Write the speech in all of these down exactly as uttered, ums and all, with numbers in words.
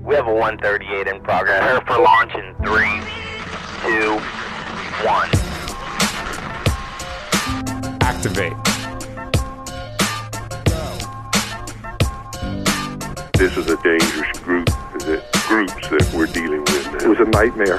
We have a one thirty-eight in progress. Prepare for launch in three, two, one. Activate. This is a dangerous group, the groups that we're dealing with now. It was a nightmare.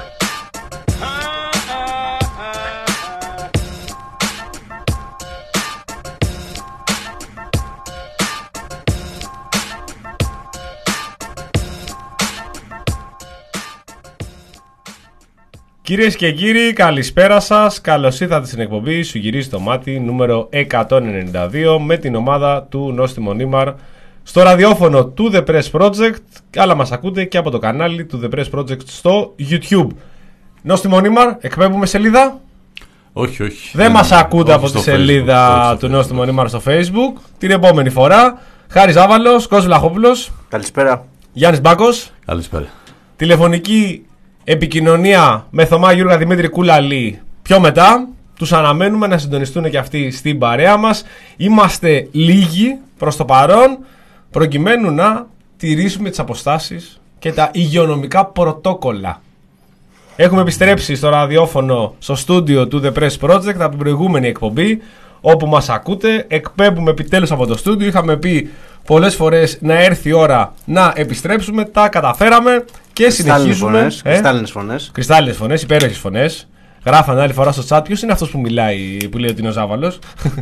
Κυρίες και κύριοι, καλησπέρα σας. Καλώς ήρθατε στην εκπομπή Σου γυρίζει το μάτι νούμερο εκατόν ενενήντα δύο με την ομάδα του Νόστιμο Νίμαρ στο ραδιόφωνο του The Press Project, αλλά μας ακούτε και από το κανάλι του The Press Project στο YouTube. Νόστιμο Νίμαρ, εκπέμπουμε σελίδα? Όχι, όχι. Δεν μας ακούτε από τη σελίδα Facebook, του Νόστιμο Νίμαρ στο Facebook. Την επόμενη φορά, Χάρης Ζάβαλος, Κώστας Βλαχόπουλος. Καλησπέρα. Γιάννης Μπάκος. Καλησπέρα. Τηλεφωνική επικοινωνία με Θωμά Γιούργα Δημήτρη Κούλαλη πιο μετά. Τους αναμένουμε να συντονιστούν και αυτοί στην παρέα μας. Είμαστε λίγοι προς το παρόν, προκειμένου να τηρήσουμε τις αποστάσεις και τα υγειονομικά πρωτόκολλα. Έχουμε επιστρέψει στο ραδιόφωνο, στο στούντιο του The Press Project από την προηγούμενη εκπομπή, όπου μας ακούτε. Εκπέμπουμε επιτέλους από το στούντιο. Είχαμε πει πολλές φορές να έρθει η ώρα να επιστρέψουμε. Τα καταφέραμε και συνεχίζουμε. Φωνές, ε? Κρυστάλλινες φωνές. Κρυστάλλινες φωνές, υπέροχες φωνές. Γράφανε άλλη φορά στο chat ποιος είναι αυτός που μιλάει, που λέει ότι είναι ο Ζάβαλος.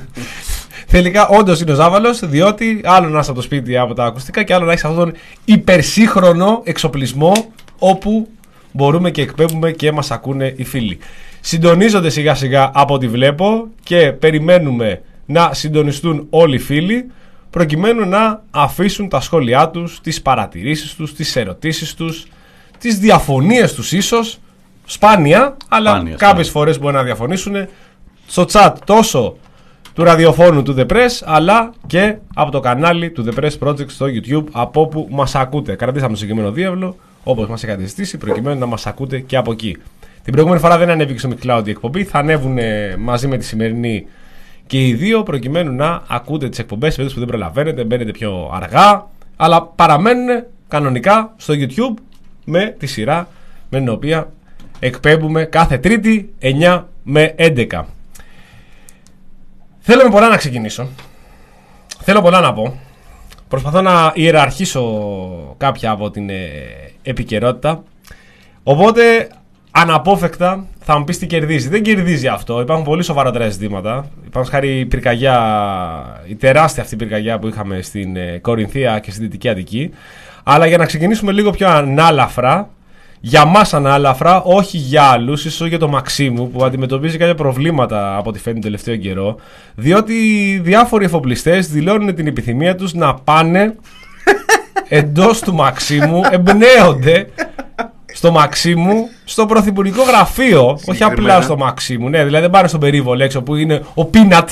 Τελικά όντως είναι ο Ζάβαλος, διότι άλλο να είσαι από το σπίτι από τα ακουστικά και άλλο να έχεις αυτόν τον υπερσύγχρονο εξοπλισμό όπου μπορούμε και εκπέμπουμε και μας ακούνε οι φίλοι. Συντονίζονται σιγά σιγά από ό,τι βλέπω και περιμένουμε να συντονιστούν όλοι οι φίλοι προκειμένου να αφήσουν τα σχόλιά τους, τις παρατηρήσεις τους, τις ερωτήσεις τους, τις διαφωνίες τους ίσως, σπάνια, αλλά σπάνια, κάποιες σπάνια. φορές μπορεί να διαφωνήσουν στο chat τόσο του ραδιοφώνου του The Press, αλλά και από το κανάλι του The Press Project στο YouTube, από όπου μας ακούτε. Κρατήσαμε το συγκεκριμένο διάβλο, όπως μας είχατε ζητήσει, προκειμένου να μας ακούτε και από εκεί. Την προηγούμενη φορά δεν ανέβηκε στο MixCloud η εκπομπή, θα ανέβουν μαζί με τη σημερινή και οι δύο, προκειμένου να ακούτε τις εκπομπές σε περίπτωση που δεν προλαβαίνετε, μπαίνετε πιο αργά, αλλά παραμένουν κανονικά στο YouTube με τη σειρά με την οποία εκπέμπουμε κάθε Τρίτη εννιά με έντεκα. Θέλω με πολλά να ξεκινήσω. Θέλω πολλά να πω. Προσπαθώ να ιεραρχήσω κάποια από την ε, επικαιρότητα. Οπότε αναπόφευκτα θα μου πεις τι κερδίζει. Δεν κερδίζει αυτό. Υπάρχουν πολύ σοβαρότερα ζητήματα. Υπάρχουν χάρη η πυρκαγιά, η τεράστια αυτή πυρκαγιά που είχαμε στην ε, Κορινθία και στην Δυτική Αττική. Αλλά για να ξεκινήσουμε λίγο πιο ανάλαφρα, για μας ανάλαφρα, όχι για άλλους, ίσως για το Μαξίμου που αντιμετωπίζει κάποια προβλήματα από ό,τι φαίνεται τον τελευταίο καιρό, διότι διάφοροι εφοπλιστές δηλώνουν την επιθυμία τους να πάνε εντός του Μαξίμου, εμπνέονται στο Μαξίμου, στο πρωθυπουργικό γραφείο, όχι απλά στο Μαξίμου, ναι, δηλαδή δεν πάνε στον περίβολο έξω που είναι ο Πίνατ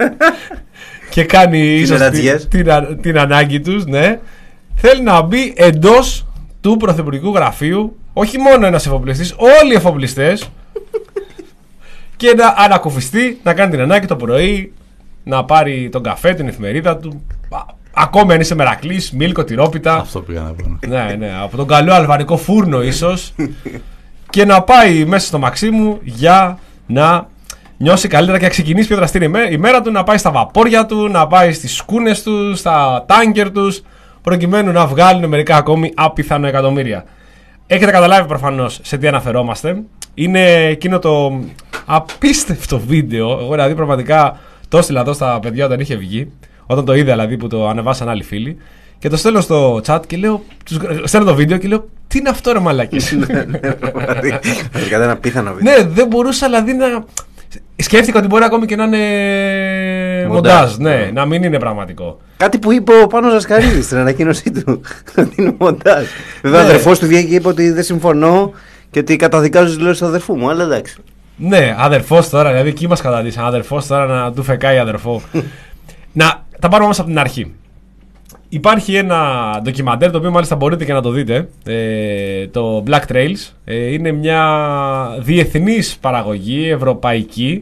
και κάνει ίσως την, την, την ανάγκη τους, ναι. Θέλει να μπει εντός του πρωθυπουργικού γραφείου, όχι μόνο ένας εφοπλιστής, όλοι οι εφοπλιστές, και να ανακουφιστεί, να κάνει την ανάγκη το πρωί, να πάρει τον καφέ, την εφημερίδα του, ακόμη αν είσαι μερακλής, μίλκο, τυρόπιτα. Αυτό πήγα να πω. Ναι, ναι, από τον καλό αλβανικό φούρνο ίσως, και να πάει μέσα στο Μαξίμου για να νιώσει καλύτερα και να ξεκινήσει πιο δραστήρια η μέρα του, να πάει στα βαπόρια του, να πάει στις σκούνες του, στα τάνκερ τους, προκειμένου να βγάλουν μερικά ακόμη απιθανό εκατομμύρια. Έχετε καταλάβει προφανώς σε τι αναφερόμαστε. Είναι εκείνο το απίστευτο βίντεο. Εγώ δηλαδή πραγματικά το έστειλα εδώ στα παιδιά όταν είχε βγει, όταν το είδα δηλαδή που το ανεβάσαν άλλοι φίλοι, και το στέλνω στο chat και λέω, στέλνω το βίντεο και λέω, τι είναι αυτό ρε μαλάκες. Κατά ένα απίθανο βίντεο. Ναι, δεν μπορούσα δηλαδή να... Σκέφτηκα ότι μπορεί ακόμη και να είναι μοντάζ, ναι, να μην είναι πραγματικό. Κάτι που είπε ο Πάνος Ζασκαρίδης στην ανακοίνωσή του, ότι είναι μοντάζ. Βέβαια, ο αδερφός του βγήκε και είπε ότι δεν συμφωνώ και ότι καταδικάζω τις δηλώσεις του αδερφού μου, αλλά εντάξει. Ναι, αδερφός τώρα, δηλαδή εκεί μας καταδείσαν. Αδερφός τώρα να του φεκάει αδερφό. Να τα πάρουμε όμως από την αρχή. Υπάρχει ένα ντοκιμαντέρ το οποίο μάλιστα μπορείτε και να το δείτε, ε, το Black Trails. Ε, είναι μια διεθνής παραγωγή, ευρωπαϊκή,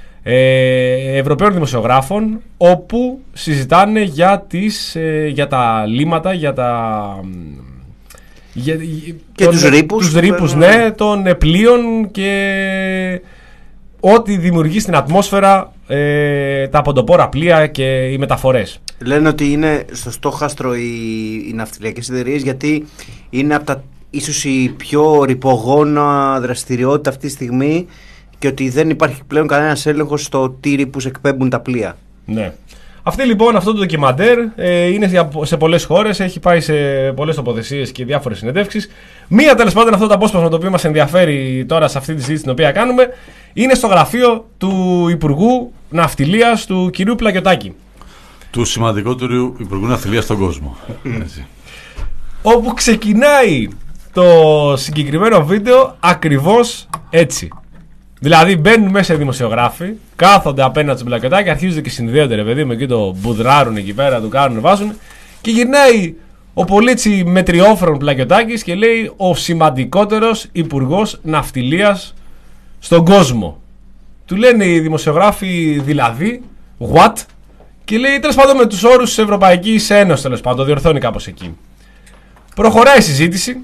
ε, Ευρωπαίων δημοσιογράφων, όπου συζητάνε για, τις, ε, για τα λύματα, για, τα, Για, και τον, τους ρήπους. Τους ρήπους, ναι, των πλοίων και ό,τι δημιουργεί στην ατμόσφαιρα ε, τα ποντοπόρα πλοία και οι μεταφορές. Λένε ότι είναι στο στόχαστρο οι, οι ναυτιλιακές εταιρείες, γιατί είναι από τα ίσως η πιο ρηπογόνα δραστηριότητα αυτή τη στιγμή και ότι δεν υπάρχει πλέον κανένας έλεγχος στο τι ρήπους εκπέμπουν τα πλοία. Ναι. Αυτή λοιπόν, αυτό το ντοκιμαντέρ ε, είναι σε πολλές χώρες, έχει πάει σε πολλές τοποθεσίες και διάφορες συνεντεύξεις. Μία τέλος πάντων, αυτό το απόσπασμα το οποίο μας ενδιαφέρει τώρα σε αυτή τη συζήτηση την οποία κάνουμε, είναι στο γραφείο του Υπουργού Ναυτιλίας του κυρίου Πλακιωτάκη. Του σημαντικότερου Υπουργού Ναυτιλίας στον κόσμο. Έτσι. Όπου ξεκινάει το συγκεκριμένο βίντεο ακριβώς έτσι. Δηλαδή μπαίνουν μέσα οι δημοσιογράφοι, κάθονται απέναντι στον Πλακιωτάκη, αρχίζουν και συνδέονται, ρε παιδί μου, εκεί το μπουδράρουν εκεί πέρα, του κάνουν, βάζουν. Και γυρνάει ο πολίτσι μετριόφρον Πλακιωτάκης και λέει ο σημαντικότερος Υπουργός Ναυτιλίας στον κόσμο. Του λένε οι δημοσιογράφοι δηλαδή, what? Και λέει τέλος πάντων με τους όρους της Ευρωπαϊκής Ένωσης, τέλος πάντων, το διορθώνει κάπως εκεί. Προχωράει η συζήτηση.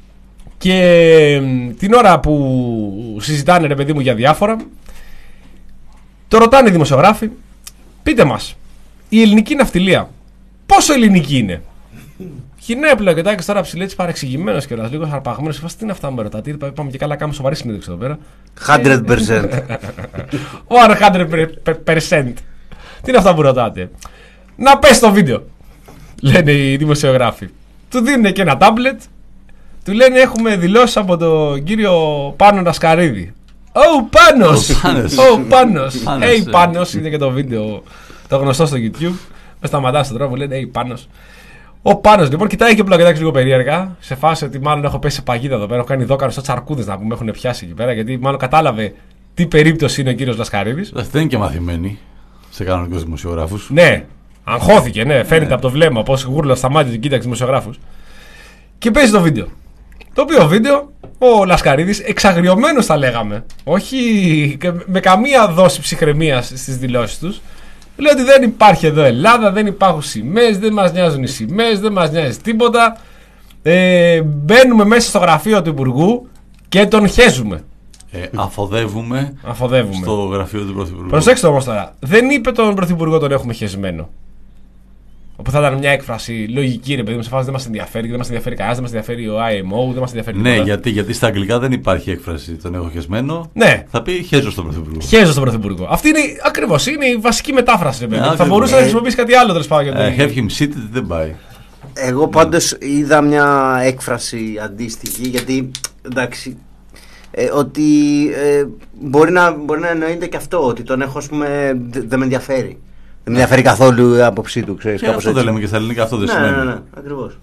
Και την ώρα που συζητάνε, ρε παιδί μου, για διάφορα, το ρωτάνε οι δημοσιογράφοι, πείτε μας, η ελληνική ναυτιλία πόσο ελληνική είναι? Γυρνάει ο Πλακιωτάκης τώρα ψηλή, έτσι παρεξηγημένος και λίγο αρπαγμένος. Τι είναι αυτά που με ρωτάτε? Είπαμε και καλά, κάνουμε σοβαρή συνέντευξη εδώ πέρα. εκατό τοις εκατό. εκατό τοις εκατό. Τι είναι αυτά που ρωτάτε? Να πες το βίντεο, λένε οι δημοσιογράφοι. Του δίνουν και ένα τάμπλετ. Του λένε έχουμε δηλώσει από τον κύριο Πάνο Νασκαρίδη. Ω Πάνος! Ω Πάνος! Hey Πάνος, είναι και το βίντεο το γνωστό στο YouTube. Με σταματά στον τρόπο, λένε hey Πάνος. Ο Πάνος λοιπόν κοιτάει και ο Πλακιωτάκης λίγο περίεργα. Σε φάση ότι μάλλον έχω πέσει σε παγίδα εδώ πέρα. Έχω κάνει δόκαρο στο τσαρκούδες να πούμε, έχουν πιάσει εκεί πέρα. Γιατί μάλλον κατάλαβε τι περίπτωση είναι ο κύριος Νασκαρίδης. Δεν είναι και μαθημένοι σε κανονικούς δημοσιογράφους. Ναι, αγχώθηκε, ναι, φαίνεται από το βλέμμα πως γούρλα στα μάτια του κοίταξε δημοσιογράφους. Και παίζει το βίντεο. Το οποίο βίντεο ο Λασκαρίδης εξαγριωμένος θα λέγαμε, όχι με καμία δόση ψυχραιμίας στις δηλώσεις τους, λέει ότι δεν υπάρχει εδώ Ελλάδα, δεν υπάρχουν σημαίες, δεν μας νοιάζουν οι σημαίες, δεν μας νοιάζει τίποτα. Ε, μπαίνουμε μέσα στο γραφείο του Υπουργού και τον χέζουμε. Ε, αφοδεύουμε, αφοδεύουμε στο γραφείο του Πρωθυπουργού. Προσέξτε όμως τώρα, δεν είπε τον Πρωθυπουργό τον έχουμε χεσμένο. Όπου θα ήταν μια έκφραση λογική, ρε παιδί μου, σε φάση δεν μας ενδιαφέρει, δεν μας ενδιαφέρει κανένας, δεν μας ενδιαφέρει ο άι εμ ο, δεν μας ενδιαφέρει ναι, τίποτα. γιατί, γιατί στα αγγλικά δεν υπάρχει έκφραση τον έχω χεσμένο. Ναι. Θα πει χέζω στον Πρωθυπουργό. Χέζω στον Πρωθυπουργό. Αυτή είναι ακριβώς, είναι η βασική μετάφραση, ρε παιδί. Ναι, θα μπορούσε να χρησιμοποιήσει κάτι άλλο τέλος πάντων. Uh, have him seated, δεν πάει. Εγώ πάντως είδα μια έκφραση αντίστοιχη, γιατί εντάξει. Ε, ότι ε, μπορεί, να, μπορεί να εννοείται και αυτό, ότι τον έχω, ας πούμε, δεν δε με ενδιαφέρει. Δεν με ενδιαφέρει καθόλου η άποψή του, ξέρεις. Και αυτό δεν λέμε και στα ελληνικά, αυτό δεν ναι, σημαίνει. Ναι, ναι, ναι, ακριβώς.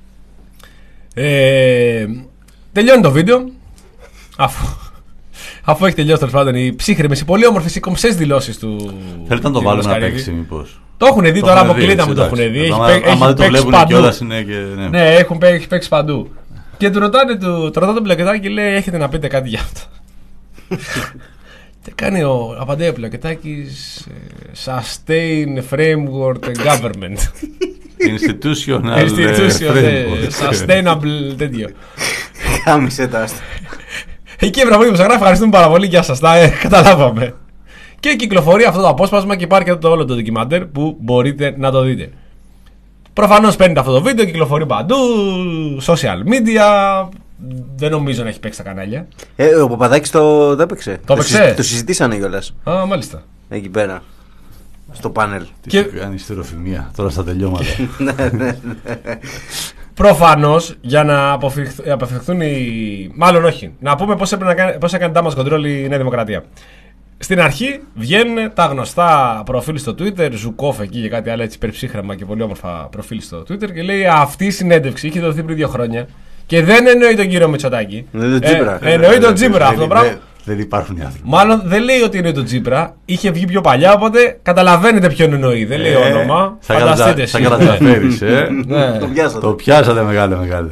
Ε, τελειώνει το βίντεο. Αφού, αφού έχει τελειώσει τέλος πάντων οι ψύχρεμες, οι πολύ όμορφες, οι κομψές δηλώσεις του. Θέλετε να το βάλω να παίξει, μήπως? Το έχουν δει τώρα, αποκλείται μου το έχουν δει. Έχει παίξει παντού. Ναι, έχουν παίξει παντού. Και του ρωτάνε του, το ρωτάνε τον Πλακιωτάκη και λέει: έχετε να πείτε κάτι για αυτό? Και κάνει ο, απαντάει ο Πλακιωτάκης, sustain framework government. Institutional framework. Sustainable τέτοιο. Κάμισε τα άστα. Εκεί βραβεί μου σαγράφει, ευχαριστούμε πάρα πολύ, γεια σας, τα ε, καταλάβαμε. Και κυκλοφορεί αυτό το απόσπασμα και υπάρχει και το όλο το ντοκιμαντέρ που μπορείτε να το δείτε. Προφανώς παίρνετε αυτό το βίντεο, κυκλοφορεί παντού, social media. Δεν νομίζω να έχει παίξει τα κανάλια. Ε, ο Παπαδάκης το, το έπαιξε. Το έπαιξε. Το, το συζητήσανε κιόλας. Α, μάλιστα. Εκεί πέρα. Στο πάνελ. Τι και... σου κάνει στεροφημία τώρα στα τελειώματα. Ναι, ναι, ναι. Προφανώς για να αποφευχθούν οι. Μάλλον όχι. Να πούμε πώς έκανε damage control η Νέα Δημοκρατία. Στην αρχή βγαίνουν τα γνωστά προφίλ στο Twitter, Ζουκόφ εκεί και κάτι άλλο έτσι υπερψύχρεμα και πολύ όμορφα προφίλ στο Twitter και λέει αυτή η συνέντευξη είχε δοθεί πριν δύο χρόνια και δεν εννοεί τον κύριο Μητσοτάκη. Ε, εννοεί τον Τζίπρα αυτό το πράγμα. Δεν υπάρχουν οι άνθρωποι. Μάλλον δεν λέει ότι είναι τον Τζίπρα, είχε βγει πιο παλιά, οπότε καταλαβαίνετε ποιον εννοεί. Δεν λέει όνομα. Φανταστείτε εσείς. Θα καταφέρεις, ε. Το πιάσατε μεγάλε μεγάλε.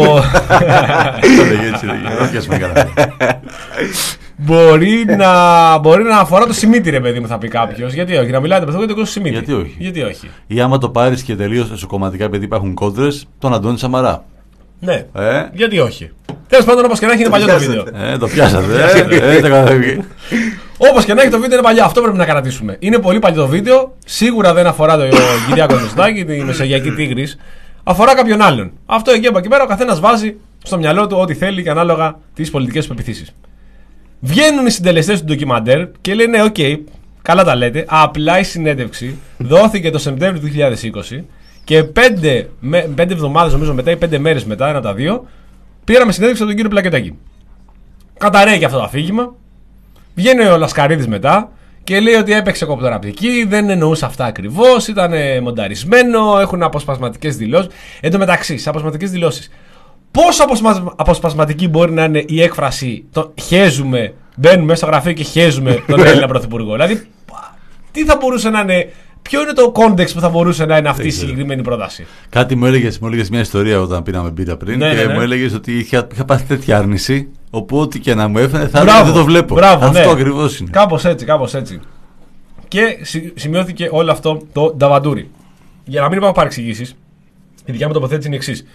Μπορεί να, μπορεί να αφορά το Σιμίτι, ρε παιδί μου, θα πει κάποιος. Γιατί όχι, να μιλάτε με τον κόσμο του Σιμίτι. Γιατί όχι. Γιατί όχι. Ή άμα το πάρεις και τελείως εσωκομματικά, επειδή υπάρχουν κόντρες, τον Αντώνη Σαμαρά. Ναι. Ε? Γιατί όχι. Τέλος πάντων, όπως και να έχει, είναι παλιό το βίντεο. Ε, το πιάσατε. ε, ε, το καταφύγει. Όπως και να έχει, το βίντεο είναι παλιό. Αυτό πρέπει να κρατήσουμε. Είναι πολύ παλιό το βίντεο. Σίγουρα δεν αφορά τον Κυριάκο Μητσοτάκη, τη Μεσογειακή Τίγρης. Αφορά κάποιον άλλον. Αυτό εκεί από εκεί πέρα ο καθένας βάζει στο μυαλό του ό,τι θέλει και ανάλογα τις πολιτικές πεποιθήσεις. Βγαίνουν οι συντελεστές του ντοκιμαντέρ και λένε: οκ, okay, καλά τα λέτε. Απλά η συνέντευξη δόθηκε το Σεπτέμβριο του δύο χιλιάδες είκοσι και πέντε, με, πέντε εβδομάδες νομίζω μετά ή πέντε μέρες μετά, ένα τα δύο, πήραμε συνέντευξη από τον κύριο Πλακετάκη. Καταραίει και αυτό το αφήγημα. Βγαίνει ο Λασκαρίδης μετά και λέει ότι έπαιξε κοπτοραπτική, δεν εννοούσε αυτά ακριβώς, ήταν μονταρισμένο, έχουν αποσπασματικές δηλώσεις. Εν τω μεταξύ, σε αποσπασματικές δηλώσεις, πόσο αποσπασματική μπορεί να είναι η έκφραση το χέζουμε, μπαίνουμε μέσα στο γραφείο και χέζουμε τον Έλληνα Πρωθυπουργό? Δηλαδή, τι θα μπορούσε να είναι, ποιο είναι το context που θα μπορούσε να είναι αυτή η συγκεκριμένη πρόταση? Κάτι μου έλεγες, μου έλεγες μια ιστορία όταν πήραμε μπύρα πριν ναι, και ναι, ναι. μου έλεγες ότι είχα, είχα πάθει τέτοια άρνηση, όπου ό,τι και να μου έφερε θα μπράβο, δεν το βλέπω. Μπράβο, αυτό ναι. ακριβώς είναι. Κάπως έτσι, κάπως έτσι. Και σημειώθηκε όλο αυτό το νταβαντούρι. Για να μην υπάρχουν παρεξηγήσεις, η δικιά μου τοποθέτηση είναι η εξής.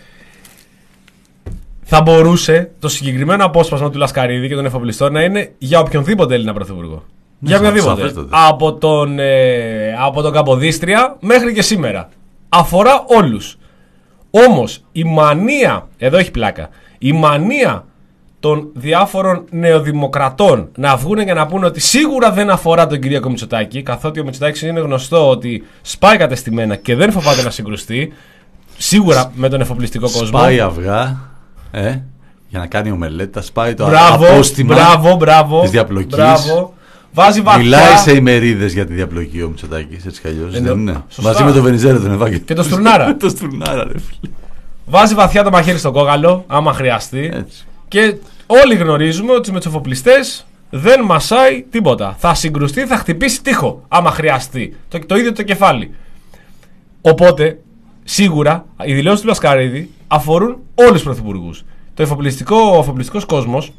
Θα μπορούσε το συγκεκριμένο απόσπασμα του Λασκαρίδη και των εφοπλιστών να είναι για οποιονδήποτε Έλληνα πρωθυπουργό. Ναι, για οποιονδήποτε. Από τον, ε, από τον Καποδίστρια μέχρι και σήμερα. Αφορά όλους. Όμως η μανία, εδώ έχει πλάκα, η μανία των διάφορων νεοδημοκρατών να βγουν και να πούνε ότι σίγουρα δεν αφορά τον Κυριάκο Μητσοτάκη, καθότι ο Μητσοτάκης είναι γνωστό ότι σπάει κατεστημένα και δεν φοβάται να συγκρουστεί, σίγουρα με τον εφοπλιστικό κόσμο. Σπάει αυγά, ε, για να κάνει ομελέτα, σπάει το μπράβο, απόστημα μπράβο, μπράβο, της διαπλοκής. Μπράβο. Βάζει βαθιά. Μιλάει σε ημερίδες για τη διαπλοκή ο Μητσοτάκης, έτσι κι αλλιώς. Εννο... Δεν είναι. Σωστά. Μαζί με τον Βενιζέλο τον Ευάγγελο. Και τον Στουρνάρα. τον Στουρνάρα, ρε φίλε. Βάζει βαθιά το μαχαίρι στο κόγαλο, άμα χρειαστεί. Έτσι. Και όλοι γνωρίζουμε ότι με τους εφοπλιστές δεν μασάει τίποτα. Θα συγκρουστεί, θα χτυπήσει τοίχο, άμα χρειαστεί. Το, το ίδιο το κεφάλι. Οπότε, σίγουρα, οι δηλώσεις του Λασκαρίδη αφορούν όλους τους πρωθυπουργούς. Το εφοπλιστικό, ο εφοπλιστικός κόσμος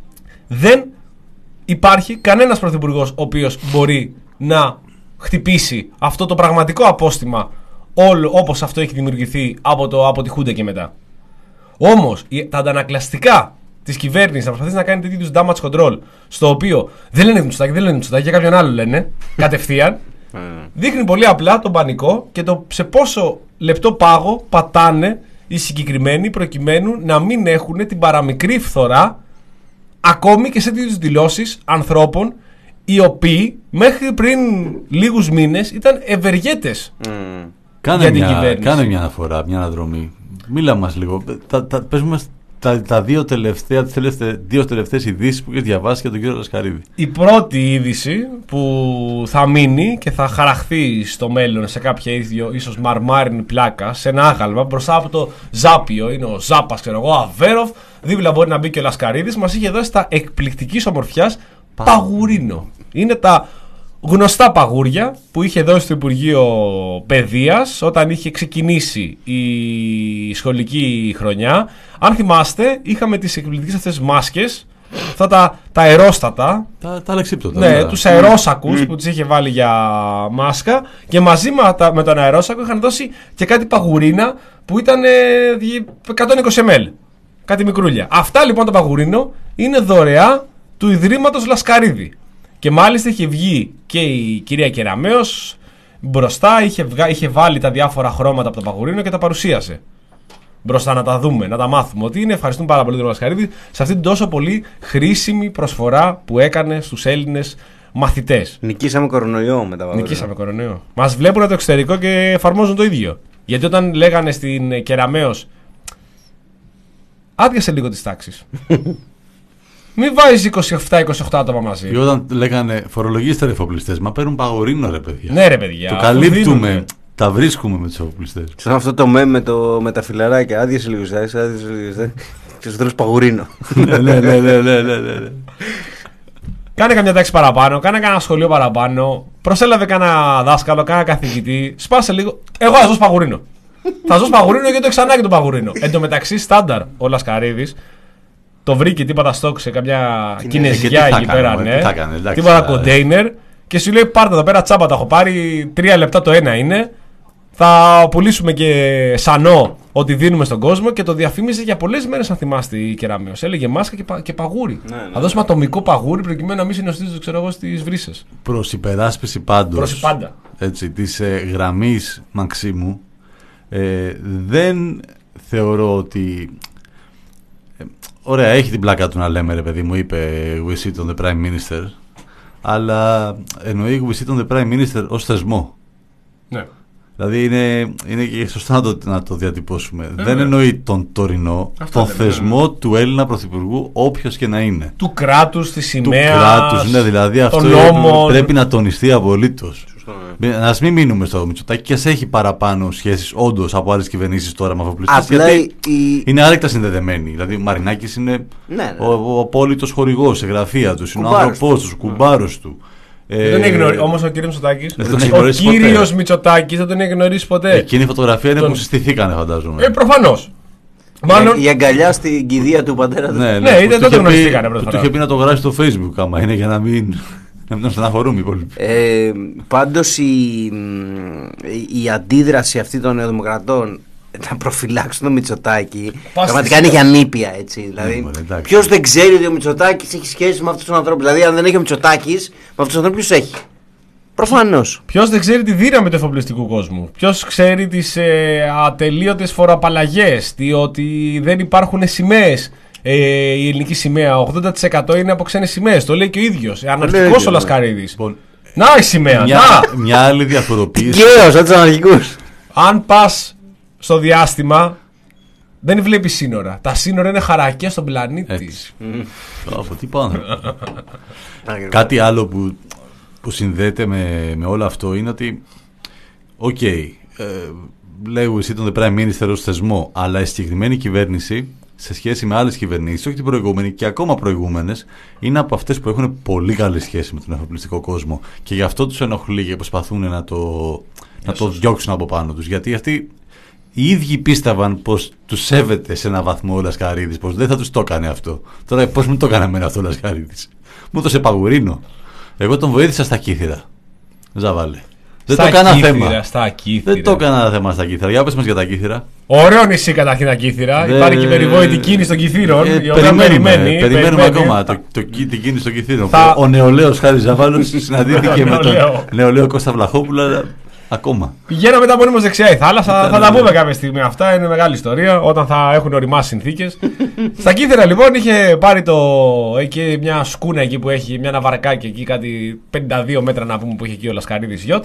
δεν υπάρχει κανένας πρωθυπουργός ο οποίος μπορεί να χτυπήσει αυτό το πραγματικό απόστημα όλο όπως αυτό έχει δημιουργηθεί από, το, από τη Χούντα και μετά. Όμως τα αντανακλαστικά της κυβέρνησης να προσπαθήσει να κάνει τέτοιου είδους damage control, στο οποίο δεν λένε Μητσοτάκη, δεν λένε Μητσοτάκη, για κάποιον άλλο λένε κατευθείαν, δείχνει πολύ απλά τον πανικό και το σε πόσο λεπτό πάγο πατάνε οι συγκεκριμένοι προκειμένου να μην έχουν την παραμικρή φθορά ακόμη και σε τέτοιες δηλώσεις ανθρώπων οι οποίοι μέχρι πριν λίγους μήνες ήταν ευεργέτες mm. κάνε για την μια, κυβέρνηση. Κάνε μια αναφορά, μια αναδρομή. Μίλα μας λίγο. Τα, τα, πες μας τα, τα δύο, τελευταία, τις τελευταίες, δύο τελευταίες ειδήσεις που έχεις διαβάσει για τον κύριο Λασκαρίδη. Η πρώτη είδηση που θα μείνει και θα χαραχθεί στο μέλλον σε κάποια ίδιο ίσως μαρμάρινη πλάκα, σε ένα άγαλμα μπροστά από το Ζάπιο, είναι ο Ζάπας, ξέρω εγώ, Αβέροφ, δίπλα μπορεί να μπει και ο Λασκαρίδης, μας είχε δώσει τα εκπληκτικής ομορφιάς παγουρίνο. Είναι τα γνωστά παγούρια που είχε δώσει το Υπουργείο Παιδείας όταν είχε ξεκινήσει η σχολική χρονιά. Αν θυμάστε, είχαμε τις εκπληκτικές αυτές μάσκες, αυτά τα, τα αερόστατα, τα, τα αλεξίπτωτα, ναι, τους αερόσακους mm. που τις είχε βάλει για μάσκα, και μαζί με, τα, με τον αερόσακο είχαν δώσει και κάτι παγουρίνα που ήταν ε, εκατόν είκοσι μιλιλίτρα, κάτι μικρούλια. Αυτά λοιπόν το παγουρίνο είναι δωρεά του Ιδρύματος Λασκαρίδη. Και μάλιστα είχε βγει και η κυρία Κεραμέως μπροστά, είχε, βγα... είχε βάλει τα διάφορα χρώματα από το παγουρίνο και τα παρουσίασε μπροστά να τα δούμε, να τα μάθουμε. Ότι είναι, ευχαριστούμε πάρα πολύ τον Λασκαρίδη σε αυτή την τόσο πολύ χρήσιμη προσφορά που έκανε στους Έλληνες μαθητές. Νικήσαμε κορονοϊό με τα παγουρίνια. Νικήσαμε κορονοϊό. Μας βλέπουν από το εξωτερικό και εφαρμόζουν το ίδιο. Γιατί όταν λέγανε στην Κεραμέως, άδειασε λίγο τις τάξεις. Μην βάζει είκοσι επτά είκοσι οκτώ άτομα μαζί. Ή όταν λέγανε φορολογίστε ρε εφοπλιστές, μα παίρνουν παγορίνο ρε παιδιά. Ναι, ρε παιδιά. Το καλύπτουμε, τα βρίσκουμε με τους εφοπλιστές. Σαν αυτό το μέμ με, το, με τα φιλαράκια. Άδειασε λίγο ζάι, άδειασε λίγο ζάι. Και σου τρως παγουρίνο. Ναι, ναι, ναι, ναι, ναι, ναι. Κάνε καμιά τάξη παραπάνω, κάνε κανένα σχολείο παραπάνω. Προσέλαβε κανένα δάσκαλο, κανένα καθηγητή. Σπάσε λίγο. Εγώ θα δώσω παγουρίνο. Θα δώσω παγουρίνο γιατί το ξανά και το παγουρίνο. Εν τω μεταξύ, στάνταρ ο Λασκαρίδης το βρήκε τίποτα στόκ σε καμιά κινέζια εκεί πέρα, ναι. Τίποτα κοντέινερ. Και σου λέει: πάρτε εδώ πέρα τσάμπα, τα έχω πάρει. Τρία λεπτά το ένα είναι. Θα πουλήσουμε και σανό ότι δίνουμε στον κόσμο και το διαφήμιζε για πολλές μέρες, αν θυμάστε, η Κεραμέως. Έλεγε μάσκα και, πα, και παγούρι. Ναι, ναι. Θα δώσουμε ατομικό παγούρι προκειμένου να μην συνοστίζονται, ξέρω εγώ, στις βρύσες. Προς υπεράσπιση πάντως. Προς πάντα. Έτσι, της ε, γραμμής Μαξίμου, ε, δεν θεωρώ ότι. Ε, ωραία, έχει την πλάκα του να λέμε, ρε παιδί μου, είπε We sit on the Prime Minister, αλλά εννοεί We sit on the Prime Minister ως θεσμό. Ναι. Δηλαδή είναι, είναι και σωστά να το, να το διατυπώσουμε. Ε, δεν ναι. εννοεί τον τωρινό, Αυτό τον δεν θεσμό είναι. του Έλληνα Πρωθυπουργού, όποιος και να είναι. Του κράτους, της Του σημαίας, κράτους, ναι, δηλαδή αυτό νόμων. πρέπει να τονιστεί απολύτως. Να μην μείνουμε στο Μητσοτάκη, και ας έχει παραπάνω σχέσεις όντως από άλλες κυβερνήσεις τώρα με αφοπλιστές. Απλά Γιατί η... είναι άρρηκτα συνδεδεμένοι. Δηλαδή ο Μαρινάκης είναι Ναι, ναι. ο, ο απόλυτος χορηγός σε γραφεία του, είναι ο Κουμπάρος άνθρωπός του, ο κουμπάρος του. Δεν τον έχει γνωρίσει. Όμως ο κύριος Μητσοτάκης. δεν τον έχει Ο γνωρίσει ποτέ. κύριος Μητσοτάκης δεν τον έχει γνωρίσει ποτέ. Εκείνη η φωτογραφία είναι Τον- που συστηθήκανε, φαντάζομαι. Ε, προφανώς. Μάλλον. η αγκαλιά στην κηδεία του πατέρα του. Ναι, Ναι, που είτε του τότε είχε πει- γνωριστήκανε που πρώτη του φορά. είχε πει να το γράψει στο Facebook, άμα είναι, για να μην, να μην τον στεναχωρούμε οι υπόλοιποι. Ε, πάντως η, η αντίδραση αυτή των νεοδημοκρατών να προφυλάξουν τον Μητσοτάκη Πας πραγματικά στη- είναι για νήπια, έτσι. Δηλαδή, μωρέ, εντάξει. ποιος δεν ξέρει ότι ο Μητσοτάκης έχει σχέση με αυτούς τους ανθρώπους? Δηλαδή, αν δεν έχει ο Μητσοτάκης, με αυτούς τους ανθρώπους ποιος έχει? Προφανώς. Ποιος δεν ξέρει τη δύναμη του εφοπλιστικού κόσμου? Ποιος ξέρει τις ε, ατελείωτες φοροαπαλλαγές? Τι, ότι δεν υπάρχουν σημαίες. Ε, η ελληνική σημαία ογδόντα τοις εκατό είναι από ξένες σημαίες. Το λέει και ο ίδιος. Αναρχικός ο ναι. Λασκαρίδης. Λοιπόν, Να η σημαία. μια, Να! μια άλλη διαφοροποίηση. Γκέος, σαν τους αναρχικούς. Αν πας στο διάστημα, δεν βλέπεις σύνορα. Τα σύνορα είναι χαρακές στον πλανήτη. Έτσι. Από τι πάνω. Κάτι άλλο που, που συνδέεται με, με όλο αυτό είναι ότι, οκ, okay, ε, λέγω εσύ τον Prime Minister ως θεσμό, αλλά η συγκεκριμένη κυβέρνηση σε σχέση με άλλες κυβερνήσεις, όχι την προηγούμενη και ακόμα προηγούμενες, είναι από αυτές που έχουν πολύ καλή σχέση με τον εφοπλιστικό κόσμο. Και γι' αυτό τους ενοχλεί και προσπαθούν να το, να το διώξουν από πάνω τους. Γιατί αυτοί οι ίδιοι πίστευαν πως τους σέβεται σε έναν βαθμό ο Λασκαρίδης, πως δεν θα τους το έκανε αυτό. Τώρα πως μου το έκανε εμένα αυτό ο Λασκαρίδης? Μου το σε παγουρίνω. Εγώ τον βοήθησα στα Κύθυρα. Ζαβάλε. Δεν Στα το έκανα Κύθυρα, θέμα. Στα Κύθυρα. Δεν το έκανα θέμα στα Κύθυρα. Για πες μας για τα Κύθυρα. Ωραίο νησί καταρχήν τα Κύθυρα. Δεν- Υπάρχει και περιβόητη κίνηση των Κύθυρων. Ε, η οποία περιμένουμε, περιμένει, περιμένουμε περιμένει. ακόμα το, το, την κίνηση των Κυθύρων. Θα- Ο νεολαίος Χάρης Ζαβάλος συναντήθηκε με τον Νεολαίο. νεολαίο Κώστα Βλαχόπουλα, αλλά ακόμα. Πηγαίναμε μετά μονίμως δεξιά η θάλασσα. Ήταν, Θα τα ναι. πούμε κάποια στιγμή αυτά. Είναι μεγάλη ιστορία. Όταν θα έχουν οριμάσει συνθήκες. Στα Κύθυρα λοιπόν είχε πάρει το, εκεί μια σκούνα εκεί που έχει, μια ναυαρκάκι εκεί, κάτι πενήντα δύο μέτρα να πούμε που είχε εκεί ο Λασκαρίδης γιότ.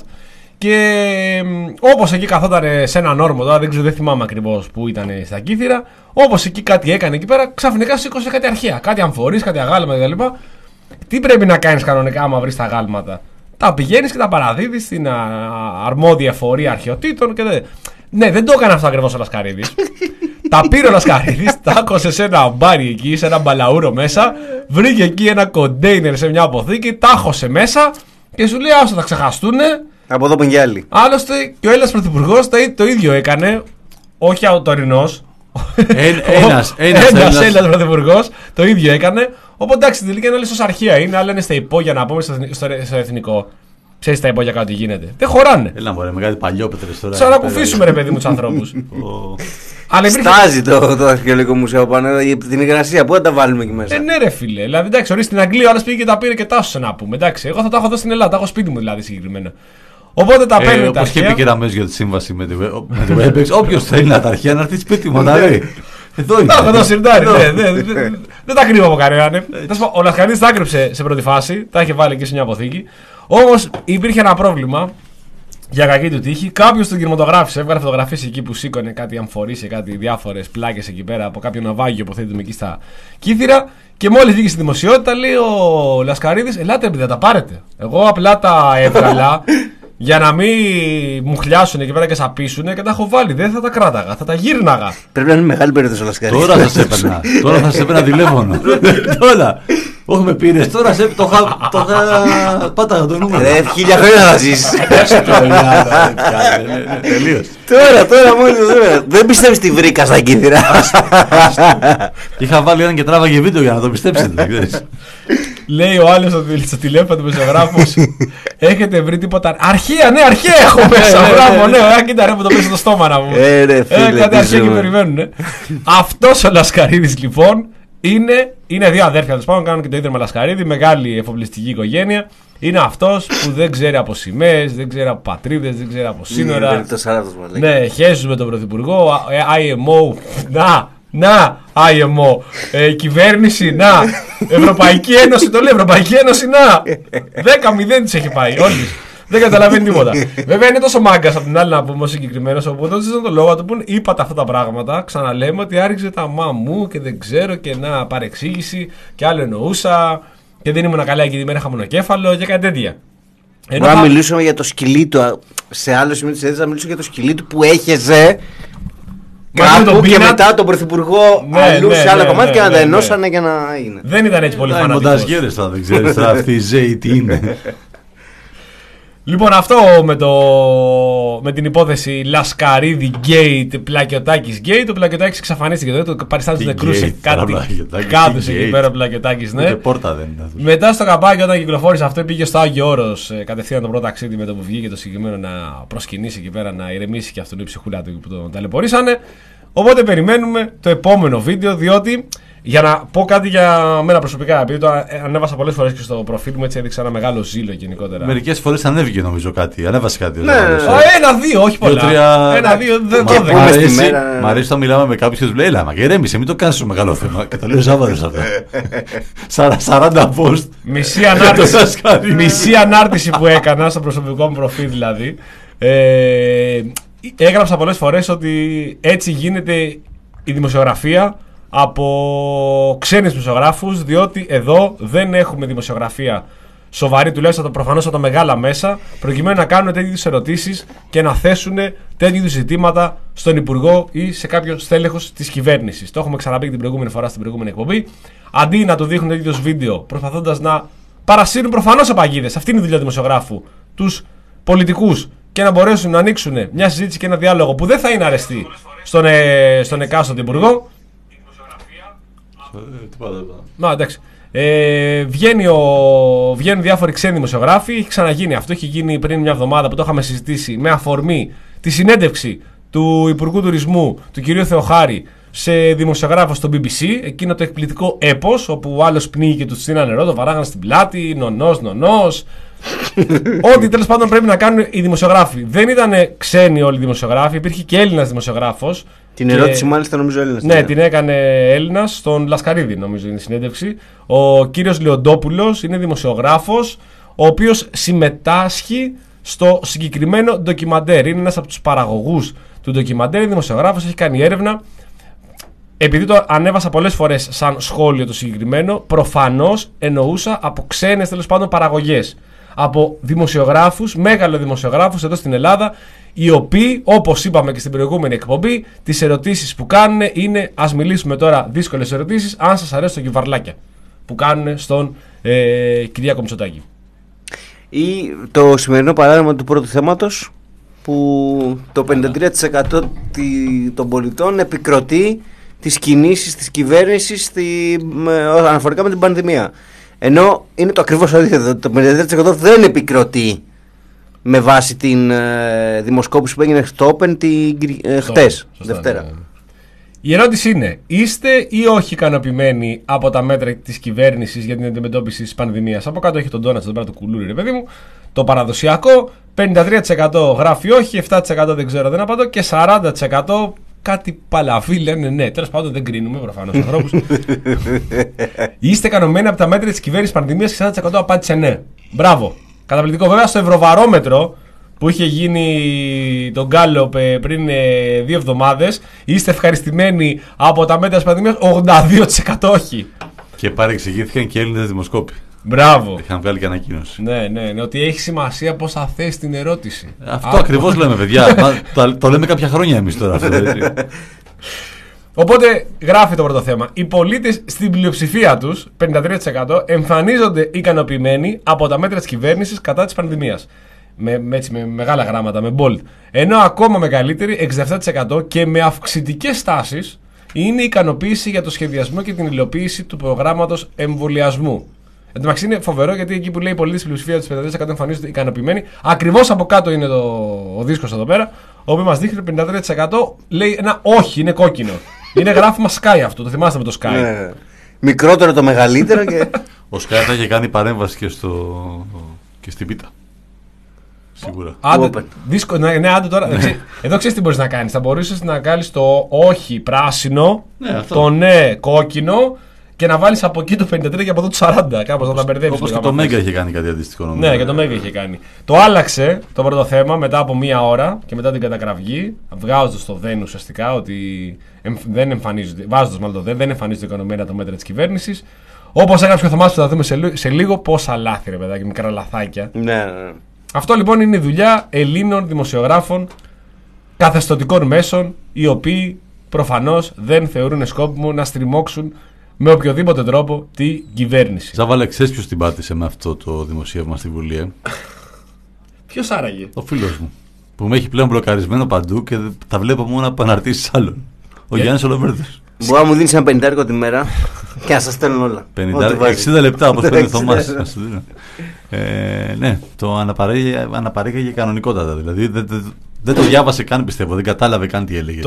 Και όπως εκεί καθόταν σε έναν όρμο, τώρα δεν ξέρω, δεν θυμάμαι ακριβώς που ήταν στα Κύθυρα. Όπως εκεί κάτι έκανε εκεί πέρα, ξαφνικά σήκωσε κάτι αρχαία. Κάτι αμφορείς, κάτι αγάλματα κτλ. Τι πρέπει να κάνεις κανονικά άμα βρεις τα αγάλματα? Τα πηγαίνεις και τα παραδίδεις στην α, αρμόδια φορεία αρχαιοτήτων και δεν. Ναι, δεν το έκανε αυτό ακριβώς ο Λασκαρίδης. Τα πήρε ο Λασκαρίδης, τα άκωσε σε ένα μπάρι εκεί, σε ένα μπαλαούρο μέσα, βρήκε εκεί ένα κοντέινερ σε μια αποθήκη, τα χώσε μέσα και σου λέει άστα θα ξεχαστούνε. Από εδώ που είναι κι άλλοι. Άλλωστε και ο Έλληνας Πρωθυπουργός το, το ίδιο έκανε. Όχι ο τωρινός. Εν- ένας- ένας Ένας Έλληνας- Έλληνας Πρωθυπουργός το ίδιο έκανε. Οπότε εντάξει, στην τελική ανάλυση ως αρχαία είναι, αλλά είναι στα υπόγεια να πούμε στο, εθνι- στο, στο εθνικό. Ξέρεις τα υπόγεια κάτω τι γίνεται. Δεν χωράνε. Έλα μωρέ, μεγάλη παλιόπετρες τώρα. Σαν να κουφίσουμε ρε παιδί μου τους ανθρώπους. Ο- Αλλά υπήρχε. Στάζει το, το αρχαιολογικό μουσείο πάνω, η- την υγρασία. Πού θα τα βάλουμε εκεί μέσα? Ε, ναι, ρε φίλε. Δηλαδή, εντάξει, ορίστε στην Αγγλία, ο άλλος πήγε και τα πήρε και τάσωσε να πούμε. Εντάξει, εγώ θα τα έχω εδώ στην Ελλάδα, τα έχω σπίτι μου δηλαδή συγκεκριμένα. Οπότε τα Ε, παίρνει τα όπως και είπε αρχαία. και Ραμές για τη σύμβαση με τη Web- με τη Webex, όποιος θέλει να τα αρχαία να έρθει σπίτι μου, να λέει. Εδώ είναι. Τα έχω εδώ σιρτάρι. Εδώ. ναι, ναι, ναι, ναι. Δεν τα κρύβω από κανέναν. ε. Θα σου πω, ο Λασκαρίδης τα έκρυψε σε πρώτη φάση, τα είχε βάλει εκεί σε μια αποθήκη. Όμως υπήρχε ένα πρόβλημα για κακή του τύχη. Κάποιος τον κινηματογράφησε, έβγαλε φωτογραφίες εκεί που σήκωνε κάτι αμφορείς και κάτι διάφορες πλάκες εκεί πέρα από κάποιο ναυάγιο που θέτουμε εκεί στα Κύθυρα. Και μόλις βγήκε στη δημοσιότητα, λέει ο Λασκαρίδης: ελάτε, επειδή θα τα πάρετε. Εγώ απλά τα έβγαλα για να μην μου χλιάσουν εκεί πέρα και σαπίσουν και τα έχω βάλει. Δεν θα τα κράταγα, θα τα γύρναγα. Πρέπει να είναι μεγάλη περίπτωση ο Λασκαρίδης. Τώρα θα σε έπαιρνα. Τώρα θα σε έπαιρνα τηλέφωνο. Τώρα. Όχι με πήρες, τώρα σε το είχα. Το είχα. Πάταγα το νούμερο. Ρε, χίλια χρόνια θα ζήσεις. Τελείως. Τώρα, τώρα μόλις το δούμε. Δεν πιστεύεις τι βρήκα στα Κύθυρα. Είχα βάλει έναν και τράβαγε βίντεο για να το πιστέψετε. δεν ξέρεις. Λέει ο άλλος στο τηλέφωνο του δημοσιογράφου. Έχετε βρει τίποτα? Αρχεία, ναι, αρχεία έχω μέσα. Μπράβο, ναι, ωραία, κοίτα ρε που το πέσει στο στόμα να μου. Ε, ρε, φίλε, ε, κάτι αρχεία και περιμένουν. Αυτός ο Λασκαρίδης λοιπόν είναι, είναι δύο αδέρφια τέλος πάντων, κάνουν και το ίδρυμα Λασκαρίδη, μεγάλη εφοπλιστική οικογένεια. Είναι αυτός που δεν ξέρει από σημαίες, δεν ξέρει από πατρίδες, δεν ξέρει από σύνορα. Ναι, χέζουν με τον Πρωθυπουργό, άι εμ ο, να, να, άι εμ ο, ε, κυβέρνηση, να, Ευρωπαϊκή Ένωση, το λέει Ευρωπαϊκή Ένωση, να, δέκα μηδέν της έχει πάει, όλης. Δεν καταλαβαίνει τίποτα. Βέβαια είναι τόσο μάγκας από την άλλη να πούμε ο συγκεκριμένος, οπότε δεν το λόγο του που είπατε αυτά τα πράγματα. Ξαναλέμε ότι άριξε τα μα μου και δεν ξέρω και να παρεξήγηση και άλλο εννοούσα. Και δεν ήμουν καλά εκεί τη μέρα, είχα μονοκέφαλο και κάτι τέτοια. Μπορεί να μιλήσουμε για το σκυλί του. Σε άλλο σημείο τη συζήτηση να μιλήσουμε για το σκυλί του που έχεζε κάπου και μετά τον Πρωθυπουργό ναι, αλλού ναι, σε άλλα ναι, κομμάτια ναι, και να ναι, τα ναι. ενώσανε για να είναι. Δεν ήταν έτσι πολύ ε, φανατικός. Μονταζιέρες τώρα, δεν ξέρεις τώρα αυτή η Ζέη τι είναι. Λοιπόν, αυτό με, το, με την υπόθεση Λασκαρίδη Gate, Πλακιωτάκης Gate. Ο Πλακιωτάκης εξαφανίστηκε εδώ, το παριστάνει τους νεκρούς σε κάτι κάτω εκεί πέρα. Πλακιωτάκης, ναι. Ούτε πόρτα δεν είναι. Μετά στο καπάκι, όταν κυκλοφόρησε αυτό, πήγε στο Άγιο Όρος κατευθείαν το πρώτο ταξίδι με το που βγήκε το συγκεκριμένο να προσκυνήσει εκεί πέρα, να ηρεμήσει και αυτόν η ψυχούλα του που τον ταλαιπωρήσανε. Οπότε περιμένουμε το επόμενο βίντεο, διότι για να πω κάτι για μένα προσωπικά, επειδή το ανέβασα πολλές φορές και στο προφίλ μου, έτσι έδειξα ένα μεγάλο ζήλο γενικότερα. Μερικές φορές ανέβηκε νομίζω κάτι, ανέβασε κάτι. Ναι, ένα-δύο, όχι πολλά. Ένα-δύο, δεν το δέκα. Μ' αρέσει όταν μιλάμε με κάποιους που λέει, έλα, μα ηρέμησε, μην το κάνεις στο μεγάλο θέμα. Και το λέω Ζάβαρος αυτό. σαράντα post. Μισή ανάρτηση που έκανα στο προσωπικό μου προφίλ δηλαδή. Έγραψα πολλές φορές ότι έτσι γίνεται η δημοσιογραφία από ξένους δημοσιογράφους, διότι εδώ δεν έχουμε δημοσιογραφία σοβαρή, τουλάχιστον προφανώς από τα μεγάλα μέσα, προκειμένου να κάνουν τέτοιου είδους ερωτήσεις και να θέσουν τέτοιου είδους ζητήματα στον Υπουργό ή σε κάποιο στέλεχος της κυβέρνησης. Το έχουμε ξαναπεί και την προηγούμενη φορά στην προηγούμενη εκπομπή. Αντί να του δείχνουν τέτοιου είδους βίντεο, προσπαθώντας να παρασύρουν προφανώς απαγίδες, αυτή είναι η δουλειά του δημοσιογράφου, τους πολιτικούς, και να μπορέσουν να ανοίξουν μια συζήτηση και ένα διάλογο που δεν θα είναι αρεστή στον, ε, στον εκάστοτε Υπουργό. Μα εντάξει. Ε, βγαίνει ο, βγαίνουν διάφοροι ξένοι δημοσιογράφοι. Έχει ξαναγίνει αυτό. Έχει γίνει πριν μια εβδομάδα που το είχαμε συζητήσει με αφορμή τη συνέντευξη του Υπουργού Τουρισμού, του κυρίου Θεοχάρη, σε δημοσιογράφο στο μπι μπι σι. Εκείνο το εκπληκτικό έπος, όπου ο άλλος πνίγει και του στείναν νερό, το βαράγαν στην πλάτη. Νονός, νονός. Ό,τι τέλος πάντων πρέπει να κάνουν οι δημοσιογράφοι. Δεν ήταν ξένοι όλοι οι δημοσιογράφοι, υπήρχε και Έλληνας δημοσιογράφος. Την και... ερώτηση μάλιστα νομίζω Έλληνας. Ναι, την έκανε Έλληνας, στον Λασκαρίδη νομίζω είναι η συνέντευξη. Ο κύριος Λεοντόπουλος είναι δημοσιογράφος, ο οποίος συμμετάσχει στο συγκεκριμένο ντοκιμαντέρ. Είναι ένας από τους παραγωγούς του ντοκιμαντέρ, δημοσιογράφος, έχει κάνει έρευνα. Επειδή το ανέβασα πολλές φορές σαν σχόλιο το συγκεκριμένο, προφανώς εννοούσα από ξένες τέλος πάντων παραγωγές. Από δημοσιογράφους, μέγαλο δημοσιογράφους εδώ στην Ελλάδα, οι οποίοι, όπως είπαμε και στην προηγούμενη εκπομπή, τις ερωτήσεις που κάνουν είναι, ας μιλήσουμε τώρα δύσκολες ερωτήσεις, αν σας αρέσουν τα κυβαρλάκια που κάνουν στον ε, Κυριάκο Μητσοτάκη. Ή το σημερινό παράδειγμα του πρώτου θέματος, που το πενήντα τρία τοις εκατό των πολιτών επικροτεί τις κινήσεις της κυβέρνησης στη, με, αναφορικά με την πανδημία. Ενώ είναι το ακριβώς αντίθετο. Το πενήντα τρία τοις εκατό δεν επικροτεί με βάση την ε, δημοσκόπηση που έγινε στο Open την, ε, χτες, Δευτέρα. Ναι. Η ερώτηση είναι, είστε ή όχι ικανοποιημένοι από τα μέτρα της κυβέρνησης για την αντιμετώπιση της πανδημίας? Από κάτω έχει τον Ντόνατ, τον πέρα του κουλούρι, ρε παιδί μου. Το παραδοσιακό, πενήντα τρία τοις εκατό γράφει όχι, επτά τοις εκατό δεν ξέρω, δεν απαντώ και σαράντα τοις εκατό κάτι παλαβή λένε ναι. Τέλος πάντων δεν κρίνουμε προφανώς ανθρώπους. Είστε ικανοποιημένοι από τα μέτρα της κυβέρνησης πανδημίας και σαράντα τοις εκατό απάντησε ναι. Μπράβο. Καταπληκτικό. Βέβαια στο Ευρωβαρόμετρο που είχε γίνει τον Γκάλοπ πριν ε, δύο εβδομάδες, είστε ευχαριστημένοι από τα μέτρα της πανδημίας, ογδόντα δύο τοις εκατό όχι. Και παρεξηγήθηκαν και Έλληνες δημοσκόποι. Μπράβο. Είχαν βγάλει και ανακοίνωση. Ναι, ναι, ναι, ότι έχει σημασία πώς θα θες την ερώτηση. Αυτό ακριβώς λέμε, παιδιά. Μα, το, το λέμε κάποια χρόνια εμείς τώρα αυτό. Έτσι. Οπότε γράφει το πρώτο θέμα. Οι πολίτες στην πλειοψηφία τους, πενήντα τρία τοις εκατό, εμφανίζονται ικανοποιημένοι από τα μέτρα της κυβέρνησης κατά της πανδημίας. Με, με, έτσι, με μεγάλα γράμματα, με bold. Ενώ ακόμα μεγαλύτεροι, εξήντα επτά τοις εκατό και με αυξητικές τάσεις, είναι η ικανοποίηση για το σχεδιασμό και την υλοποίηση του προγράμματος εμβολιασμού. Εν τω μεταξύ είναι φοβερό γιατί εκεί που λέει η πολίτη στην πλειοψηφία του πενήντα τρία τοις εκατό εμφανίζονται ικανοποιημένοι, ακριβώς από κάτω είναι το, ο δίσκος εδώ πέρα, ο οποίος μας δείχνει το πενήντα τρία τοις εκατό λέει ένα όχι, είναι κόκκινο. Είναι γράφημα Sky αυτό, το θυμάστε με το Sky. Ναι. Μικρότερο το μεγαλύτερο και. Ο Sky θα είχε κάνει παρέμβαση και, στο... και στην πίτα. Σίγουρα. Άντε, δίσκο, ναι, ναι, άντε τώρα. Εδώ ξέρεις τι μπορείς να κάνεις. Θα μπορούσες να κάνεις το όχι πράσινο, ναι, το ναι κόκκινο και να βάλεις από εκεί το πενήντα τρία και από εδώ το σαράντα. Κάπως να τα μπερδεύεις. Όπως και το Μέγκα είχε κάνει κάτι αντίστοιχο. Νομίζω. Ναι, και το Μέγκα είχε κάνει. Το άλλαξε το πρώτο θέμα μετά από μία ώρα και μετά την κατακραυγή, βγάζοντας το δεν ουσιαστικά ότι δεν εμφανίζονται, βάζοντας μάλλον το δεν, δεν εμφανίζονται οικονομικά τα μέτρα της κυβέρνησης. Όπως έγραψε και ο Θωμάς που θα δούμε σε, σε λίγο, πόσα λάθη ρε παιδάκι, μικρά λαθάκια. Ναι, ναι. Αυτό λοιπόν είναι η δουλειά Ελλήνων δημοσιογράφων καθεστωτικών μέσων, οι οποίοι προφανώς δεν θεωρούν σκόπιμο να στριμώξουν με οποιοδήποτε τρόπο την κυβέρνηση. Ζάβαλε, ξέρεις ποιος την πάτησε με αυτό το δημοσίευμα στη Βουλή, ε? Ποιος άραγε? Ο φίλος μου. Που με έχει πλέον μπλοκαρισμένο παντού και τα βλέπω μόνο από αναρτήσεις άλλων. Ο yeah. Γιάννης Ολοβέρδος. Μπορεί να μου δίνεις ένα πενηντάρικο τη μέρα και να σας στέλνουν όλα. πενήντα, εξήντα λεπτά όπως παίρνει ο Θωμάς. ε, ναι, το αναπαρήγαγε κανονικότατα. Δηλαδή δεν, δεν, δεν το διάβασε καν, πιστεύω. Δεν κατάλαβε καν τι έλεγε. Το,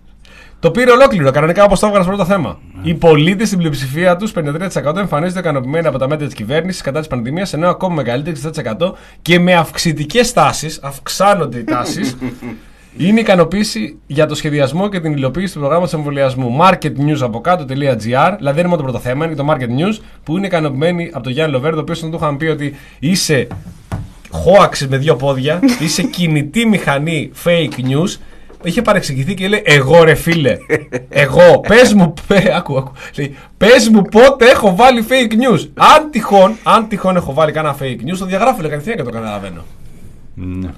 το πήρε ολόκληρο, κανονικά όπως το έβγαλε στο πρώτο θέμα. Mm. Οι πολίτες στην πλειοψηφία τους, πενήντα τρία τοις εκατό, εμφανίζονται ικανοποιημένοι από τα μέτρα της κυβέρνησης κατά της πανδημίας, ενώ ακόμα μεγαλύτερο εξήντα τοις εκατό και με αυξητικές τάσεις, αυξάνονται οι τάσεις. Είναι ικανοποίηση για το σχεδιασμό και την υλοποίηση του προγράμματος εμβολιασμού. Market News από κάτω.gr, δηλαδή δεν είναι μόνο το πρώτο θέμα, είναι το Market News που είναι ικανοποιημένοι από τον Γιάννη Λοβέρδο, ο οποίος του είχαν πει ότι είσαι hoax με δύο πόδια, είσαι κινητή μηχανή fake news. Είχε παρεξηγηθεί και λέει: εγώ ρε φίλε, εγώ, πες μου, πέ, άκου, άκου, λέει, πες μου πότε έχω βάλει fake news. Αν τυχόν, αν τυχόν έχω βάλει κανένα fake news, το διαγράφω λέει κατευθείαν και το καταλαβαίνω. Ναι.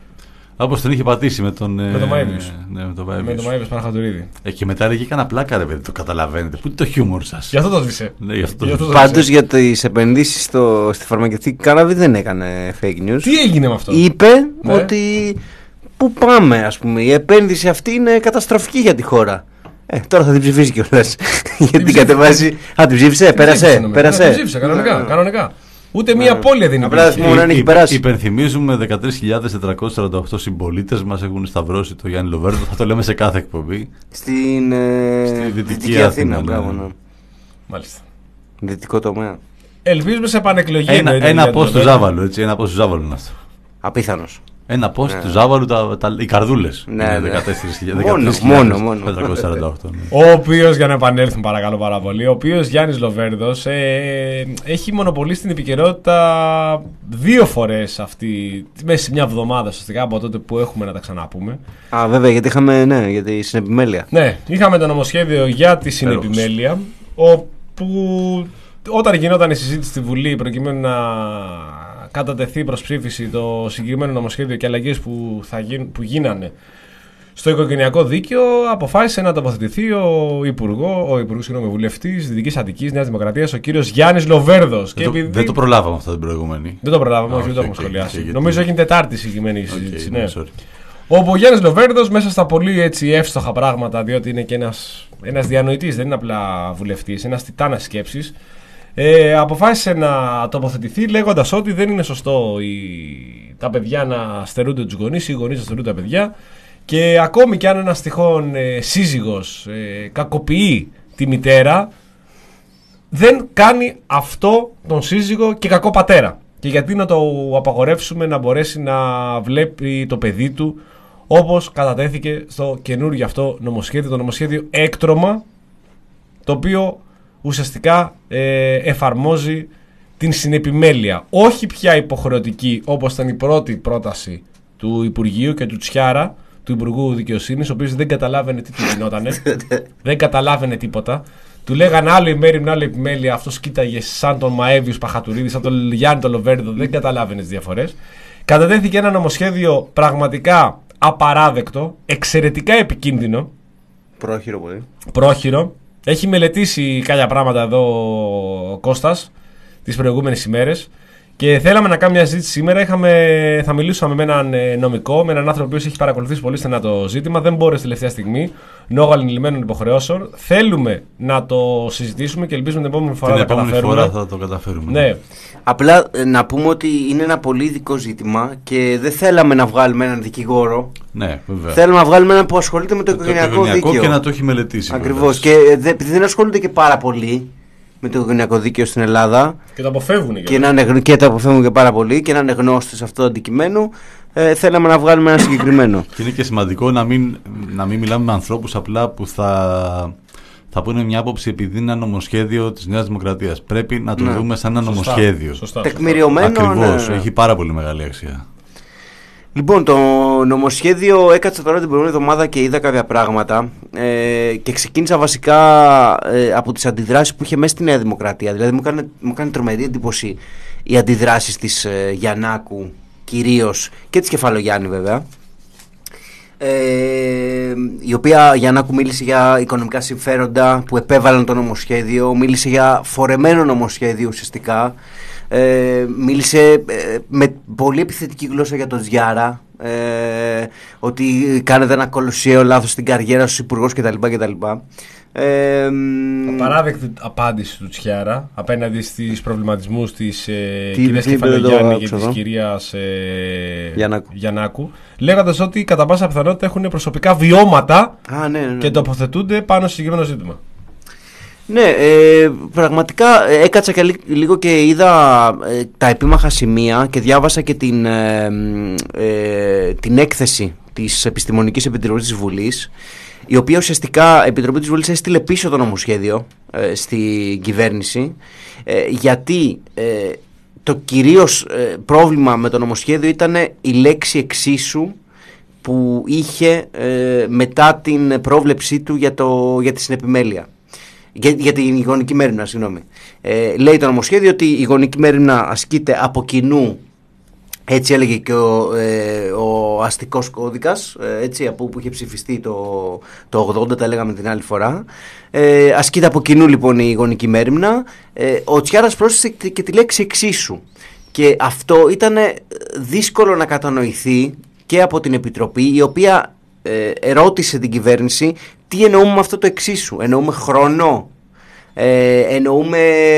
Όπως τον είχε πατήσει με τον. Με τον Μαΐβιος. Ναι, με τον Μαΐβιος. Με τον Μαΐβιος Παναχατουρίδη. Ε, και μετά έλεγε κανένα πλάκα, ρε παιδί, το καταλαβαίνετε. Πού είναι το χιούμορ σας? Γι' αυτό το σβήσε. Ναι, γι' αυτό το σβήσε. Πάντως για τις επενδύσεις στο, στη φαρμακευτική κάναβη δεν έκανε fake news. Τι έγινε με αυτό? Είπε ναι. ότι. Πού πάμε, ας πούμε. Η επένδυση αυτή είναι καταστροφική για τη χώρα. Ε, τώρα θα την ψηφίσει κιόλας. Γιατί την κατεβάζει. Α, την ψήφισε, πέρασε. Πέρασε. Την ψήφισε, κανονικά. κανονικά. Ούτε μία πόλη δεν υπήρχε. Απλά δεν έχει περάσει. Υπενθυμίζουμε δεκατρείς χιλιάδες τετρακόσιοι σαράντα οκτώ συμπολίτες μας έχουν σταυρώσει το Γιάννη Λοβέρδο. Θα το λέμε σε κάθε εκπομπή. Στην ε, Στη Δυτική, Δυτική Αθήνα. Αθήνα ναι. Ναι. Μάλιστα. Δυτικό τομέα. Ελπίζουμε σε επανεκλογή. Ένα, ένα post του Ζάβαλου, έτσι. Ένα post του Ζάβαλου είναι αυτό. Απίθανος. Ένα post ναι. του Ζάβαλου, τα, τα, οι καρδούλες. Ναι, ναι. δεκατέσσερις χιλιάδες μόνο, μόνο. τετρακόσια σαράντα οκτώ. Ναι. Ο οποίος, για να επανέλθουν παρακαλώ πάρα πολύ, ο οποίος Γιάννης Λοβέρδος ε, έχει μονοπολίσει την επικαιρότητα δύο φορές αυτή, μέσα σε μια εβδομάδα ουσιαστικά από τότε που έχουμε να τα ξαναπούμε. Α, βέβαια, γιατί είχαμε, ναι, για τη συνεπιμέλεια. Ναι, είχαμε το νομοσχέδιο για τη συνεπιμέλεια, όπου όταν γινόταν η συζήτηση στη Βουλή προκειμένου να κατατεθεί προς ψήφιση το συγκεκριμένο νομοσχέδιο και αλλαγές που, θα γίν, που γίνανε στο οικογενειακό δίκαιο, αποφάσισε να τοποθετηθεί ο Υπουργό, ο Υπουργός, συγγνώμη, βουλευτής Δυτικής Αττικής Νέας Δημοκρατίας, ο κύριος Γιάννης Λοβέρδος. Δεν, επειδή... δεν το προλάβαμε αυτό την προηγούμενη. Δεν το προλάβαμε, ah, όχι, okay, δεν το έχουμε okay, σχολιάσει. okay, Νομίζω okay. έγινε Τετάρτη συγκεκριμένη η συζήτηση. Okay, ναι. sorry. Όπου ο Γιάννης Λοβέρδος, μέσα στα πολύ έτσι εύστοχα πράγματα, διότι είναι και ένας, ένας διανοητής, δεν είναι απλά βουλευτής, ένας τιτάνας σκέψης. Ε, αποφάσισε να τοποθετηθεί λέγοντας ότι δεν είναι σωστό οι, τα παιδιά να στερούνται τους γονείς ή οι γονείς να στερούνται τα παιδιά και ακόμη και αν ένας τυχόν ε, σύζυγος ε, κακοποιεί τη μητέρα, δεν κάνει αυτό τον σύζυγο και κακό πατέρα. Και γιατί να το απαγορεύσουμε να μπορέσει να βλέπει το παιδί του όπως κατατέθηκε στο καινούργιο αυτό νομοσχέδιο, το νομοσχέδιο έκτρωμα, το οποίο ουσιαστικά ε, εφαρμόζει την συνεπιμέλεια. Όχι πια υποχρεωτική όπως ήταν η πρώτη πρόταση του Υπουργείου και του Τσιάρα, του Υπουργού Δικαιοσύνης, ο οποίος δεν καταλάβαινε τι του γινότανε. Δεν καταλάβαινε τίποτα. Του λέγανε άλλο η μέρη με άλλο επιμέλεια. Αυτός κοίταγε σαν τον Μαέβιους Παχατουρίδη, σαν τον Γιάννη τον Λοβέρδο. Δεν καταλάβαινε τις διαφορές. Κατατέθηκε ένα νομοσχέδιο πραγματικά απαράδεκτο, εξαιρετικά επικίνδυνο. Πρόχειρο πολύ. Πρόχειρο. Έχει μελετήσει κάποια πράγματα εδώ ο Κώστας τις προηγούμενες ημέρες Και θέλαμε να κάνουμε μια συζήτηση σήμερα. Είχαμε, θα μιλήσουμε με έναν νομικό, με έναν άνθρωπο που έχει παρακολουθήσει πολύ στενά το ζήτημα. Δεν μπόρεσε τελευταία στιγμή, λόγω αλληλημένων υποχρεώσεων. Θέλουμε να το συζητήσουμε και ελπίζουμε την επόμενη φορά την να το επόμενη καταφέρουμε. φορά θα το καταφέρουμε. Ναι. Απλά να πούμε ότι είναι ένα πολύ ειδικό ζήτημα και δεν θέλαμε να βγάλουμε έναν δικηγόρο. Ναι, βέβαια. Θέλουμε να βγάλουμε έναν που ασχολείται με το, το οικογενειακό, οικογενειακό δίκαιο. Και να το έχει μελετήσει. Ακριβώς. Και επειδή δεν ασχολούνται και πάρα πολύ με το οικογενειακό δίκαιο στην Ελλάδα. Και το αποφεύγουν και, να είναι, και το αποφεύγουν και πάρα πολύ και να είναι γνώστες αυτού του αντικειμένου. Ε, θέλαμε να βγάλουμε ένα συγκεκριμένο. Και είναι και σημαντικό να μην, να μην μιλάμε με ανθρώπους απλά που θα, θα πούνε μια άποψη επειδή είναι ένα νομοσχέδιο της Νέας Δημοκρατίας. Πρέπει να το ναι. δούμε σαν ένα σωστά, νομοσχέδιο. Σωστά, τεκμηριωμένο. Ακριβώς. Ναι. Έχει πάρα πολύ μεγάλη αξία. Λοιπόν, το νομοσχέδιο έκατσα τώρα την προηγούμενη εβδομάδα και είδα κάποια πράγματα ε, και ξεκίνησα βασικά ε, από τις αντιδράσεις που είχε μέσα στη Νέα Δημοκρατία. Δηλαδή μου έκανε, μου έκανε τρομερή εντύπωση οι αντιδράσεις της ε, Γιαννάκου κυρίως και της Κεφαλογιάννη βέβαια, ε, η οποία Γιαννάκου μίλησε για οικονομικά συμφέροντα που επέβαλαν το νομοσχέδιο, μίλησε για φορεμένο νομοσχέδιο ουσιαστικά. Ε, μίλησε ε, με πολύ επιθετική γλώσσα για τον Τζιάρα, ε, ότι κάνετε ένα κολοσιαίο λάθος στην καριέρα στους υπουργούς κτλ. κτλ. Ε, Απαράδεκτη απάντηση του Τσιάρα απέναντι στις προβληματισμούς της ε, τι, κυρίας τι Κεφαλογιάννη και εδώ, της κυρίας ε, Γιαννάκου. Γιαννάκου, λέγοντας ότι κατά πάσα πιθανότητα έχουν προσωπικά βιώματα Α, ναι, ναι, ναι. και τοποθετούνται πάνω στο συγκεκριμένο ζήτημα. Ναι, ε, πραγματικά ε, έκατσα και λίγο και είδα ε, τα επίμαχα σημεία και διάβασα και την, ε, ε, την έκθεση της Επιστημονικής Επιτροπής της Βουλής, η οποία ουσιαστικά η Επιτροπή της Βουλής έστειλε πίσω το νομοσχέδιο ε, στην κυβέρνηση, ε, γιατί ε, το κυρίως ε, πρόβλημα με το νομοσχέδιο ήταν η λέξη εξίσου που είχε ε, μετά την πρόβλεψή του για, το, για τη συνεπιμέλεια. Για, για την γονική μέριμνα, συγγνώμη. Ε, λέει το νομοσχέδιο ότι η γονική μέριμνα ασκείται από κοινού, έτσι έλεγε και ο, ε, ο αστικός κώδικας, ε, έτσι, από που είχε ψηφιστεί το, το ογδόντα, τα λέγαμε την άλλη φορά. Ε, ασκείται από κοινού λοιπόν η γονική μέριμνα. Ε, ο Τσιάρας πρόσθεσε και τη λέξη εξίσου. Και αυτό ήταν δύσκολο να κατανοηθεί και από την Επιτροπή, η οποία ε, ερώτησε την κυβέρνηση τι εννοούμε με αυτό το εξίσου. Εννοούμε χρόνο, ε, εννοούμε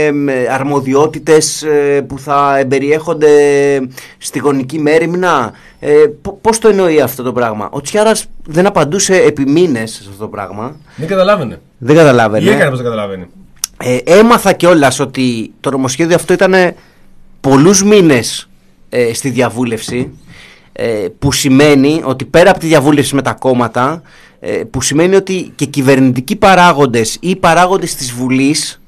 αρμοδιότητες ε, που θα εμπεριέχονται στη γονική μέριμνα. Ε, πώς το εννοεί αυτό το πράγμα? Ο Τσιάρας δεν απαντούσε επί μήνες σε αυτό το πράγμα. Δεν καταλάβαινε. Δεν καταλάβαινε. Ή έκανε πως δεν καταλάβαινε. Ε, έμαθα κιόλας ότι το νομοσχέδιο αυτό ήταν πολλούς μήνες ε, στη διαβούλευση, ε, που σημαίνει ότι πέρα από τη διαβούλευση με τα κόμματα, ε, που σημαίνει ότι και κυβερνητικοί παράγοντες ή παράγοντες της Βουλής,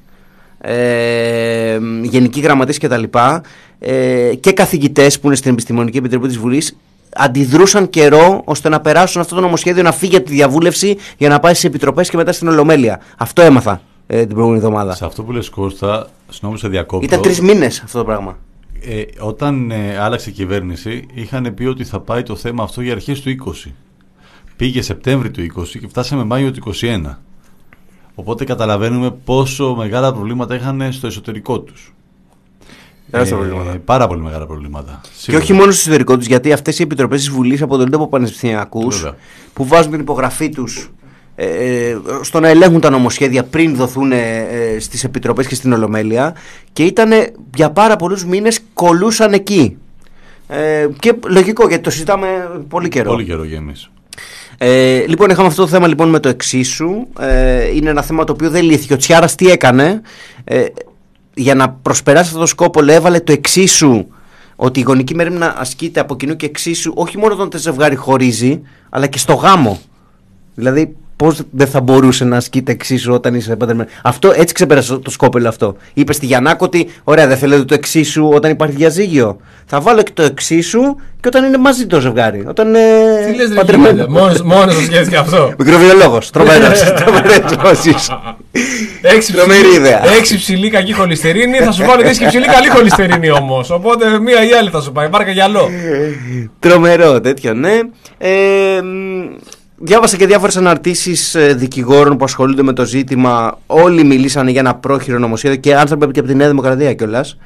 ε, γενικοί γραμματείς κτλ, ε, και καθηγητές που είναι στην Επιστημονική Επιτροπή της Βουλής αντιδρούσαν καιρό ώστε να περάσουν αυτό το νομοσχέδιο, να φύγει από τη διαβούλευση για να πάει στις επιτροπές και μετά στην Ολομέλεια. Αυτό έμαθα ε, την προηγούμενη εβδομάδα. Σε αυτό που λες, Κώστα, συγγνώμη σε διακόπτω. Ήταν τρεις μήνες αυτό το πράγμα. Ε, όταν ε, άλλαξε η κυβέρνηση, είχαν πει ότι θα πάει το θέμα αυτό για αρχές του είκοσι. Πήγε Σεπτέμβρη του είκοσι και φτάσαμε Μάιο του είκοσι ένα. Οπότε καταλαβαίνουμε πόσο μεγάλα προβλήματα είχαν στο εσωτερικό τους. Ε, πάρα πολύ μεγάλα προβλήματα. Και Σίγουρα. όχι μόνο στο εσωτερικό τους, γιατί αυτές οι επιτροπές της Βουλής αποτελούνται από πανεπιστημιακούς που βάζουν την υπογραφή τους ε, στο να ελέγχουν τα νομοσχέδια πριν δοθούν ε, στις επιτροπές και στην Ολομέλεια, και ήταν για πάρα πολλούς μήνες κολούσαν εκεί. Ε, και λογικό, γιατί το συζητάμε πολύ καιρό. Πολύ καιρό για εμείς. Ε, λοιπόν, είχαμε αυτό το θέμα λοιπόν με το εξίσου. Ε, είναι ένα θέμα το οποίο δεν λύθηκε. Ο Τσιάρας τι έκανε? Ε, για να προσπεράσει αυτό το σκόπο, έβαλε το εξίσου, ότι η γονική μέριμνα ασκείται από κοινού και εξίσου όχι μόνο όταν το ζευγάρι χωρίζει, αλλά και στο γάμο. Δηλαδή, πώς δεν θα μπορούσε να ασκείται εξίσου όταν είσαι παντρεμένο? Αυτό έτσι ξεπέρασε το σκόπελο αυτό. Είπε στη Γιαννάκου ότι ωραία, δεν θέλετε το εξίσου όταν υπάρχει διαζύγιο? Θα βάλω και το εξίσου και όταν είναι μαζί το ζευγάρι. Όταν είναι Τι λες, παντρεμένο. Μόνος, μόνος το σκέφτηκε αυτό. Μικροβιολόγος. Τρομερός. Τρομερός. Τρομερή ιδέα. Έξι ψηλή κακή χολυστερίνη, θα σου βάλω και ψηλή καλή χολυστερίνη όμως. Οπότε μία ή άλλη θα σου πάει. Πάρε γυαλό. Τρομερό τέτοιο, ναι. Ε, διάβασα και διάφορες αναρτήσεις δικηγόρων που ασχολούνται με το ζήτημα. Όλοι μιλήσανε για ένα πρόχειρο νομοσχέδιο και άνθρωποι και από τη Νέα Δημοκρατία κιόλας.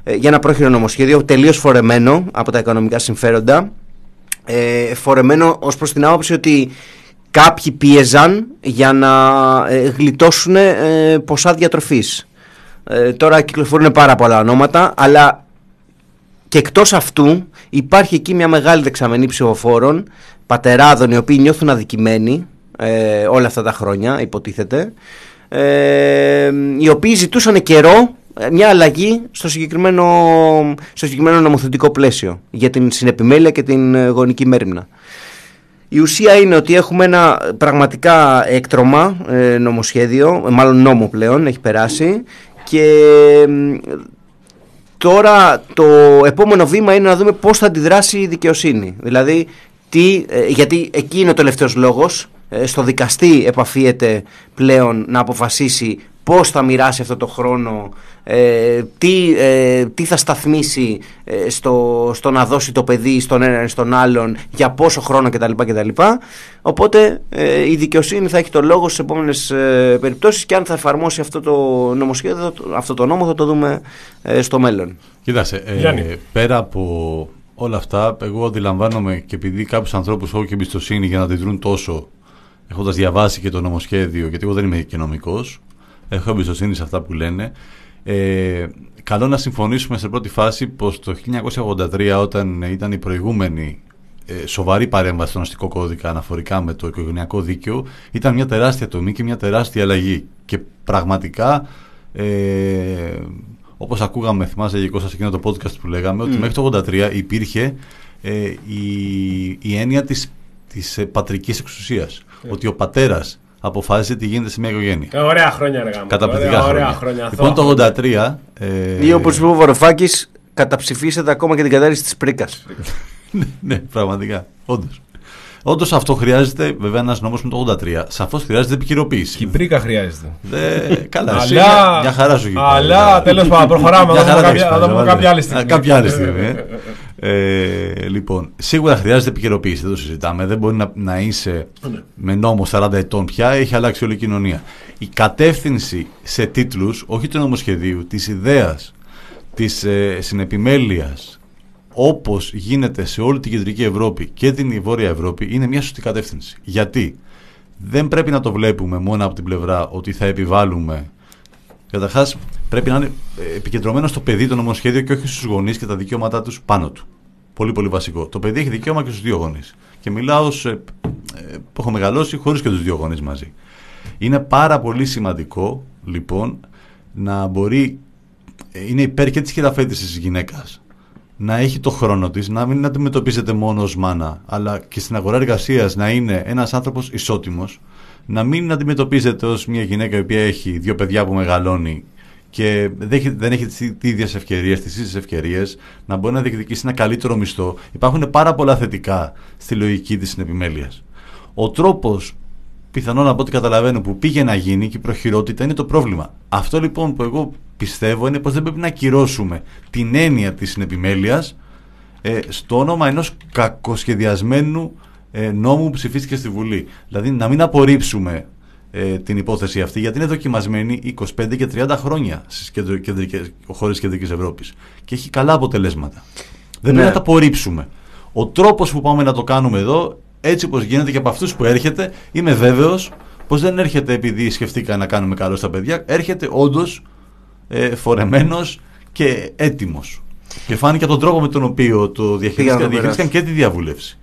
ε, για ένα πρόχειρο νομοσχέδιο τελείως φορεμένο από τα οικονομικά συμφέροντα, ε, φορεμένο ως προς την άποψη ότι κάποιοι πίεζαν για να ε, γλιτώσουν ε, ποσά διατροφής. Ε, τώρα κυκλοφορούν πάρα πολλά ονόματα, αλλά και εκτός αυτού υπάρχει εκεί μια μεγάλη δεξαμενή ψηφοφόρων, πατεράδων, οι οποίοι νιώθουν αδικημένοι ε, όλα αυτά τα χρόνια, υποτίθεται, ε, οι οποίοι ζητούσαν καιρό μια αλλαγή στο συγκεκριμένο, στο συγκεκριμένο νομοθετικό πλαίσιο για την συνεπιμέλεια και την γονική μέριμνα. Η ουσία είναι ότι έχουμε ένα πραγματικά έκτρωμα ε, νομοσχέδιο, μάλλον νόμο πλέον, έχει περάσει, και τώρα το επόμενο βήμα είναι να δούμε πώς θα αντιδράσει η δικαιοσύνη. Δηλαδή, τι, ε, γιατί εκεί είναι ο τελευταίος λόγος, ε, στο δικαστή επαφίεται πλέον να αποφασίσει πώς θα μοιράσει αυτό το χρόνο, ε, τι, ε, τι θα σταθμίσει ε, στο, στο να δώσει το παιδί στον έναν ή στον άλλον, για πόσο χρόνο κτλ. κτλ. Οπότε ε, η δικαιοσύνη θα έχει το λόγο στις επόμενες ε, περιπτώσεις, και αν θα εφαρμόσει αυτό το νομοσχέδιο, αυτό το νόμο, θα το δούμε ε, στο μέλλον. Κοίταξε, ε, πέρα από όλα αυτά, εγώ αντιλαμβάνομαι, και επειδή κάποιους ανθρώπους έχω και εμπιστοσύνη για να αντιδρούν τόσο, έχοντας διαβάσει και το νομοσχέδιο, γιατί εγώ δεν είμαι και νομικός, έχω εμπιστοσύνη σε αυτά που λένε. Ε, καλό να συμφωνήσουμε σε πρώτη φάση πως το χίλια εννιακόσια ογδόντα τρία, όταν ήταν η προηγούμενη ε, σοβαρή παρέμβαση στον αστικό κώδικα αναφορικά με το οικογενειακό δίκαιο, ήταν μια τεράστια τομή και μια τεράστια αλλαγή. Και πραγματικά, ε, όπως ακούγαμε, θυμάσαι και Κώστα σε εκείνο το podcast που λέγαμε, mm. ότι μέχρι το ογδόντα τρία υπήρχε ε, η, η έννοια της, της ε, πατρικής εξουσίας. Yeah. Ότι ο πατέρας αποφάσισε τι γίνεται σε μια οικογένεια. Ε, ωραία χρόνια, αργά. Καταπληκτικά χρόνια. Ωραία χρόνια. Λοιπόν, το ογδόντα τρία. Ε... Ή όπως είπε ο Βαρουφάκης, καταψηφίσετε ακόμα και την κατάρριση της πρίκας. Ναι, πραγματικά. Όντως. Όντως αυτό χρειάζεται, βέβαια, ένας νόμος με το ογδόντα τρία. Σαφώς χρειάζεται επικαιροποίηση. Και η πρίκα χρειάζεται. Δε... Καλά, εσύ, αλλά... μια χαρά σου γίνει. Αλλά τέλος πάντων, προχωράμε. Θα το πούμε κάποια άλλη στιγμή. Κάποια άλλη στιγμή. ε. Ε, λοιπόν, σίγουρα χρειάζεται επικαιροποίηση, δεν το συζητάμε. Δεν μπορεί να, να είσαι με νόμο σαράντα ετών πια, έχει αλλάξει όλη η κοινωνία. Η κατεύθυνση σε τίτλους, όχι του νομοσχεδίου, της ιδέας, της ε, συνεπιμέλειας, όπως γίνεται σε όλη την κεντρική Ευρώπη και την Βόρεια Ευρώπη, είναι μια σωστή κατεύθυνση. Γιατί δεν πρέπει να το βλέπουμε μόνο από την πλευρά ότι θα επιβάλλουμε. Καταρχάς, πρέπει να είναι επικεντρωμένο στο παιδί το νομοσχέδιο και όχι στους γονείς και τα δικαιώματά τους πάνω του. Πολύ πολύ βασικό. Το παιδί έχει δικαίωμα και στους δύο γονείς. Και μιλάω ως, ε, ε, που έχω μεγαλώσει χωρίς και τους δύο γονείς μαζί. Είναι πάρα πολύ σημαντικό, λοιπόν, να μπορεί, ε, είναι υπέρ και της χειραφέτησης της γυναίκας, να έχει το χρόνο της, να μην αντιμετωπίζεται μόνο ως μάνα, αλλά και στην αγορά εργασίας να είναι ένας άνθρωπος ισότιμος, να μην αντιμετωπίζεται ως μια γυναίκα η οποία έχει δύο παιδιά που μεγαλώνει και δεν έχει τις ίδιες ευκαιρίες, τις ίδιες ευκαιρίες, να μπορεί να διεκδικήσει ένα καλύτερο μισθό. Υπάρχουν πάρα πολλά θετικά στη λογική της συνεπιμέλειας. Ο τρόπος, πιθανόν από ό,τι καταλαβαίνω, που πήγε να γίνει και η προχειρότητα είναι το πρόβλημα. Αυτό λοιπόν που εγώ πιστεύω είναι πως δεν πρέπει να ακυρώσουμε την έννοια της συνεπιμέλειας ε, στο όνομα ενός κακοσχεδιασμένου ε, νόμου που ψηφίστηκε στη Βουλή. Δηλαδή να μην απορρίψουμε ε, την υπόθεση αυτή, γιατί είναι δοκιμασμένη είκοσι πέντε και τριάντα χρόνια στις χώρες της Κεντρικής Ευρώπης και έχει καλά αποτελέσματα. Δεν ναι. πρέπει να τα απορρίψουμε. Ο τρόπος που πάμε να το κάνουμε εδώ, έτσι όπως γίνεται και από αυτούς που έρχεται, είμαι βέβαιος πως δεν έρχεται επειδή σκεφτήκα να κάνουμε καλό στα παιδιά, έρχεται όντως ε, φορεμένος και έτοιμος. Και φάνηκε από τον τρόπο με τον οποίο το διαχειρίστηκαν, διαχειρίστηκαν και τη διαβούλευση.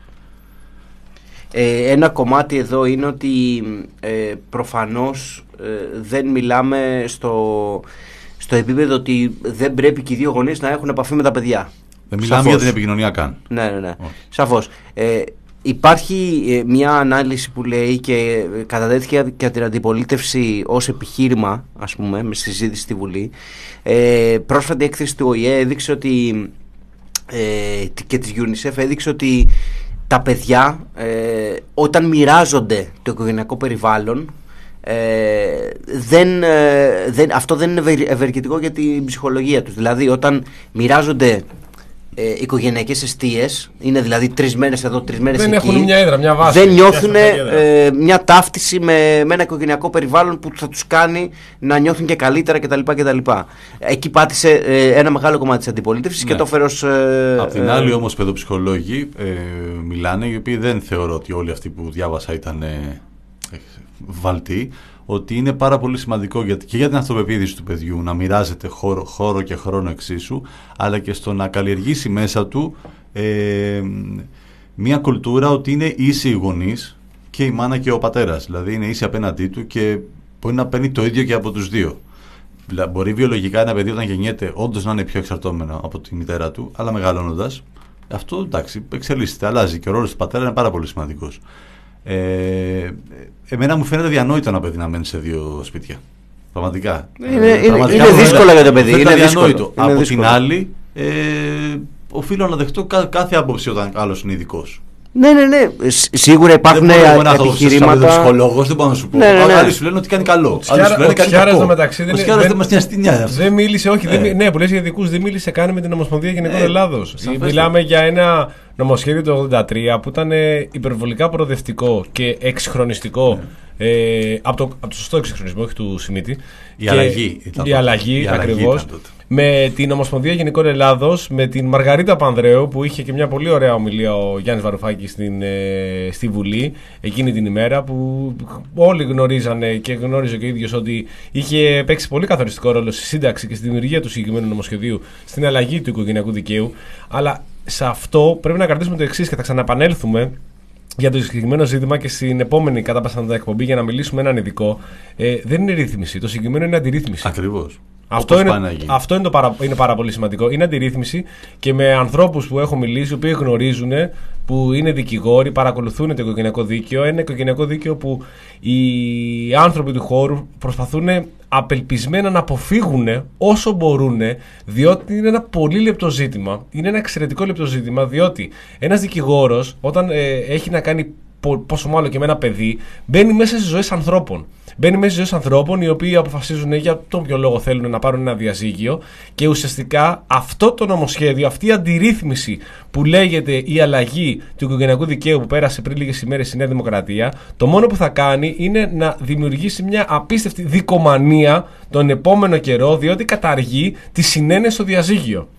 Ε, ένα κομμάτι εδώ είναι ότι ε, προφανώς ε, δεν μιλάμε στο, στο επίπεδο ότι δεν πρέπει και οι δύο γονείς να έχουν επαφή με τα παιδιά. Δεν μιλάμε Σαφώς. για την επικοινωνία καν. Ναι, ναι, ναι. Oh. Σαφώς. Ε, υπάρχει ε, μια ανάλυση που λέει και κατατέθηκε και από την αντιπολίτευση ως επιχείρημα, ας πούμε, με συζήτηση στη Βουλή. Ε, πρόσφατη έκθεση του Ο Η Ε έδειξε ότι ε, και της UNICEF έδειξε ότι τα παιδιά ε, όταν μοιράζονται το οικογενειακό περιβάλλον ε, δεν, ε, δεν, αυτό δεν είναι ευεργετικό για την ψυχολογία τους. Δηλαδή όταν μοιράζονται ε, οικογενειακές εστίες, είναι δηλαδή τρεις μέρες εδώ, τρεις μέρες δεν εκεί. Δεν έχουν μια έδρα, μια βάση. Δεν νιώθουν ε, μια ταύτιση με, με ένα οικογενειακό περιβάλλον που θα τους κάνει να νιώθουν και καλύτερα κτλ. κτλ. Εκεί πάτησε ε, ένα μεγάλο κομμάτι της αντιπολίτευσης, ναι. Και το έφερε ως... Ε, Απ' την άλλη όμως παιδοψυχολόγοι ε, μιλάνε, οι οποίοι δεν θεωρώ ότι όλοι αυτοί που διάβασα ήταν ε, βαλτοί, ότι είναι πάρα πολύ σημαντικό για, και για την αυτοπεποίθηση του παιδιού να μοιράζεται χώρο, χώρο και χρόνο εξίσου, αλλά και στο να καλλιεργήσει μέσα του ε, μια κουλτούρα ότι είναι ίσοι οι γονείς και η μάνα και ο πατέρας. Δηλαδή είναι ίσοι απέναντί του και μπορεί να παίρνει το ίδιο και από τους δύο. Μπορεί βιολογικά ένα παιδί όταν γεννιέται όντως να είναι πιο εξαρτώμενο από τη μητέρα του, αλλά μεγαλώνοντας, αυτό εντάξει, εξελίσσεται, αλλάζει και ο ρόλος του πατέρα είναι πάρα πολύ σημαντικός. Ε, εμένα μου φαίνεται διανόητο ένα παιδί να μένει σε δύο σπίτια. Πραγματικά. Είναι, ε, πραγματικά είναι, είναι δύσκολο για το παιδί. Είναι διανόητο. Είναι από δύσκολο. την άλλη, ε, οφείλω να δεχτώ κά, κάθε άποψη όταν άλλος είναι ειδικός. Ναι, ναι, ναι. Σίγουρα υπάρχουν επιχειρήματα. Σαν ψυχολόγος δεν μπορώ να σου πω. Ναι, ναι, ναι. Άλλοι σου λένε ότι κάνει καλό. Άλλοι σου λένε κάνει κακό. Μεταξύ, δεν, δεν, δεν μας νοιάζει τι νοιάζει. Δεν μίλησε, όχι. Ε. Δεν, ναι, που λες για ειδικούς, δεν μίλησε καν με την Ομοσπονδία Γυναικών ε, Ελλάδος. Μιλάμε για ένα νομοσχέδιο του ογδόντα τρία που ήταν υπερβολικά προοδευτικό και εξυγχρονιστικό. Ε. Ε, από, το, από το σωστό εξυγχρονισμό, όχι του Σιμίτη. Η αλλαγή. Η, η αλλαγή, ακριβώς. Με την Ομοσπονδία Γυναικών Ελλάδος, με την Μαργαρίτα Πανδρέου, που είχε και μια πολύ ωραία ομιλία ο Γιάννης Βαρουφάκης στην, ε, στη Βουλή εκείνη την ημέρα, που όλοι γνωρίζανε και γνώριζε και ο ίδιος ότι είχε παίξει πολύ καθοριστικό ρόλο στη σύνταξη και στη δημιουργία του συγκεκριμένου νομοσχεδίου, στην αλλαγή του οικογενειακού δικαίου. Αλλά σε αυτό πρέπει να κρατήσουμε το εξής και θα ξαναπανέλθουμε για το συγκεκριμένο ζήτημα και στην επόμενη κατά πάσα εκπομπή για να μιλήσουμε έναν ειδικό. Ε, δεν είναι ρύθμιση. Το συγκεκριμένο είναι αντιρρύθμιση. Ακριβώς. Αυτό, είναι, αυτό είναι, το παρα, είναι πάρα πολύ σημαντικό. Είναι αντιρρύθμιση και με ανθρώπους που έχω μιλήσει, οι οποίοι γνωρίζουν, που είναι δικηγόροι, παρακολουθούν το οικογενειακό δίκαιο. Ένα οικογενειακό δίκαιο που οι άνθρωποι του χώρου προσπαθούν απελπισμένα να αποφύγουν όσο μπορούν, διότι είναι ένα πολύ λεπτό ζήτημα. Είναι ένα εξαιρετικό λεπτό ζήτημα, διότι ένας δικηγόρος, όταν ε, έχει να κάνει πόσο μάλλον και με ένα παιδί, μπαίνει μέσα στις ζωές ανθρώπων. Μπαίνει μέσα στις ζωές ανθρώπων οι οποίοι αποφασίζουν για τον ποιο λόγο θέλουν να πάρουν ένα διαζύγιο, και ουσιαστικά αυτό το νομοσχέδιο, αυτή η αντιρρύθμιση που λέγεται η αλλαγή του οικογενειακού δικαίου που πέρασε πριν λίγες ημέρες στη Νέα Δημοκρατία, το μόνο που θα κάνει είναι να δημιουργήσει μια απίστευτη δικομανία τον επόμενο καιρό, διότι καταργεί τη συνένεση στο διαζύγιο.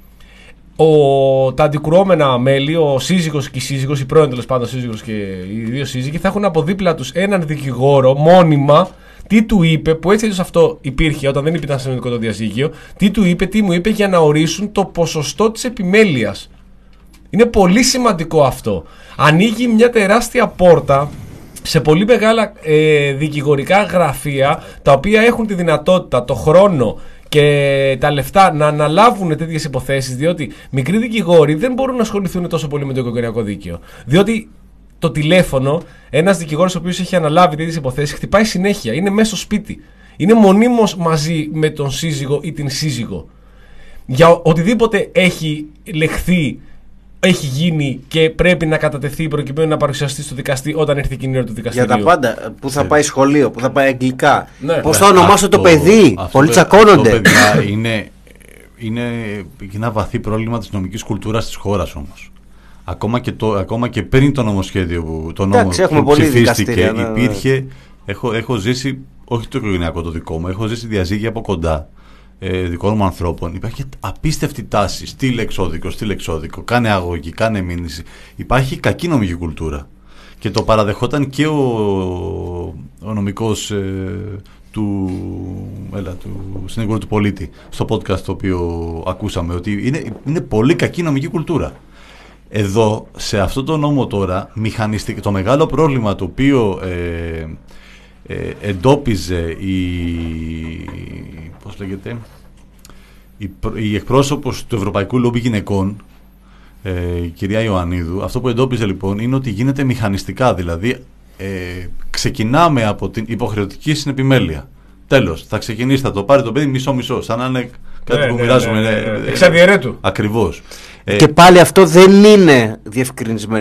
Ο, τα αντικρουόμενα μέλη, ο σύζυγος και η σύζυγος, η πρώην τέλος πάντων σύζυγος και οι δύο σύζυγοι, θα έχουν από δίπλα τους έναν δικηγόρο μόνιμα. Τι του είπε, που έτσι έτσι αυτό υπήρχε όταν δεν ήταν συνολικό το διαζύγιο, τι του είπε, τι μου είπε, για να ορίσουν το ποσοστό της επιμέλειας. Είναι πολύ σημαντικό αυτό. Ανοίγει μια τεράστια πόρτα σε πολύ μεγάλα ε, δικηγορικά γραφεία, τα οποία έχουν τη δυνατότητα, το χρόνο και τα λεφτά να αναλάβουν τέτοιες υποθέσεις, διότι μικροί δικηγόροι δεν μπορούν να ασχοληθούν τόσο πολύ με το οικογενειακό δίκαιο. Διότι το τηλέφωνο, ένας δικηγόρος ο οποίος έχει αναλάβει τέτοιες υποθέσεις, χτυπάει συνέχεια, είναι μέσα στο σπίτι. Είναι μονίμως μαζί με τον σύζυγο ή την σύζυγο. Για οτιδήποτε έχει λεχθεί, έχει γίνει και πρέπει να κατατεθεί προκειμένου να παρουσιαστεί στο δικαστή όταν έρθει η ώρα του δικαστηρίου. Για τα πάντα. Πού θα πάει σχολείο, πού θα πάει αγγλικά. Ναι. Πώς θα ονομάσω το παιδί. Πολλοί τσακώνονται. Αυτό, παιδιά, είναι, είναι ένα βαθύ πρόβλημα της νομικής κουλτούρας της χώρας όμως. Ακόμα και, το, ακόμα και πριν το νομοσχέδιο που, το νόμο που ψηφίστηκε, ναι, υπήρχε. Ναι. Έχω, έχω ζήσει, όχι το οικογενειακό το δικό μου, έχω ζήσει διαζύγια από κοντά ε, δικών μου ανθρώπων. Υπάρχει απίστευτη τάση. Στείλε εξώδικο, στείλε εξώδικο, κάνε αγωγή, κάνε μήνυση. Υπάρχει κακή νομική κουλτούρα. Και το παραδεχόταν και ο, ο νομικός ε, του, έλα, του συνήγορου του πολίτη στο podcast το οποίο ακούσαμε, ότι είναι, είναι πολύ κακή νομική κουλτούρα. Εδώ, σε αυτό το νόμο τώρα, μηχανιστικά, το μεγάλο πρόβλημα το οποίο ε, ε, εντόπιζε η, πώς λέγεται, η, η εκπρόσωπος του Ευρωπαϊκού Λόμπι Γυναικών, ε, η κυρία Ιωαννίδου, αυτό που εντόπιζε λοιπόν είναι ότι γίνεται μηχανιστικά, δηλαδή ε, ξεκινάμε από την υποχρεωτική συνεπιμέλεια. Τέλος, θα ξεκινήσει, θα το πάρει το παιδί μισό-μισό, σαν να είναι κάτι ναι, που ναι, μοιράζουμε. Ναι, ναι, ναι. Εξαδιαιρέτου. Ακριβώς. Και πάλι αυτό δεν είναι διευκρινισμένο.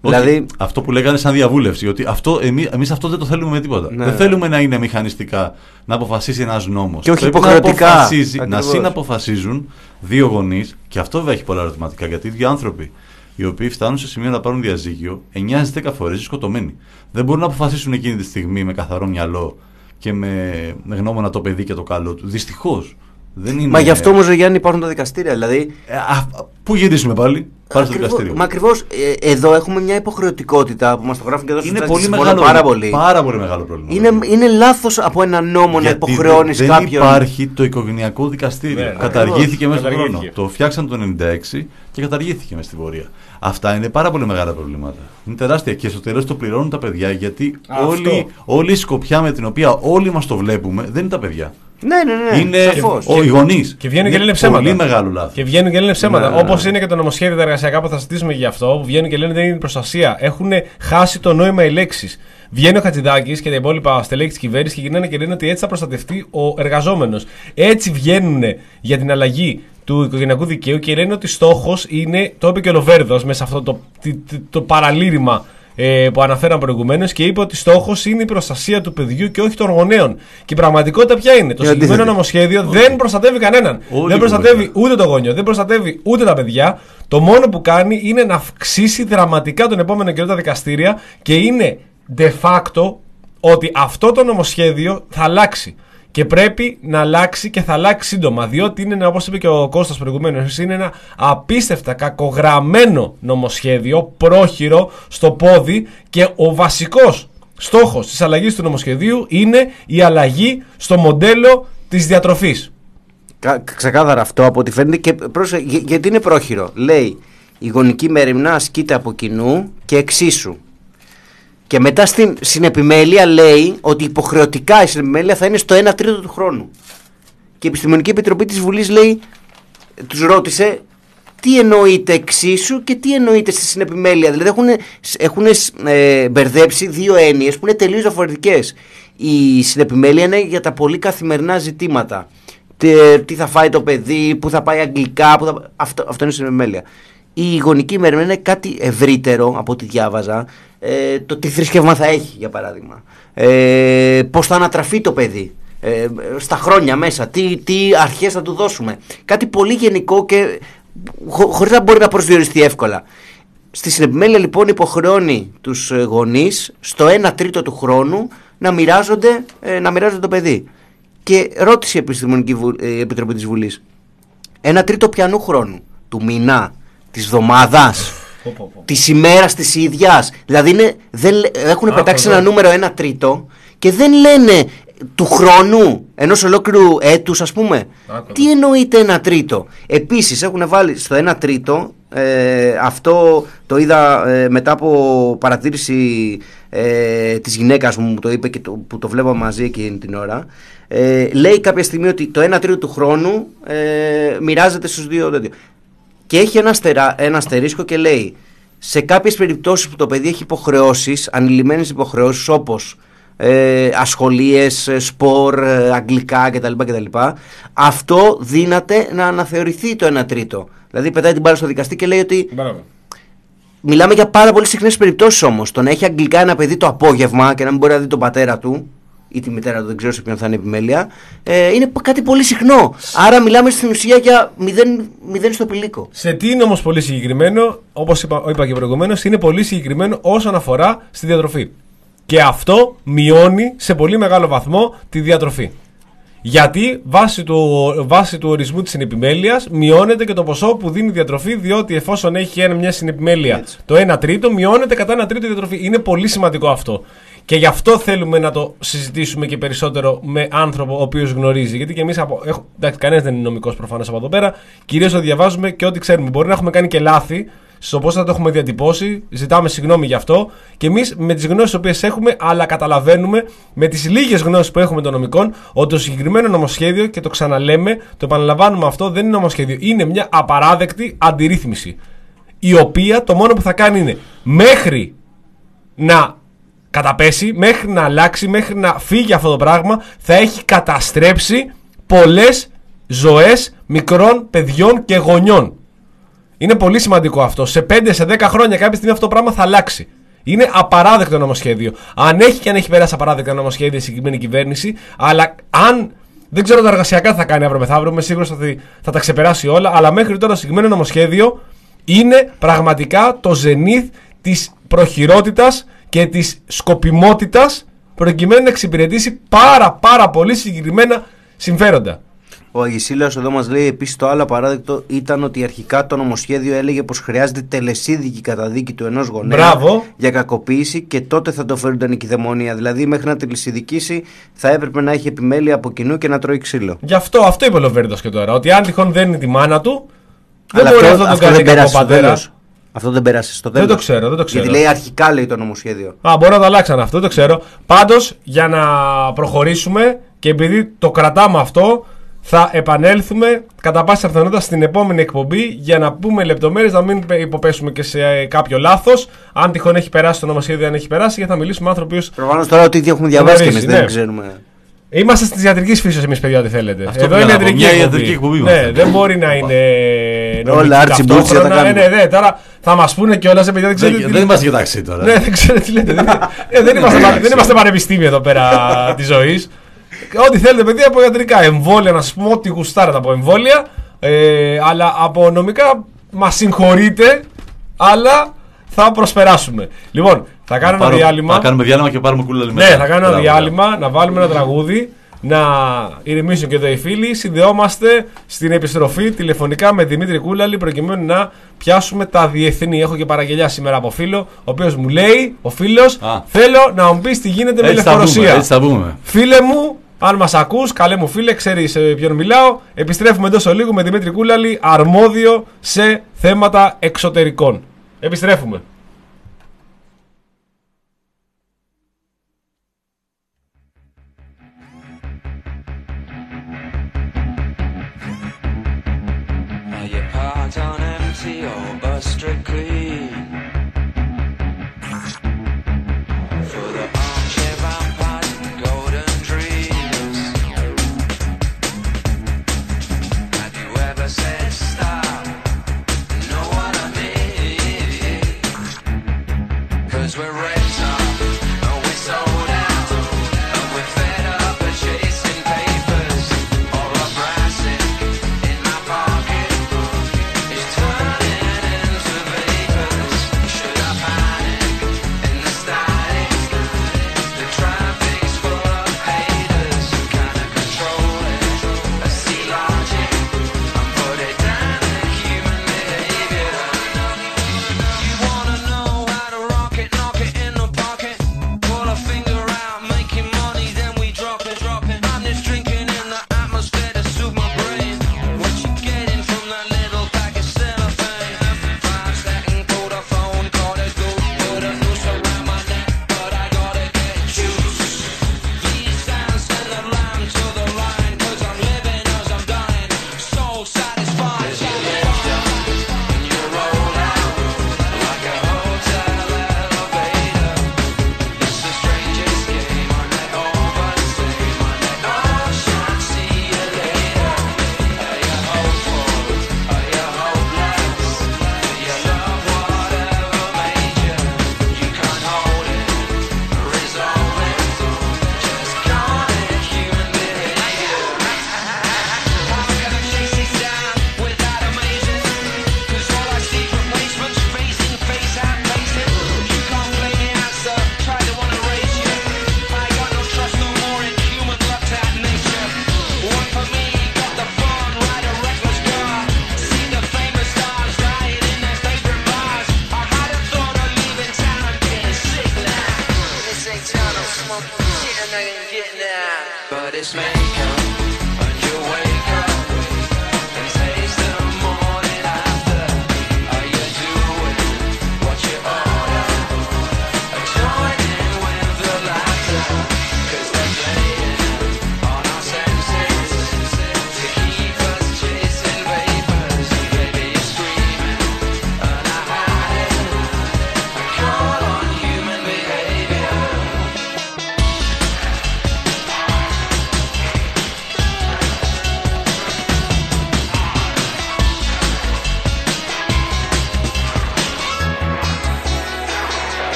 Δηλαδή... Αυτό που λέγανε σαν διαβούλευση. Ότι αυτό, εμείς, εμείς αυτό δεν το θέλουμε με τίποτα. Ναι. Δεν θέλουμε να είναι μηχανιστικά να αποφασίσει ένας νόμος. Και όχι Πρέπει υποχρεωτικά. Να, αποφασίζει, να συναποφασίζουν δύο γονείς. Και αυτό βέβαια έχει πολλά ερωτηματικά. Γιατί οι δύο άνθρωποι οι οποίοι φτάνουν σε σημείο να πάρουν διαζύγιο εννιά στις δέκα φορές είναι σκοτωμένοι. Δεν μπορούν να αποφασίσουν εκείνη τη στιγμή με καθαρό μυαλό και με, με γνώμονα το παιδί και το καλό του. Δυστυχώς. Δεν είναι... Μα γι' αυτό όμως, Γιάννη, υπάρχουν τα δικαστήρια. Δηλαδή... Ε, α, πού γυρίσουμε πάλι, πάλι στο δικαστήριο. Μα ακριβώς ε, εδώ έχουμε μια υποχρεωτικότητα που μας το γράφουν και εδώ στο είναι πολύ μεγάλο, πάρα πολύ. Πάρα πολύ μεγάλο πρόβλημα. Είναι, είναι λάθος από ένα νόμο να υποχρεώνεις δεν κάποιον. Δεν υπάρχει το οικογενειακό δικαστήριο. Ναι, καταργήθηκε μέσα στον καταργήθηκε. χρόνο. Το φτιάξαν το ενενήντα έξι και καταργήθηκε μέσα στην πορεία. Αυτά είναι πάρα πολύ μεγάλα προβλήματα. Είναι τεράστια και στο τέλος το πληρώνουν τα παιδιά γιατί όλη, όλη η σκοπιά με την οποία όλοι μας το βλέπουμε δεν είναι τα παιδιά. Ναι, ναι, ναι. Είναι σαφώς. ο, οι γονείς. Και βγαίνουν και λένε ψέματα. Πολύ μεγάλο λάθος. Και βγαίνουν και λένε ψέματα. Ναι, ναι, ναι. Όπως είναι και το νομοσχέδιο τα εργασιακά που θα συζητήσουμε γι' αυτό, που βγαίνουν και λένε δεν είναι προστασία. Έχουν χάσει το νόημα οι λέξεις. Βγαίνει ο Χατζηδάκης και τα υπόλοιπα στελέχη της κυβέρνησης και γυρνάνε και λένε ότι έτσι θα προστατευτεί ο εργαζόμενος. Έτσι βγαίνουν για την αλλαγή του οικογενειακού δικαίου και λένε ότι στόχος είναι, το είπε και ο Λοβέρδος μέσα σε αυτό το, το, το, το παραλήρημα ε, που αναφέραμε προηγουμένως και είπε ότι στόχος είναι η προστασία του παιδιού και όχι των γονέων. Και η πραγματικότητα ποια είναι? Το συγκεκριμένο νομοσχέδιο όχι. δεν προστατεύει κανέναν. Όλοι δεν προστατεύει ούτε το γονιό, δεν προστατεύει ούτε τα παιδιά. Το μόνο που κάνει είναι να αυξήσει δραματικά τον επόμενο καιρό τα δικαστήρια και είναι de facto ότι αυτό το νομοσχέδιο θα αλλάξει. Και πρέπει να αλλάξει και θα αλλάξει σύντομα. Διότι είναι, όπως είπε και ο Κώστας προηγουμένως, είναι ένα απίστευτα κακογραμμένο νομοσχέδιο, πρόχειρο στο πόδι και ο βασικός στόχος της αλλαγής του νομοσχεδίου είναι η αλλαγή στο μοντέλο της διατροφής. Κα, ξεκάθαρα αυτό από ό,τι φαίνεται και πρόσεχε, για, γιατί είναι πρόχειρο. Λέει η γονική μεριμνά ασκείται από κοινού και εξίσου. Και μετά στην συνεπιμέλεια λέει ότι υποχρεωτικά η συνεπιμέλεια θα είναι στο ένα τρίτο του χρόνου. Και η Επιστημονική Επιτροπή της Βουλής λέει, τους ρώτησε τι εννοείται εξίσου και τι εννοείται στη συνεπιμέλεια. Δηλαδή έχουν, έχουν ε, μπερδέψει δύο έννοιες που είναι τελείως διαφορετικές. Η συνεπιμέλεια είναι για τα πολύ καθημερινά ζητήματα. Τι, τι θα φάει το παιδί, πού θα πάει αγγλικά, που θα... Αυτό, αυτό είναι η συνεπιμέλεια. Η γονική μεριμνά είναι κάτι ευρύτερο από ό,τι διάβαζα. Ε, το τι θρησκεύμα θα έχει, για παράδειγμα. Ε, πώς θα ανατραφεί το παιδί. Ε, στα χρόνια μέσα. Τι, τι αρχές θα του δώσουμε. Κάτι πολύ γενικό και χω, χωρίς να μπορεί να προσδιοριστεί εύκολα. Στη συνεπιμέλεια λοιπόν υποχρεώνει τους γονείς στο ένα τρίτο του χρόνου να μοιράζονται, ε, να μοιράζονται το παιδί. Και ρώτησε η Επιστημονική Βου, ε, Επιτροπή της Βουλής. Ένα τρίτο πιανού χρόνου? Του μηνά, της εβδομάδας, της ημέρας της ίδιας? Δηλαδή είναι, δεν, έχουν Α, πετάξει ένα νούμερο ένα τρίτο και δεν λένε του χρόνου, ενός ολόκληρου έτους ας πούμε. Α, τι εννοείται ένα τρίτο? Επίσης έχουν βάλει στο ένα τρίτο, ε, αυτό το είδα ε, μετά από παρατήρηση ε, της γυναίκας μου που το είπε και το, που το βλέπαμε μαζί εκείνη την ώρα. Ε, λέει κάποια στιγμή ότι το ένα τρίτο του χρόνου ε, μοιράζεται στους δύο τέτοιο. Και έχει ένα, αστερά, ένα αστερίσκο και λέει σε κάποιες περιπτώσεις που το παιδί έχει υποχρεώσεις, ανηλυμένες υποχρεώσεις όπως ε, ασχολίες, σπορ, αγγλικά κτλ, κτλ, αυτό δύναται να αναθεωρηθεί το ένα τρίτο. Δηλαδή πετάει την μπάλα στο δικαστή και λέει ότι Μπράβο. Μιλάμε για πάρα πολύ συχνές περιπτώσεις όμως. Το να έχει αγγλικά ένα παιδί το απόγευμα και να μην μπορεί να δει τον πατέρα του ή τη μητέρα του, δεν ξέρω σε ποιον θα είναι επιμέλεια, ε, είναι κάτι πολύ συχνό. Άρα μιλάμε στην ουσία για μηδέν, μηδέν στο πηλίκο. Σε τι είναι όμως πολύ συγκεκριμένο, όπως είπα, είπα και προηγουμένως, είναι πολύ συγκεκριμένο όσον αφορά στη διατροφή. Και αυτό μειώνει σε πολύ μεγάλο βαθμό τη διατροφή. Γιατί βάσει του, βάσει του ορισμού της συνεπιμέλειας μειώνεται και το ποσό που δίνει η διατροφή, διότι εφόσον έχει μια συνεπιμέλεια Έτσι. το ένα τρίτο, μειώνεται κατά ένα τρίτο η διατροφή. Είναι πολύ σημαντικό αυτό. Και γι' αυτό θέλουμε να το συζητήσουμε και περισσότερο με άνθρωπο ο οποίος γνωρίζει. Γιατί και εμείς, από, έχω, εντάξει, κανένας δεν είναι νομικός προφανώς από εδώ πέρα, κυρίως το διαβάζουμε και ό,τι ξέρουμε. Μπορεί να έχουμε κάνει και λάθη στο πώς θα το έχουμε διατυπώσει, ζητάμε συγγνώμη γι' αυτό. Και εμείς με τις γνώσεις που έχουμε, αλλά καταλαβαίνουμε με τις λίγες γνώσεις που έχουμε των νομικών, ότι το συγκεκριμένο νομοσχέδιο, και το ξαναλέμε, το επαναλαμβάνουμε αυτό, δεν είναι νομοσχέδιο. Είναι μια απαράδεκτη αντιρρύθμιση. Η οποία το μόνο που θα κάνει είναι μέχρι να καταπέσει, μέχρι να αλλάξει, μέχρι να φύγει αυτό το πράγμα, θα έχει καταστρέψει πολλές ζωές μικρών παιδιών και γονιών. Είναι πολύ σημαντικό αυτό. Σε πέντε σε δέκα χρόνια κάποια στιγμή αυτό το πράγμα θα αλλάξει. Είναι απαράδεκτο νομοσχέδιο. Αν έχει και αν έχει περάσει απαράδεκτα νομοσχέδιο η συγκεκριμένη κυβέρνηση, αλλά αν. Δεν ξέρω τα εργασιακά θα κάνει αύριο μεθαύριο, είμαι σίγουρος ότι θα τα ξεπεράσει όλα, αλλά μέχρι τώρα το συγκεκριμένο νομοσχέδιο είναι πραγματικά το ζενήθ της προχειρότητας και της σκοπιμότητας προκειμένου να εξυπηρετήσει πάρα πάρα πολύ συγκεκριμένα συμφέροντα. Ο Αγισίλαος εδώ μας λέει επίσης το άλλο απαράδεκτο ήταν ότι αρχικά το νομοσχέδιο έλεγε πως χρειάζεται τελεσίδικη καταδίκη του ενός γονέα Μπράβο. για κακοποίηση και τότε θα το φέρονταν η κυδαιμονία. Δηλαδή μέχρι να τελεσιδικήσει θα έπρεπε να έχει επιμέλεια από κοινού και να τρώει ξύλο. Γι' αυτό, αυτό είπε ο Λοβέρντος και τώρα. Ότι αν τυχόν δεν είναι τη μάνα του, δεν Αλλά μπορεί αυτό, αυτό, αυτό το δεν κάνει πέρασε κακό στο πατέρα. τέλος. Αυτό δεν πέρασε στο τέλος. Δεν το ξέρω, δεν το ξέρω. Γιατί λέει αρχικά λέει το νομοσχέδιο. Α, μπορεί να το αλλάξαν αυτό, δεν το ξέρω. Πάντως, για να προχωρήσουμε και επειδή το κρατάμε αυτό, θα επανέλθουμε κατά πάσα πιθανότητα στην επόμενη εκπομπή για να πούμε λεπτομέρειες, να μην υποπέσουμε και σε κάποιο λάθος. Αν τυχόν έχει περάσει το νομοσχέδιο, αν έχει περάσει, γιατί θα μιλήσουμε με άνθρωποι. Προφανώς τώρα ότι ήδη έχουμε διαβάσει και εμείς ναι. δεν ξέρουμε. Είμαστε τη ιατρική φύση εμείς, παιδιά, ό,τι θέλετε. Αυτό Εδώ είναι ιατρική εκπομπή. ιατρική εκπομπή. Ναι, δεν μπορεί να είναι. Όλα άρτσι μπούτσια τα κάνουμε. Ναι, ναι, τώρα θα μας πούνε κιόλας, παιδιά, δεν ξέρετε. Δεν είμαστε και ταξί τώρα. Ναι, δεν ξέρετε τι λέτε. Δεν είμαστε πανεπιστήμιο εδώ πέρα τη ζωή. Ό,τι θέλετε, παιδιά, από ιατρικά. Εμβόλια, να σας πούμε ό,τι γουστάρετε από εμβόλια. Ε, αλλά από νομικά μας συγχωρείτε, αλλά θα προσπεράσουμε. Λοιπόν, θα κάνουμε ένα διάλειμμα. Θα κάνουμε διάλειμμα και πάρουμε κούλα. Ναι, θα κάνουμε ένα διάλειμμα, να βάλουμε ένα τραγούδι, να ηρεμήσουν και εδώ οι φίλοι. Συνδεόμαστε στην επιστροφή τηλεφωνικά με Δημήτρη Κούλαλη προκειμένου να πιάσουμε τα διεθνή. Έχω και παραγγελιά σήμερα από φίλο, ο οποίος μου λέει, ο φίλος, θέλω να μου πεις τι γίνεται με Λευκορωσία. Έτσι θα πούμε. Φίλε μου, αν μας ακούς, καλέ μου φίλε, ξέρεις ποιον μιλάω. Επιστρέφουμε εντός ολίγου με Δημήτρη Κούλαλη, αρμόδιο σε θέματα εξωτερικών. Επιστρέφουμε.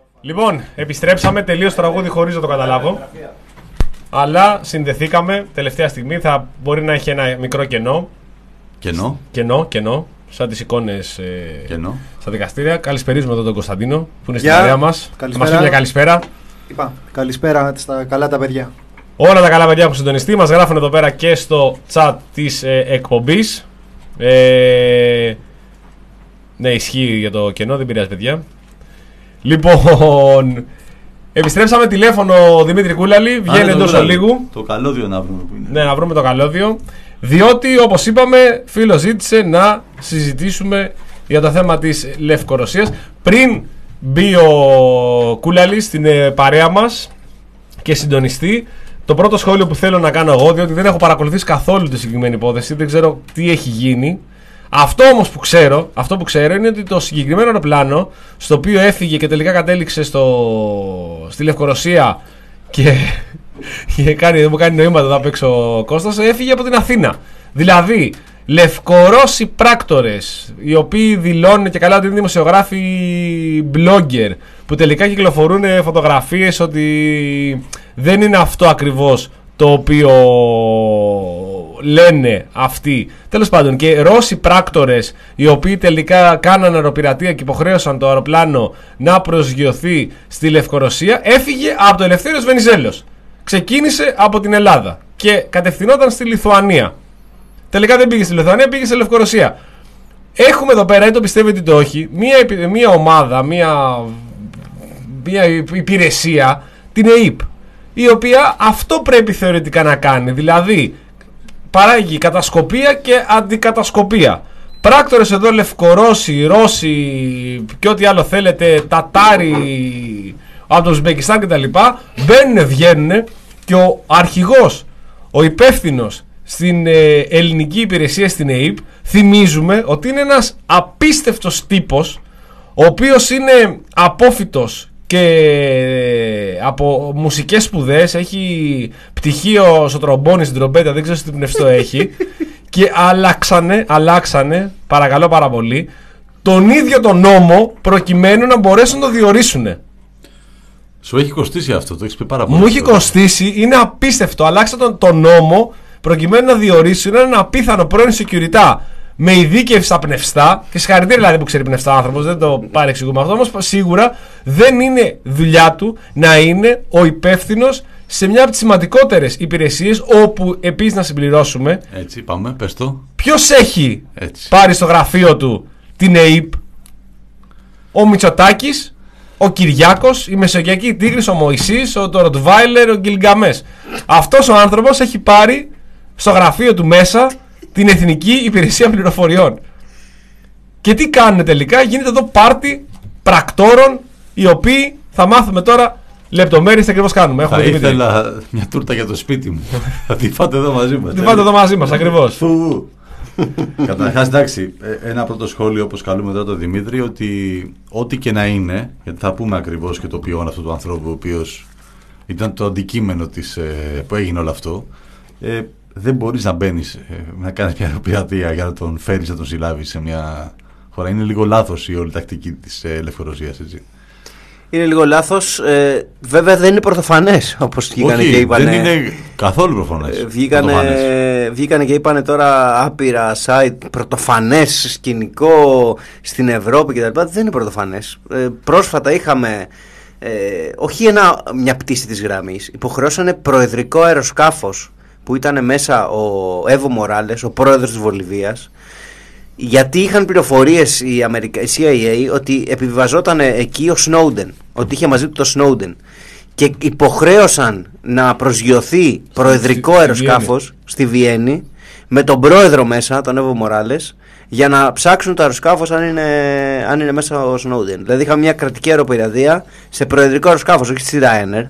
Λοιπόν, επιστρέψαμε. Τελείως τραγούδι χωρίς να το καταλάβω. Αλλά συνδεθήκαμε τελευταία στιγμή. Θα μπορεί να έχει ένα μικρό κενό. Κενό. Κενό, κενό. Σαν τις εικόνες ε, Κενό. στα δικαστήρια. Καλησπερίζουμε εδώ τον Κωνσταντίνο που είναι στην Γεια. παρέα μας. Θα μας πει μια καλησπέρα. Είπα, καλησπέρα στα καλά τα παιδιά. Όλα τα καλά παιδιά που συντονιστεί. Μας γράφουν εδώ πέρα και στο chat της ε, εκπομπής. Ε, ναι, ισχύει για το κενό, δεν πειράζει παιδιά. Λοιπόν, επιστρέψαμε τηλέφωνο Δημήτρη Κούλαλη. Βγαίνει εντός ολίγου. Το καλώδιο να βρούμε που είναι. Ναι, να βρούμε το καλώδιο. Διότι, όπως είπαμε, φίλος ζήτησε να συζητήσουμε για το θέμα της Λευκορωσίας. Πριν μπει ο Κούλαλης στην ε, παρέα μας και συντονιστεί, το πρώτο σχόλιο που θέλω να κάνω εγώ, διότι δεν έχω παρακολουθήσει καθόλου τη συγκεκριμένη υπόθεση, δεν ξέρω τι έχει γίνει. Αυτό όμως που ξέρω, αυτό που ξέρω είναι ότι το συγκεκριμένο αεροπλάνο, στο οποίο έφυγε και τελικά κατέληξε στο, στη Λευκορωσία και, και κάνει, δεν μου κάνει νοήματα εδώ απ' έξω ο Κώστας, έφυγε από την Αθήνα. Δηλαδή, Λευκορώσοι πράκτορες, οι οποίοι δηλώνουν και καλά ότι είναι δημοσιογράφοι blogger, που τελικά κυκλοφορούν φωτογραφίες ότι δεν είναι αυτό ακριβώς το οποίο λένε αυτοί. Τέλος πάντων, και Ρώσοι πράκτορες, οι οποίοι τελικά κάναν αεροπειρατεία και υποχρέωσαν το αεροπλάνο να προσγειωθεί στη Λευκορωσία, έφυγε από το Ελευθέριος Βενιζέλος. Ξεκίνησε από την Ελλάδα και κατευθυνόταν στη Λιθουανία. Τελικά δεν πήγε στη Λιθουανία, πήγε στη Λευκορωσία. Έχουμε εδώ πέρα, ή το πιστεύετε είτε όχι, μία, μία ομάδα, μία, μία υπηρεσία, την ΕΙΠ, η οποία αυτό πρέπει θεωρητικά να κάνει. Δηλαδή, παράγει κατασκοπία και αντικατασκοπία. Πράκτορες εδώ, Λευκορώσοι, Ρώσοι και ό,τι άλλο θέλετε, Τατάροι από το Ουσμπεκιστάν κτλ. Μπαίνουν, βγαίνουν και ο αρχηγός, ο υπεύθυνος στην ε, ελληνική υπηρεσία στην ΕΙΠ, θυμίζουμε ότι είναι ένας απίστευτος τύπος, ο οποίος είναι απόφοιτος και ε, από μουσικές σπουδές, έχει πτυχίο στο τρομπόνι, στην τρομπέτα, δεν ξέρω τι πνευστό έχει, και αλλάξανε, αλλάξανε, παρακαλώ πάρα πολύ, τον ίδιο τον νόμο προκειμένου να μπορέσουν να το διορίσουν. Σου έχει κοστίσει αυτό, το έχεις πει πάρα πολύ. Μου έχει κοστίσει, είναι απίστευτο. Αλλάξατε τον, τον νόμο προκειμένου να διορίσουν έναν απίθανο πρώην security με ειδίκευση στα πνευστά. Και συγχαρητήρια δηλαδή που ξέρει πνευστά άνθρωπος, δεν το παρεξηγούμε αυτό. Όμως σίγουρα δεν είναι δουλειά του να είναι ο υπεύθυνος σε μια από τις σημαντικότερες υπηρεσίες, όπου επίσης να συμπληρώσουμε. Έτσι, πάμε, πες το. Ποιος έχει Έτσι. πάρει στο γραφείο του την ΕΙΠ? Ο Μητσοτάκης, ο Κυριάκος, η Μεσογειακή Τίγρης, ο Μωυσής, ο το Ροτβάιλερ, ο Γκιλγκαμές. Αυτός ο άνθρωπος έχει πάρει στο γραφείο του μέσα την Εθνική Υπηρεσία Πληροφοριών. Και τι κάνουν τελικά? Γίνεται εδώ πάρτι πρακτόρων, οι οποίοι θα μάθουμε τώρα λεπτομέρειες τι ακριβώς κάνουμε. Θα ήθελα μια τούρτα για το σπίτι μου. Θα τη φάτε εδώ μαζί μας. Τη φάτε εδώ μαζί μας, ακριβώς. Καταρχάς, εντάξει, ένα πρώτο σχόλιο, όπως καλούμε τώρα τον Δημήτρη, ότι ό,τι και να είναι, γιατί θα πούμε ακριβώς και το ποιόν αυτού του ανθρώπου, ο οποίος ήταν το αντικείμενο της, ε, που έγινε όλο αυτό, ε, δεν μπορείς να μπαίνεις, ε, να κάνεις μια αεροπειρατεία για να τον φέρεις, να τον συλλάβεις σε μια χώρα. Είναι λίγο λάθος η όλη τακτική της ε, Λευκορωσίας, έτσι. Είναι λίγο λάθος. Ε, βέβαια δεν είναι πρωτοφανές, όπως βγήκανε και είπανε. Δεν είναι καθόλου προφανές. Ε, βγήκανε, βγήκανε και είπανε τώρα άπειρα site πρωτοφανές σκηνικό στην Ευρώπη κτλ. Δεν είναι πρωτοφανές. Ε, πρόσφατα είχαμε ε, όχι ένα, μια πτήση της γραμμής. Υποχρεώσανε προεδρικό αεροσκάφος που ήταν μέσα ο Εύω Μοράλες, ο πρόεδρος της Βολιβίας. Γιατί είχαν πληροφορίες η, Αμερικα... η σι άι έι ότι επιβιβαζόταν εκεί ο Σνόουντεν, ότι είχε μαζί του το Σνόουντεν, και υποχρέωσαν να προσγειωθεί προεδρικό στη, αεροσκάφος στη, στη Βιέννη με τον πρόεδρο μέσα, τον Εύω Μοράλες, για να ψάξουν το αεροσκάφος αν είναι, αν είναι μέσα ο Σνόουντεν. Δηλαδή είχαμε μια κρατική αεροπειρατεία σε προεδρικό αεροσκάφος, όχι στη Ryanair.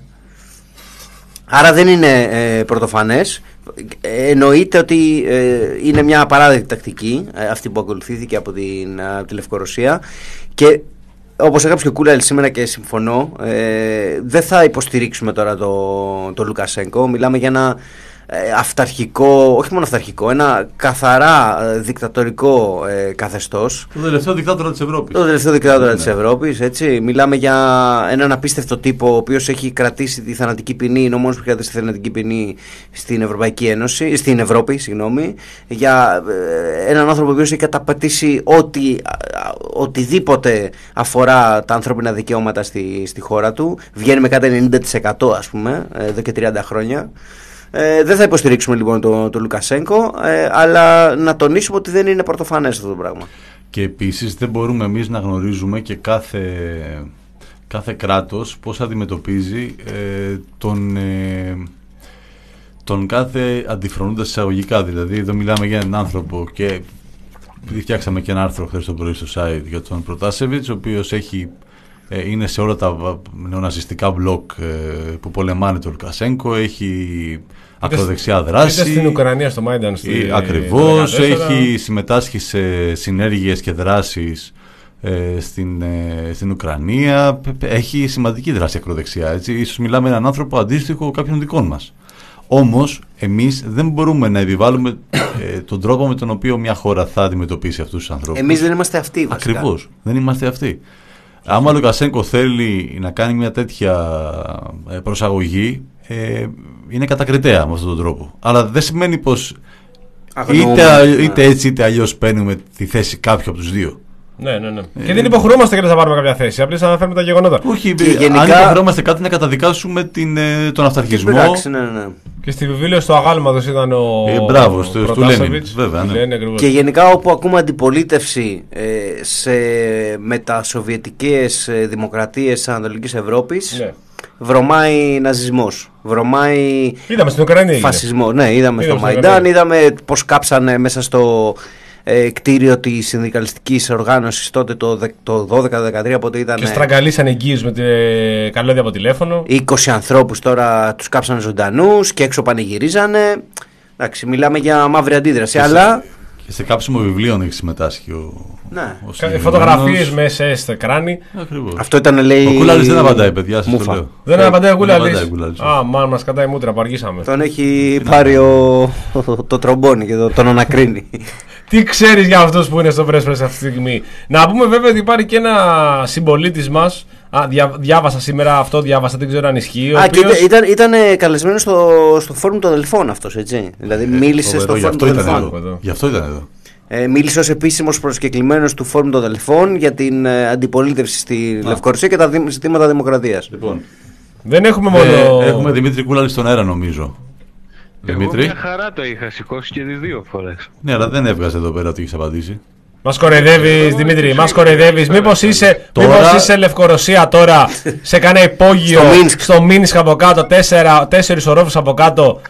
Άρα δεν είναι ε, πρωτοφανές. Ε, εννοείται ότι ε, είναι μια απαράδεκτη τακτική ε, αυτή που ακολουθήθηκε από την, από τη Λευκορωσία, και όπως έγραψε και ο Κούλαλης σήμερα και συμφωνώ, ε, δεν θα υποστηρίξουμε τώρα το, το Λουκασένκο. Μιλάμε για ένα ε, αυταρχικό, όχι μόνο αυταρχικό, ένα καθαρά ε, δικτατορικό ε, καθεστώς. Το τελευταίο δικτάτορα της Ευρώπης. Το τελευταίο δικτάτορα ναι. της Ευρώπης, έτσι. Μιλάμε για έναν απίστευτο τύπο, ο οποίος έχει κρατήσει τη θανατική ποινή, είναι ο μόνος που έχει κρατήσει τη θανατική ποινή στην Ευρωπαϊκή Ένωση, στην Ευρώπη, συγγνώμη. Για ε, έναν άνθρωπο ο οποίος έχει καταπατήσει ό,τι, οτιδήποτε αφορά τα ανθρώπινα δικαιώματα στη, στη χώρα του. Βγαίνει με κάτι ενενήντα τοις εκατό, ας πούμε, εδώ και τριάντα χρόνια. Ε, δεν θα υποστηρίξουμε λοιπόν τον το Λουκασένκο, ε, αλλά να τονίσουμε ότι δεν είναι πρωτοφανές αυτό το πράγμα. Και επίσης δεν μπορούμε εμείς να γνωρίζουμε και κάθε, κάθε κράτος πώς αντιμετωπίζει ε, τον, ε, τον κάθε αντιφρονούντα εισαγωγικά. Δηλαδή εδώ μιλάμε για έναν άνθρωπο και φτιάξαμε και ένα άρθρο χθες το πρωί στο site για τον Προτάσεβιτς, ο οποίος έχει... είναι σε όλα τα νεοναζιστικά μπλοκ που πολεμάνε τον Λουκασένκο, έχει ακροδεξιά δράση. Είτε στην Ουκρανία, στο Μάινταν. Ακριβώς, έχει συμμετάσχει σε συνέργειες και δράσεις ε, στην, ε, στην Ουκρανία, έχει σημαντική δράση ακροδεξιά. Έτσι. Ίσως μιλάμε με έναν άνθρωπο αντίστοιχο κάποιων δικών μας. Όμως, εμείς δεν μπορούμε να επιβάλλουμε ε, τον τρόπο με τον οποίο μια χώρα θα αντιμετωπίσει αυτούς τους ανθρώπους. Εμείς δεν είμαστε αυτοί, βασικά. Ακριβώς, δεν είμαστε αυτοί. Άμα ο Λουκασένκο θέλει να κάνει μια τέτοια προσαγωγή, ε, είναι κατακριτέα με αυτόν τον τρόπο. Αλλά δεν σημαίνει πως είτε, είτε έτσι είτε αλλιώς παίρνουμε τη θέση κάποιου από τους δύο. Ναι, ναι, ναι. Ε, και δεν υποχρεώμαστε και να πάρουμε κάποια θέση. Απλώς αναφέρουμε τα γεγονότα. Όχι, γενικά... αν υποχρεώμαστε κάτι να καταδικάσουμε την, τον αυταρχισμό. Εντάξει, ναι, ναι. Και στη βιβλίο στο αγάλματος ήταν ο. Ε, μπράβο, στο, στο Λένιν. Βέβαια, ναι. Λένε, και γενικά όπου ακούμε αντιπολίτευση ε, σε μετασοβιετικές ε, δημοκρατίες της Ανατολικής Ευρώπης, ναι. Βρωμάει ναζισμός. Βρωμάει. Είδαμε στην Ουκρανία. Φασισμό. Ναι, είδαμε, είδαμε στο Μαϊντάν, είδαμε πώς κάψανε μέσα στο. Ε, κτίριο της συνδικαλιστικής οργάνωσης τότε το, το δώδεκα δεκατρία, πότε ήταν. Και στραγγαλίσαν εγγύους με ε, καλώδια από τηλέφωνο. είκοσι ανθρώπους τώρα τους κάψανε ζωντανούς και έξω πανηγυρίζανε. Εντάξει, μιλάμε για μαύρη αντίδραση. Και αλλά. Σε, και σε κάψιμο βιβλίων έχει συμμετάσχει ο. Ναι. Ο φωτογραφίες με ες ες στο κράνη. Ακριβώς. Αυτό ήταν, λέει. Ο Κούλαλης δεν απαντάει, παιδιά. Σας το λέω. Δεν απαντάει ο Κούλαλης. Α, μάλλον μας κατάει μούτρα που αργήσαμε. Τον έχει πάρει ο... το τρομπόνι και τον ανακρίνει. Τι ξέρεις για αυτούς που είναι στο Press Press αυτή τη στιγμή. Να πούμε βέβαια ότι υπάρχει και ένα συμπολίτης μας. Α, διά, διάβασα σήμερα αυτό, διάβασα, δεν ξέρω αν ισχύει. Α, οποίος... και ήταν, ήταν καλεσμένο στο, στο φόρουμ των Δελφών αυτός, έτσι. Δηλαδή ε, μίλησε ε, στο φόρουμ των Δελφών. Γι' αυτό ήταν εδώ. Ε, μίλησε ως επίσημος προσκεκλημένος του φόρουμ των Δελφών για την ε, αντιπολίτευση στη Α. Λευκορωσία και τα δι, ζητήματα δημοκρατίας. Λοιπόν. Δεν έχουμε μόνο. Ε, έχουμε Δημήτρη Κούλαλη στον αέρα, νομίζω. Εγώ Δημήτρη. Μια χαρά το είχα σηκώσει και τις δύο φορές. Ναι, αλλά δεν έβγαζε εδώ πέρα ότι έχεις απαντήσει. Μας κοροϊδεύεις, Δημήτρη, μας κοροϊδεύεις. Μήπως είσαι, τώρα... μήπως είσαι Λευκορωσία τώρα, σε κανένα υπόγειο στο Μίνσκ από κάτω, τέσσερα, τέσσερις ορόφους από κάτω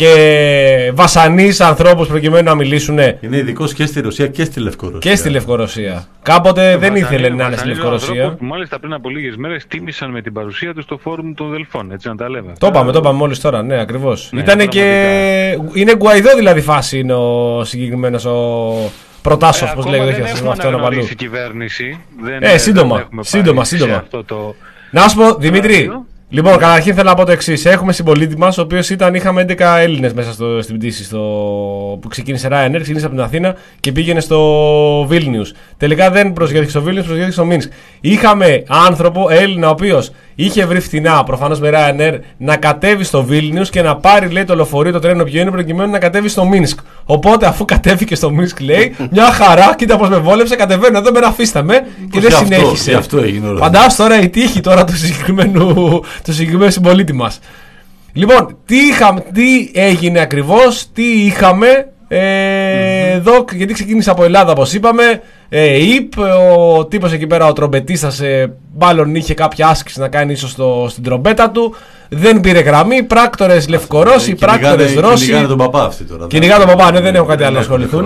και βασανείς ανθρώπους προκειμένου να μιλήσουν. Είναι ειδικός και στη Ρωσία και στη Λευκορωσία. Και στη Λευκορωσία. Κάποτε δεν ήθελε να είναι στη Λευκορωσία. Που μάλιστα πριν από λίγες μέρες τίμησαν με την παρουσία του στο φόρουμ των Δελφών. Έτσι να τα λέμε. Το είπαμε, το είπαμε μόλις τώρα. Ναι, ακριβώς. Ναι, ήτανε και. Είναι Γκουαϊδό δηλαδή φάση είναι ο συγκεκριμένος ο. Προτάσοφ, πώς λέγεται, δεν αυτό αυτό να παλού. Κυβέρνηση. Ε, σύντομα, σύντομα, σύντομα. Το... Να σου πω, Δημήτρη, λοιπόν, καταρχήν θέλω να πω το εξής. Έχουμε συμπολίτη μας, ο οποίος ήταν, είχαμε έντεκα Έλληνες μέσα στο, στην πτήση στο, που ξεκίνησε Ryanair, ξεκίνησε από την Αθήνα και πήγαινε στο Βίλνιους. Τελικά δεν προσγειώθηκε στο Βίλνιους, προσγειώθηκε στο Μίνσκ. Είχαμε άνθρωπο, Έλληνα, ο οποίος είχε βρει φθηνά, προφανώς με Ryanair, να κατέβει στο Βίλνιους και να πάρει, λέει, το λεωφορείο, το τρένο ποιο είναι, προκειμένου να κατέβει στο Μίνσκ. Οπότε, αφού κατέβηκε στο Μίνσκ, λέει, μια χαρά, κοίτα πώς με βόλεψε, κατεβαίνω εδώ, με αφήστε με και δεν συνέχισε. Φαντάσου τώρα η τύχη τώρα του συγκεκριμένου, του συγκεκριμένου συμπολίτη μας. Λοιπόν, τι, είχα, τι έγινε ακριβώς, τι είχαμε ε, mm-hmm. εδώ, γιατί ξεκίνησε από Ελλάδα, όπως είπαμε. Ε, Υπ, ο τύπος εκεί πέρα, ο τρομπετίστας, ε, μάλλον είχε κάποια άσκηση να κάνει ίσως στο, στην τρομπέτα του. Δεν πήρε γραμμή. Πράκτορες Λευκορώσοι, πράκτορες Ρώσοι. Κυνηγάνε τον παπά αυτοί τώρα. Κυνηγάνε τον παπά, ναι, δεν έχουν κάτι άλλο να ασχοληθούν.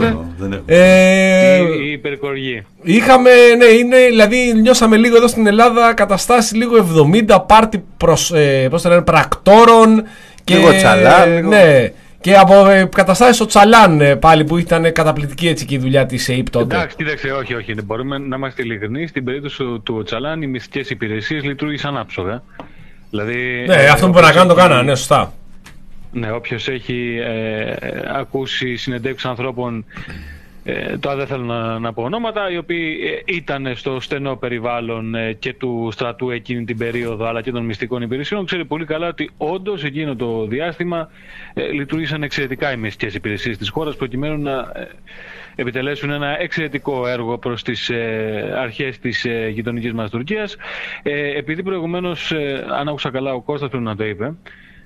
Ε, η υπερκοργή. Είχαμε, ναι, είναι, δηλαδή νιώσαμε λίγο εδώ στην Ελλάδα καταστάσεις λίγο εβδομήντα πάρτι προς, ε, πώς το λένε, πρακτόρων. Και, λίγο τσαλά, λίγο. Ναι. Και από ε, καταστάσεις ο Τσαλάν ε, πάλι που ήταν καταπληκτική έτσι και η δουλειά της ΕΙΠ τότε. Εντάξει, κοίταξε, όχι, όχι. Μπορούμε να είμαστε ειλικρινείς. Στην περίπτωση του, του Τσαλάν οι μυστικές υπηρεσίες λειτουργήσαν άψογα. Δηλαδή, ναι, ε, αυτό που μπορεί να κάνουν το κάνανε, ναι, σωστά. Ναι, όποιος έχει ε, ακούσει συνεντεύξεις ανθρώπων, ε, τώρα δεν θέλω να, να πω ονόματα, οι οποίοι ε, ήταν στο στενό περιβάλλον ε, και του στρατού εκείνη την περίοδο, αλλά και των μυστικών υπηρεσιών, ξέρει πολύ καλά ότι όντως εκείνο το διάστημα ε, λειτουργήσαν εξαιρετικά οι μυστικές υπηρεσίες της χώρας, προκειμένου να ε, επιτελέσουν ένα εξαιρετικό έργο προς τις ε, αρχές της ε, γειτονικής μας Τουρκίας. Ε, επειδή προηγουμένως, ε, αν άκουσα καλά, ο Κώστας πρέπει να το είπε,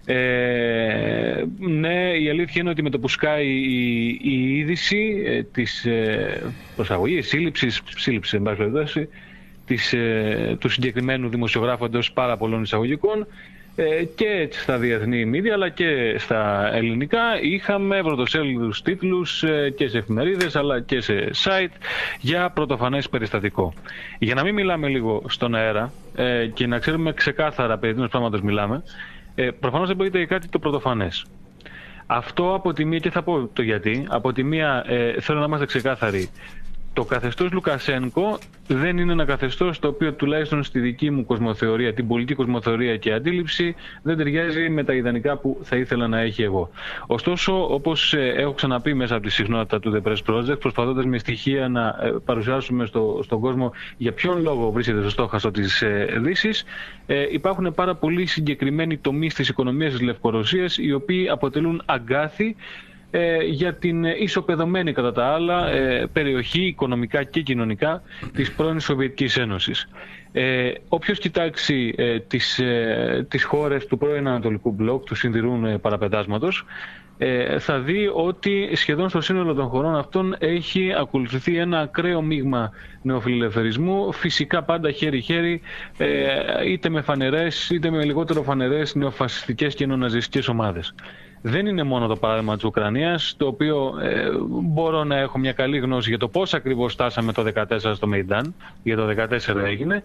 Ε, ναι, η αλήθεια είναι ότι με το που σκάει η, η είδηση ε, της ε, προσαγωγής, σύλληψης, σύλληψης εν πάση περιπτώσει, της, ε, του συγκεκριμένου δημοσιογράφου εντός πάρα πολλών εισαγωγικών, ε, και στα διεθνή μίδια αλλά και στα ελληνικά, είχαμε πρωτοσέλιδους τίτλους ε, και σε εφημερίδες αλλά και σε site για πρωτοφανές περιστατικό. Για να μην μιλάμε λίγο στον αέρα ε, και να ξέρουμε ξεκάθαρα περί τίνος πράγματος μιλάμε, Ε, προφανώς δεν πρόκειται για κάτι το πρωτοφανές. Αυτό από τη μία, και θα πω το γιατί, από τη μία ε, θέλω να είμαστε ξεκάθαροι. Το καθεστώς Λουκασένκο δεν είναι ένα καθεστώς το οποίο, τουλάχιστον στη δική μου κοσμοθεωρία, την πολιτική κοσμοθεωρία και αντίληψη, δεν ταιριάζει με τα ιδανικά που θα ήθελα να έχει εγώ. Ωστόσο, όπως ε, έχω ξαναπεί μέσα από τη συχνότητα του The Press Project, προσπαθώντας με στοιχεία να ε, παρουσιάσουμε στο, στον κόσμο για ποιον λόγο βρίσκεται στο στόχαστρο της ε, Δύσης, ε, υπάρχουν πάρα πολύ συγκεκριμένοι τομείς της οικονομίας της Λευκορωσίας, οι οποίοι αποτελούν αγκάθι Ε, για την ισοπεδωμένη κατά τα άλλα ε, περιοχή οικονομικά και κοινωνικά της πρώην Σοβιετικής Ένωσης. Ε, όποιος κοιτάξει ε, τις, ε, τις χώρες του πρώην Ανατολικού Μπλοκ, του Σιδηρούν ε, παραπετάσματος, ε, θα δει ότι σχεδόν στο σύνολο των χωρών αυτών έχει ακολουθηθεί ένα ακραίο μείγμα νεοφιλελευθερισμού, φυσικά πάντα χέρι-χέρι, ε, είτε με φανερές είτε με λιγότερο φανερές νεοφασιστικές και νεοναζιστικές ομάδες. Δεν είναι μόνο το παράδειγμα της Ουκρανίας, το οποίο ε, μπορώ να έχω μια καλή γνώση για το πώς ακριβώς στάσαμε το δύο χιλιάδες δεκατέσσερα στο Μεϊντάν, για το δύο χιλιάδες δεκατέσσερα έγινε,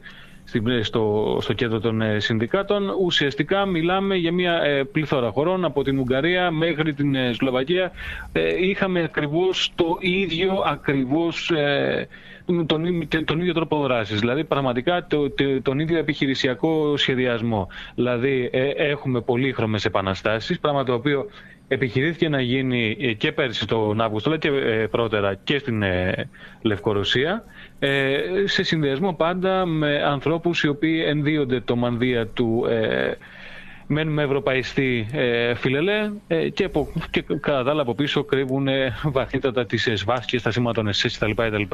στο, στο κέντρο των ε, συνδικάτων. Ουσιαστικά μιλάμε για μια ε, πληθώρα χωρών, από την Ουγγαρία μέχρι την ε, Σλοβακία. Ε, είχαμε ακριβώς το ίδιο ακριβώς ε, Τον, τον ίδιο τρόπο δράσης, δηλαδή πραγματικά το, το, τον ίδιο επιχειρησιακό σχεδιασμό. Δηλαδή ε, έχουμε πολύχρωμες επαναστάσεις, πράγμα το οποίο επιχειρήθηκε να γίνει και πέρσι τον Αύγουστο, αλλά και ε, πρώτερα και στην ε, Λευκορωσία, ε, σε συνδυασμό πάντα με ανθρώπους οι οποίοι ενδύονται το μανδύα του ε, μένουμε ευρωπαϊστή ε, φιλελέ ε, και, από, και κατά τα άλλα από πίσω κρύβουν ε, βαθύτατα τις σβάσκες, τα σήματα των ΕΣΕΣ κτλ.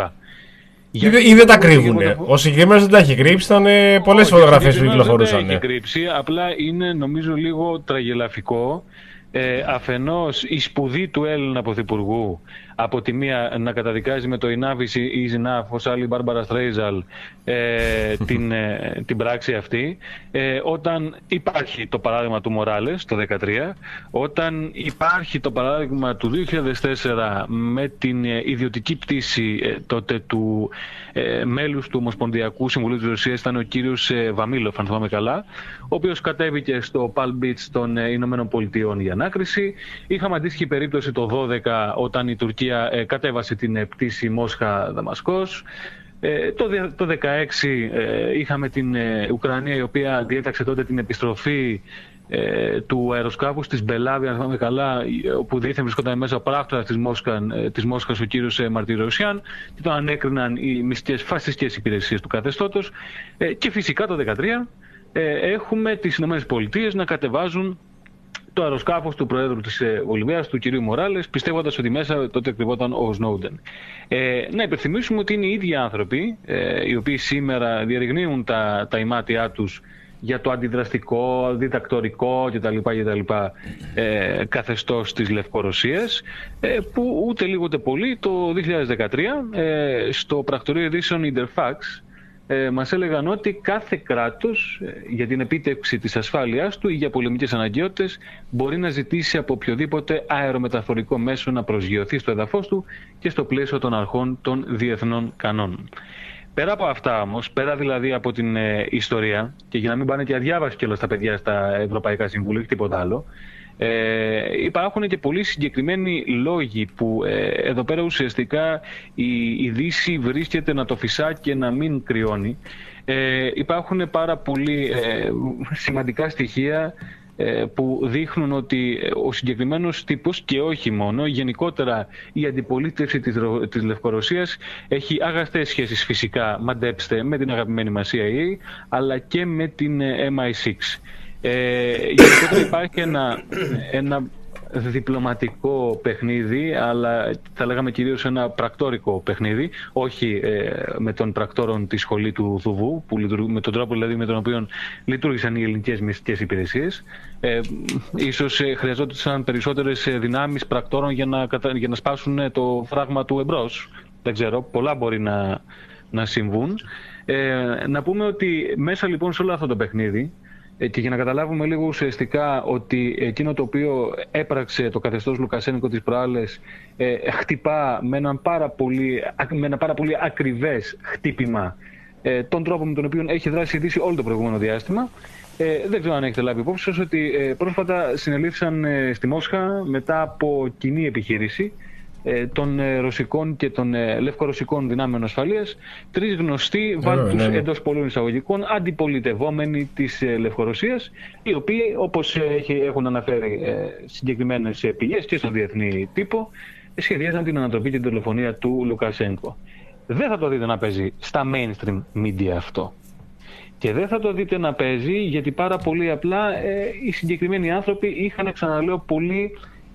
Ή, ή δεν τα κρύβουνε. Ο συγκεκριμένος δεν τα έχει κρύψει, ήταν πολλές φωτογραφίες που κυκλοφορούσαν. Δεν τα έχει κρύψει, απλά είναι νομίζω λίγο τραγελαφικό. Ε, αφενός η σπουδή του Έλληνα Πρωθυπουργού, από τη μία να καταδικάζει με το enough is enough, ως άλλη Μπάρμπαρα Στρέιζαλ, ε, την, ε, την πράξη αυτή, ε, όταν υπάρχει το παράδειγμα του Μοράλες το δύο χιλιάδες δεκατρία, όταν υπάρχει το παράδειγμα του δύο χιλιάδες τέσσερα με την ε, ιδιωτική πτήση ε, τότε του ε, μέλους του Ομοσπονδιακού Συμβουλίου της Ρωσίας, ήταν ο κύριος ε, Βαμίλοφ, αν θυμάμαι καλά, ο οποίος κατέβηκε στο Palm Beach των ε, Ηνωμένων Πολιτειών για ανάκριση. Είχαμε αντίστοιχη περίπτωση το δώδεκα, όταν η Τουρκία ε, κατέβασε την ε, πτήση Μόσχα-Δαμασκός. Ε, το δύο χιλιάδες δεκαέξι ε, είχαμε την ε, Ουκρανία, η οποία διέταξε τότε την επιστροφή ε, του αεροσκάφους της Μπελάβη, αν θυμάμαι καλά, όπου δίθεν βρισκόταν μέσα ο πράκτορας της, Μόσχα, ε, της Μόσχας, ο κύριος ε, Μαρτυροσιάν, και τον ανέκριναν οι μυστικές φασιστικές υπηρεσίες του καθεστώτος. Ε, και φυσικά το δύο χιλιάδες δεκατρία ε, έχουμε τις ΗΠΑ να κατεβάζουν το αεροσκάφος του Προέδρου της Βολιβίας, του κυρίου Μοράλες, πιστεύοντας ότι μέσα τότε κρυβόταν ο Σνόουντεν. Ε, να υπενθυμίσουμε ότι είναι οι ίδιοι άνθρωποι ε, οι οποίοι σήμερα διαρριγνύουν τα, τα ημάτια τους για το αντιδραστικό, διδακτορικό κτλ. κτλ ε, καθεστώς της Λευκορωσίας, ε, που ούτε λίγο ούτε πολύ το δύο χιλιάδες δεκατρία ε, στο πρακτορείο ειδήσεων Interfax Ε, μας έλεγαν ότι κάθε κράτος ε, για την επίτευξη της ασφάλειάς του ή για πολεμικές αναγκαιότητες μπορεί να ζητήσει από οποιοδήποτε αερομεταφορικό μέσο να προσγειωθεί στο έδαφος του και στο πλαίσιο των αρχών των διεθνών κανόνων. Πέρα από αυτά όμως, πέρα δηλαδή από την ε, ιστορία, και για να μην πάνε και αδιάβαση κιόλας τα παιδιά στα Ευρωπαϊκά Συμβούλια ή τίποτα άλλο, Ε, υπάρχουν και πολύ συγκεκριμένοι λόγοι που ε, εδώ πέρα ουσιαστικά η, η Δύση βρίσκεται να το φυσά και να μην κρυώνει. Ε, υπάρχουν πάρα πολύ ε, σημαντικά στοιχεία που δείχνουν ότι ο συγκεκριμένος τύπος, και όχι μόνο, γενικότερα η αντιπολίτευση της, της Λευκορωσίας έχει αγαστές σχέσεις φυσικά, μαντέψτε, με την αγαπημένη μας σι άι έι, αλλά και με την εμ άι εξ. Ε, γενικότερα υπάρχει ένα, ένα διπλωματικό παιχνίδι, αλλά θα λέγαμε κυρίως ένα πρακτόρικο παιχνίδι, όχι ε, με τον πρακτόρων τη σχολή του Δουβού, που με τον τρόπο δηλαδή με τον οποίο λειτουργήσαν οι ελληνικές μυστικές υπηρεσίες. Ε, ίσως ε, χρειαζόταν περισσότερες δυνάμεις πρακτόρων για να, για να σπάσουν το φράγμα του εμπρός. Δεν ξέρω, πολλά μπορεί να, να συμβούν. Ε, να πούμε ότι μέσα λοιπόν σε όλο αυτό το παιχνίδι, και για να καταλάβουμε λίγο ουσιαστικά ότι εκείνο το οποίο έπραξε το καθεστώς Λουκασένικο τις προάλλες ε, χτυπά με, έναν πάρα πολύ, με ένα πάρα πολύ ακριβές χτύπημα ε, τον τρόπο με τον οποίο έχει δράσει η Δύση όλο το προηγούμενο διάστημα. Ε, δεν ξέρω αν έχετε λάβει υπόψη σας ότι ε, πρόσφατα συνελήφθησαν ε, στη Μόσχα μετά από κοινή επιχείρηση των ρωσικών και των λευκορωσικών δυνάμεων ασφαλείας, τρεις γνωστοί, βάλτε τους εντός πολλών εισαγωγικών, αντιπολιτευόμενοι της Λευκορωσίας, οι οποίοι, όπως έχουν αναφέρει συγκεκριμένες πηγές και στον διεθνή τύπο, σχεδιάζαν την ανατροπή και την δολοφονία του Λουκασένκο. Δεν θα το δείτε να παίζει στα mainstream media αυτό. Και δεν θα το δείτε να παίζει γιατί πάρα πολύ απλά ε, οι συγκεκριμένοι άνθρωποι είχαν, ξαναλέω, πολύ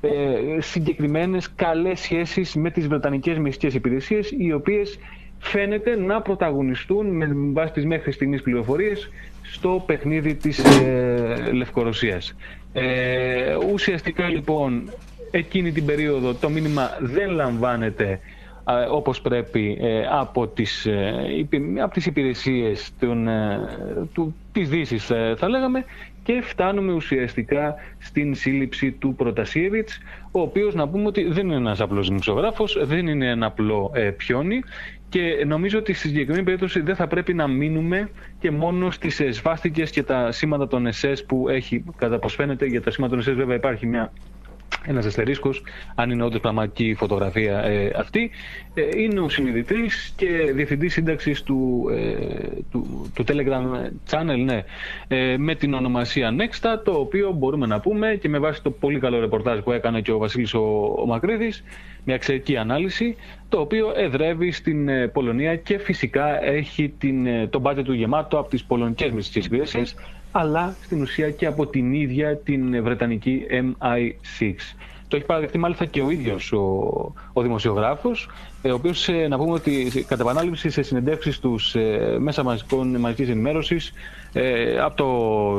Ε, συγκεκριμένες καλές σχέσεις με τις βρετανικές μυστικές υπηρεσίες, οι οποίες φαίνεται να πρωταγωνιστούν με βάση τις μέχρι στιγμής πληροφορίες στο παιχνίδι της ε, Λευκορωσίας. Ε, ουσιαστικά λοιπόν εκείνη την περίοδο το μήνυμα δεν λαμβάνεται ε, όπως πρέπει ε, από, τις, ε, από τις υπηρεσίες των, ε, του, της Δύσης ε, θα λέγαμε, και φτάνουμε ουσιαστικά στην σύλληψη του Προτασίεβιτς, ο οποίος, να πούμε ότι δεν είναι ένας απλός δημοσιογράφος, δεν είναι ένα απλό ε, πιόνι, και νομίζω ότι στη συγκεκριμένη περίπτωση δεν θα πρέπει να μείνουμε και μόνο στις ε, σβάστικες και τα σήματα των ες ες που έχει, κατά πως φαίνεται. Για τα σήματα των ες ες βέβαια υπάρχει μια ένας αστερίσκος, αν είναι όντως πραγματική η φωτογραφία ε, αυτή. Ε, είναι ο συνειδητής και διευθυντής σύνταξης του, ε, του, του Telegram channel, ναι, ε, με την ονομασία Nexta, το οποίο μπορούμε να πούμε, και με βάση το πολύ καλό ρεπορτάζ που έκανε και ο Βασίλης ο, ο Μακρύδης, μια εξαιρετική ανάλυση, το οποίο εδρεύει στην ε, Πολωνία και φυσικά έχει την, ε, το budget του γεμάτο από τις πολωνικές μυστικές υπηρεσίες, αλλά στην ουσία και από την ίδια την βρετανική εμ άι εξ. Το έχει παραδεχτεί μάλιστα και ο ίδιος ο, ο δημοσιογράφος, ο οποίος, να πούμε ότι κατά επανάληψη σε συνεντεύξεις τους ε, μέσα μαζικών, μαζικής ενημέρωσης ε, από το,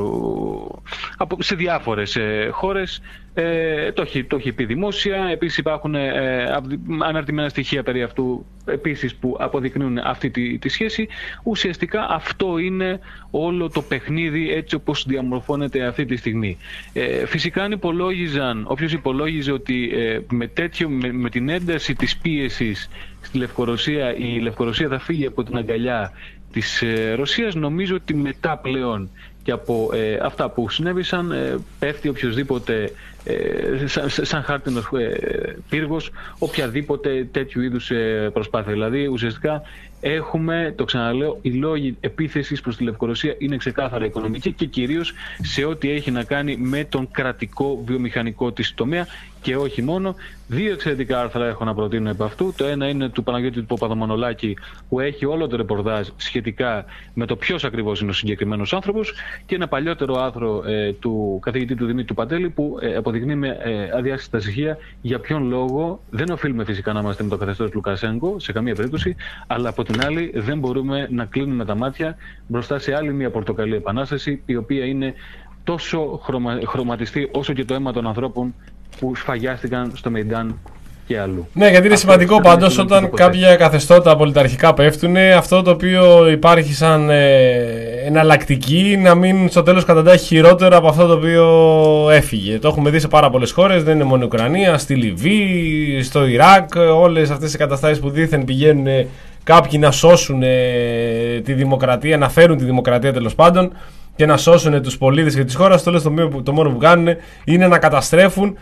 από, σε διάφορες ε, χώρες ε, το, έχει, το έχει πει δημόσια. Επίσης υπάρχουν ε, αναρτημένα στοιχεία περί αυτού επίσης που αποδεικνύουν αυτή τη, τη σχέση. Ουσιαστικά αυτό είναι όλο το παιχνίδι έτσι όπως διαμορφώνεται αυτή τη στιγμή. Ε, φυσικά αν υπολόγιζαν, όποιος υπολόγιζε ότι ε, με, τέτοιο, με, με την ένταση της πίεσης στη Λευκορωσία η Λευκορωσία θα φύγει από την αγκαλιά της ε, Ρωσίας, νομίζω ότι μετά πλέον και από ε, αυτά που συνέβησαν ε, πέφτει οποιοδήποτε ε, σαν, σαν χάρτινος ε, πύργος οποιαδήποτε τέτοιου είδους ε, προσπάθεια. Δηλαδή ουσιαστικά έχουμε, το ξαναλέω, οι λόγοι επίθεσης προς τη Λευκορωσία είναι ξεκάθαρα οικονομική και κυρίως σε ό,τι έχει να κάνει με τον κρατικό βιομηχανικό της τομέα και όχι μόνο. Δύο εξαιρετικά άρθρα έχω να προτείνω επ' αυτού. Το ένα είναι του Παναγιώτη του Παπαδομανολάκη, που έχει όλο το ρεπορτάζ σχετικά με το ποιος ακριβώς είναι ο συγκεκριμένος άνθρωπος, και ένα παλιότερο άρθρο ε, του καθηγητή του Δημήτρη Παντέλη, που ε, αποδεικνύει με ε, αδιάστατα στοιχεία για ποιον λόγο δεν οφείλουμε φυσικά να είμαστε με το καθεστώς Λουκασένκο σε καμία περίπτωση, αλλά από την άλλη δεν μπορούμε να κλείνουμε τα μάτια μπροστά σε άλλη μια πορτοκαλί επανάσταση, η οποία είναι τόσο χρωμα, χρωματιστή όσο και το αίμα των ανθρώπων που σφαγιάστηκαν στο Μεϊντάν και αλλού. Ναι, γιατί είναι αυτό σημαντικό πάντως όταν κάποια καθεστώτα πολιταρχικά πέφτουν, αυτό το οποίο υπάρχει σαν ε, εναλλακτική να μην στο τέλος καταντάει χειρότερο από αυτό το οποίο έφυγε. Το έχουμε δει σε πάρα πολλές χώρες, δεν είναι μόνο η Ουκρανία, στη Λιβύη, στο Ιράκ, όλες αυτές οι καταστάσεις που δήθεν πηγαίνουν κάποιοι να σώσουν ε, τη δημοκρατία, να φέρουν τη δημοκρατία τέλος πάντων και να σώσουν τους πολίτες και τις χώρες. Το, το μόνο που κάνουν είναι να καταστρέφουν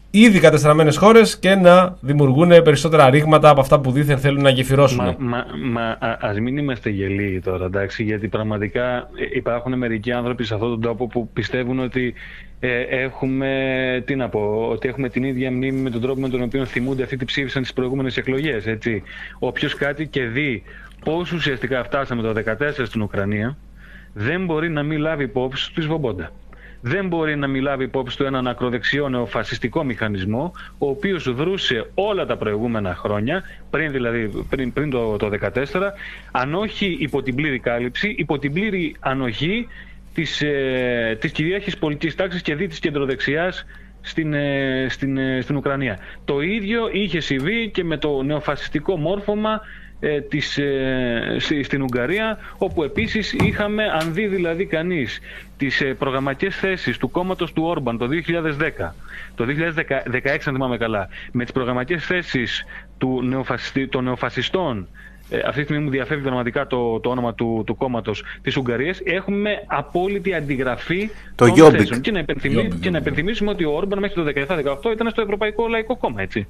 ήδη κατεστραμμένες χώρες και να δημιουργούν περισσότερα ρήγματα από αυτά που δήθεν θέλουν να γεφυρώσουν. Μα, μα, μα ας μην είμαστε γελοί τώρα, εντάξει, γιατί πραγματικά υπάρχουν μερικοί άνθρωποι σε αυτόν τον τόπο που πιστεύουν ότι ε, έχουμε, τι να πω, ότι έχουμε την ίδια μνήμη με τον τρόπο με τον οποίο θυμούνται αυτοί τι ψήφισαν τις προηγούμενες εκλογές, έτσι. Όποιος κάτι και δει πώς ουσιαστικά φτάσαμε το δύο χιλιάδες δεκατέσσερα στην Ουκρανία, δεν μπορεί να μην λάβει υπόψη του Σβομπόντα. Δεν μπορεί να μην λάβει υπόψη του έναν ακροδεξιό νεοφασιστικό μηχανισμό, ο οποίος δρούσε όλα τα προηγούμενα χρόνια, πριν δηλαδή πριν, πριν το, το δύο χιλιάδες δεκατέσσερα, αν όχι υπό την πλήρη κάλυψη, υπό την πλήρη ανοχή της, ε, της κυρίαρχης πολιτικής τάξης και δι της κεντροδεξιάς στην, ε, στην, ε, στην Ουκρανία. Το ίδιο είχε συμβεί και με το νεοφασιστικό μόρφωμα Ε, της, ε, στην Ουγγαρία, όπου επίσης είχαμε, αν δει δηλαδή κανείς τις ε, προγραμματικές θέσεις του κόμματος του Όρμπαν το δύο χιλιάδες δέκα, το δύο χιλιάδες δεκαέξι αν θυμάμαι καλά, με τις προγραμματικές θέσεις του νεοφασιστη, των νεοφασιστών, ε, αυτή τη στιγμή μου διαφεύγει πραγματικά το, το όνομα του, του κόμματος της Ουγγαρίας, έχουμε απόλυτη αντιγραφή το των Jobbik. θέσεων. Και να, υπενθυμί, και να υπενθυμίσουμε ότι ο Όρμπαν μέχρι το δεκαεπτά δεκαοκτώ ήταν στο Ευρωπαϊκό Λαϊκό Κόμμα, έτσι.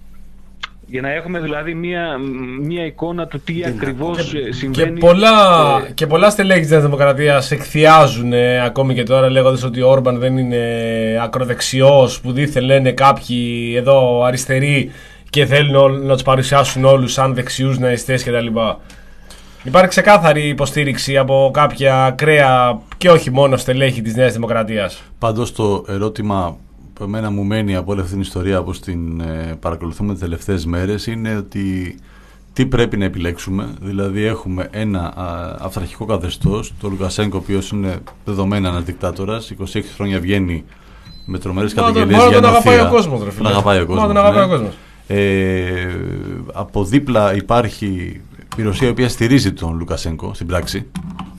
Για να έχουμε δηλαδή μία, μία εικόνα του τι ακριβώς και, συμβαίνει. Και πολλά, ε, και πολλά στελέχη της Νέας Δημοκρατίας εκθιάζουν ε, ακόμη και τώρα, λέγοντας ότι ο Όρμπαν δεν είναι ακροδεξιός, που δήθεν λένε κάποιοι εδώ αριστεροί και θέλουν να τους παρουσιάσουν όλους σαν δεξιούς ναιστές κτλ. Υπάρχει ξεκάθαρη υποστήριξη από κάποια ακραία και όχι μόνο στελέχη της Νέας Δημοκρατίας. Πάντως το ερώτημα που εμένα μου μένει από όλη αυτή την ιστορία, όπως την ε, παρακολουθούμε τις τελευταίες μέρες, είναι ότι τι πρέπει να επιλέξουμε. Δηλαδή έχουμε ένα α, αυταρχικό καθεστώς, το Λουκασένκο, ο οποίος είναι δεδομένα ένας δικτάτορας, είκοσι έξι χρόνια βγαίνει με τρομερές καταγγελίες για τον αγαπάει νοθεία. ο κόσμος, ρε φίλε. Τον αγαπάει ο κόσμος. Τον αγαπάει ναι. ο κόσμος. Ε, από δίπλα υπάρχει η Ρωσία, η οποία στηρίζει τον Λουκασένκο στην πράξη.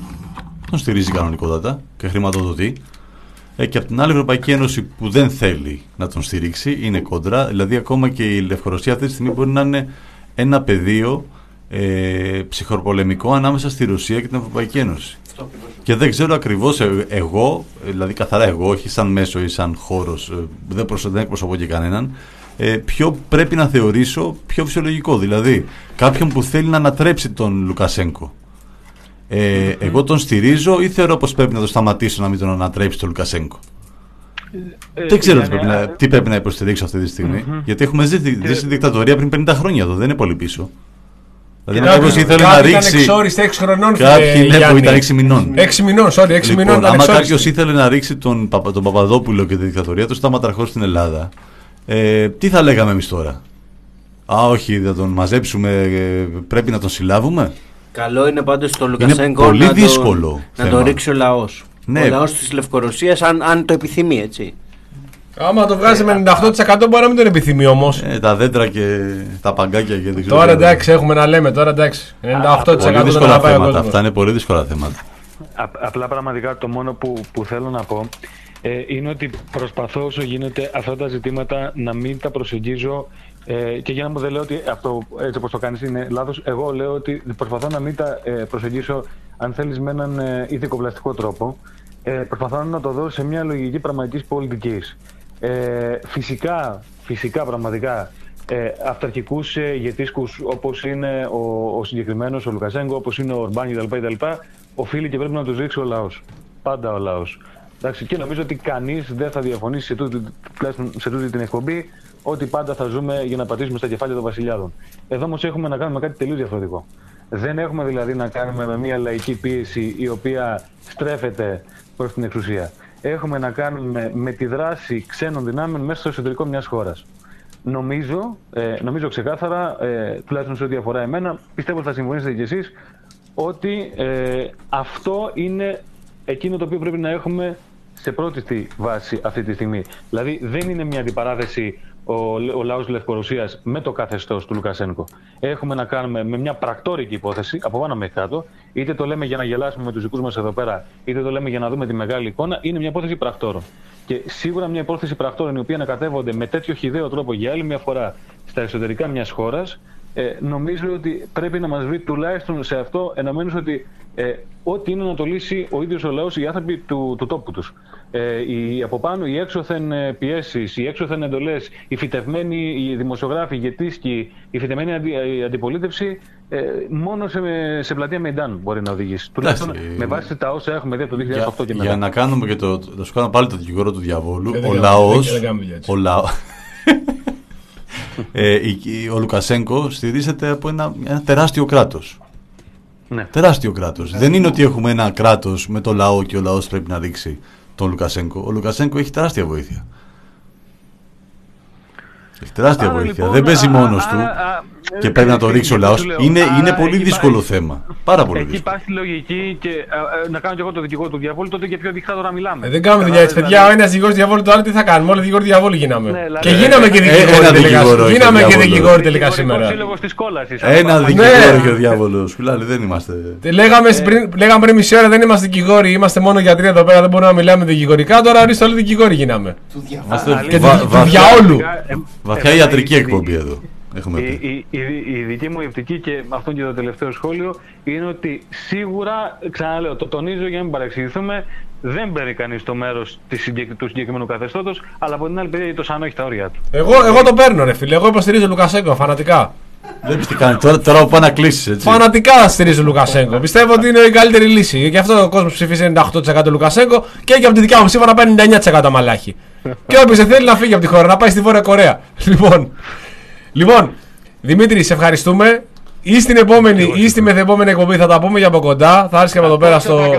Τον στηρίζει κανονικότατα και χρηματοδοτεί. Ε, και από την άλλη, η Ευρωπαϊκή Ένωση, που δεν θέλει να τον στηρίξει, είναι κόντρα. Δηλαδή, ακόμα και η Λευκορωσία αυτή τη στιγμή μπορεί να είναι ένα πεδίο ε, ψυχροπολεμικό ανάμεσα στη Ρωσία και την Ευρωπαϊκή Ένωση. Και δεν ξέρω ακριβώς ε, εγώ, δηλαδή καθαρά εγώ, όχι σαν μέσο ή σαν χώρος, ε, δεν, προσω, δεν εκπροσωπώ και κανέναν, ε, ποιο πρέπει να θεωρήσω πιο φυσιολογικό. Δηλαδή, κάποιον που θέλει να ανατρέψει τον Λουκασένκο. Ε, mm-hmm. Εγώ τον στηρίζω ή θεωρώ πως πρέπει να το σταματήσω να μην τον ανατρέψει τον Λουκασένκο. Ε, δεν ξέρω τι πρέπει, να, τι πρέπει να υποστηρίξω αυτή τη στιγμή. Mm-hmm. Γιατί έχουμε ζήσει, ζήσει τη δικτατορία πριν πενήντα χρόνια εδώ, δεν είναι πολύ πίσω. Δηλαδή, κάποιος ήθελε να ρίξει. έξι χρονών, κάποιοι λένε που ήταν έξι μηνών. έξι μηνών, sorry, έξι λοιπόν, μηνών. Άμα κάποιος ήθελε να ρίξει τον, τον Παπαδόπουλο και τη δικτατορία του, σταματαρχός στην Ελλάδα, ε, τι θα λέγαμε εμείς τώρα? Α, όχι, θα τον μαζέψουμε, ε, πρέπει να τον συλλάβουμε. Καλό είναι πάντως στο Λουκασένκο να, το, να το ρίξει ο λαός. Ναι. Ο λαός της Λευκορωσίας, αν, αν το επιθυμεί, έτσι. Άμα το βγάζει με ενενήντα οκτώ τοις εκατό μπορεί να μην τον επιθυμεί όμως. Ε, τα δέντρα και τα παγκάκια και δεν ξέρω. Τώρα εντάξει, έχουμε να λέμε, τώρα εντάξει. ενενήντα οκτώ τοις εκατό δεν θα πάει ο κόσμος. Αυτά είναι πολύ δύσκολα θέματα. Α, απλά πραγματικά το μόνο που, που θέλω να πω ε, είναι ότι προσπαθώ όσο γίνεται αυτά τα ζητήματα να μην τα προσεγγίζω. Ε, και για να μου δεν λέω ότι αυτό έτσι όπως το κάνεις είναι λάθος, εγώ λέω ότι προσπαθώ να μην τα ε, προσεγγίσω, αν θέλεις, με έναν ε, ηθικοπλαστικό τρόπο. Ε, προσπαθώ να το δω σε μια λογική πραγματικής πολιτικής. Ε, φυσικά, φυσικά πραγματικά ε, αυταρχικούς ε, ηγετήσκους όπως είναι ο, ο συγκεκριμένος ο Λουκασένκο, όπως είναι ο Ορμπάν κτλ. Οφείλει και πρέπει να τους ρίξει ο λαός. Πάντα ο λαός. Εντάξει, και νομίζω ότι κανείς δεν θα διαφωνήσει σε τούτη, σε τούτη την εκπομπή ότι πάντα θα ζούμε για να πατήσουμε στα κεφάλια των βασιλιάδων. Εδώ όμως έχουμε να κάνουμε κάτι τελείως διαφορετικό. Δεν έχουμε δηλαδή να κάνουμε με μια λαϊκή πίεση η οποία στρέφεται προς την εξουσία. Έχουμε να κάνουμε με τη δράση ξένων δυνάμεων μέσα στο εσωτερικό μιας χώρας. Νομίζω, ε, νομίζω ξεκάθαρα, ε, τουλάχιστον σε ό,τι αφορά εμένα, πιστεύω ότι θα συμφωνήσετε κι εσείς, ότι ε, αυτό είναι εκείνο το οποίο πρέπει να έχουμε σε πρώτη βάση αυτή τη στιγμή. Δηλαδή δεν είναι μια αντιπαράθεση ο, ο λαός της Λευκορωσίας με το καθεστώς του Λουκασένκο. Έχουμε να κάνουμε με μια πρακτόρικη υπόθεση, από πάνω μέχρι κάτω, είτε το λέμε για να γελάσουμε με τους δικούς μας εδώ πέρα, είτε το λέμε για να δούμε τη μεγάλη εικόνα, είναι μια υπόθεση πρακτόρων. Και σίγουρα μια υπόθεση πρακτόρων η οποία ανακατεύονται με τέτοιο χυδαίο τρόπο για άλλη μια φορά στα εσωτερικά μιας χώρας, ε, νομίζω ότι πρέπει να μας βρει τουλάχιστον σε αυτό ενωμένους ότι ε, ό,τι είναι να το λύσει ο ίδιος ο λαός, οι άνθρωποι του, του τόπου τους. Ε, οι, από πάνω οι έξωθεν πιέσεις, οι έξωθεν εντολές, οι φυτευμένοι οι δημοσιογράφοι, οι γετίσκοι, η φυτευμένη αντι, η αντιπολίτευση, ε, μόνο σε, σε πλατεία Μεϊντάν μπορεί να οδηγήσει. Τουλάχιστον με βάση τα όσα έχουμε δει από το δύο χιλιάδες οκτώ για, και μετά. Για να κάνουμε και το. Θα σου κάνω πάλι το δικηγόρο του διαβόλου. Ο λαός. Ο λαός. ε, ο Λουκασένκο στηρίζεται από ένα, ένα τεράστιο κράτος. Ναι. Τεράστιο κράτος. Δεν είναι ότι έχουμε ένα κράτος με το λαό και ο λαός πρέπει να ρίξει τον Λουκασένκο. Ο Λουκασένκο έχει τεράστια βοήθεια. Έχει τεράστια Άρα, βοήθεια. λοιπόν, δεν παίζει α, μόνος α, του α, α, και πρέπει να το ρίξει ο λαός. Είναι, είναι πολύ δύσκολο υπάρχει, θέμα. Πάρα πολύ εκεί δύσκολο. υπάρχει λογική και α, α, να κάνω και εγώ το δικηγόρο του διαβόλου, τότε για ποιο δικτάτορα μιλάμε. Ε, δεν κάνουμε δουλειά έτσι, παιδιά. Ο ένας δικηγόρος του διαβόλου, το άλλο τι θα κάνουμε. Όλοι δικηγόροι του διαβόλου γίναμε. Ναι, δηλαδή, και γίναμε και δικηγόροι. Γίναμε και δικηγόροι τελικά σήμερα. Ένα δικηγόρο και ο διάβολος. Φιλάλη, δεν είμαστε. Λέγαμε πριν μισή ώρα δεν είμαστε δικηγόροι, είμαστε μόνο γιατροί εδώ πέρα, δεν μπορούμε να μιλάμε δικηγορικά. Τώρα ορίστε όλοι δικηγόροι γίναμε. Και του διαόλου. Βαθιά ιατρική εκπομπή εδώ. Η, η, η, η δική μου οπτική και αυτό και το τελευταίο σχόλιο είναι ότι σίγουρα, ξαναλέω, το τονίζω για να μην παρεξηγηθούμε, δεν παίρνει κανείς το μέρος του συγκεκριμένου καθεστώτος, αλλά από την άλλη παιδιά το σαν όχι τα όρια του. Εγώ, εγώ το παίρνω, ρε φίλε. Εγώ υποστηρίζω Λουκασέγκο φανατικά. Βλέπεις τι κάνει. Τώρα, τώρα που πάει να κλείσει, έτσι. Φανατικά στηρίζω Λουκασέγκο. Πιστεύω ότι είναι η καλύτερη λύση. Γι' αυτό ο κόσμος ψηφίζει ενενήντα οκτώ τοις εκατό Λουκασέγκο και έχει από τη δικιά μου ψήφα να πάει ενενήντα εννέα τοις εκατό μαλάχη. Και όποιος δεν θέλει να φύγει από τη χώρα, να πάει στη Βόρεια Κορέα. Λοιπόν. Λοιπόν, Δημήτρη, σε ευχαριστούμε. Ή στην επόμενη ή στη μεθεπόμενη εκπομπή θα τα πούμε για από κοντά. Θα έρθει και από εδώ πέρα στο.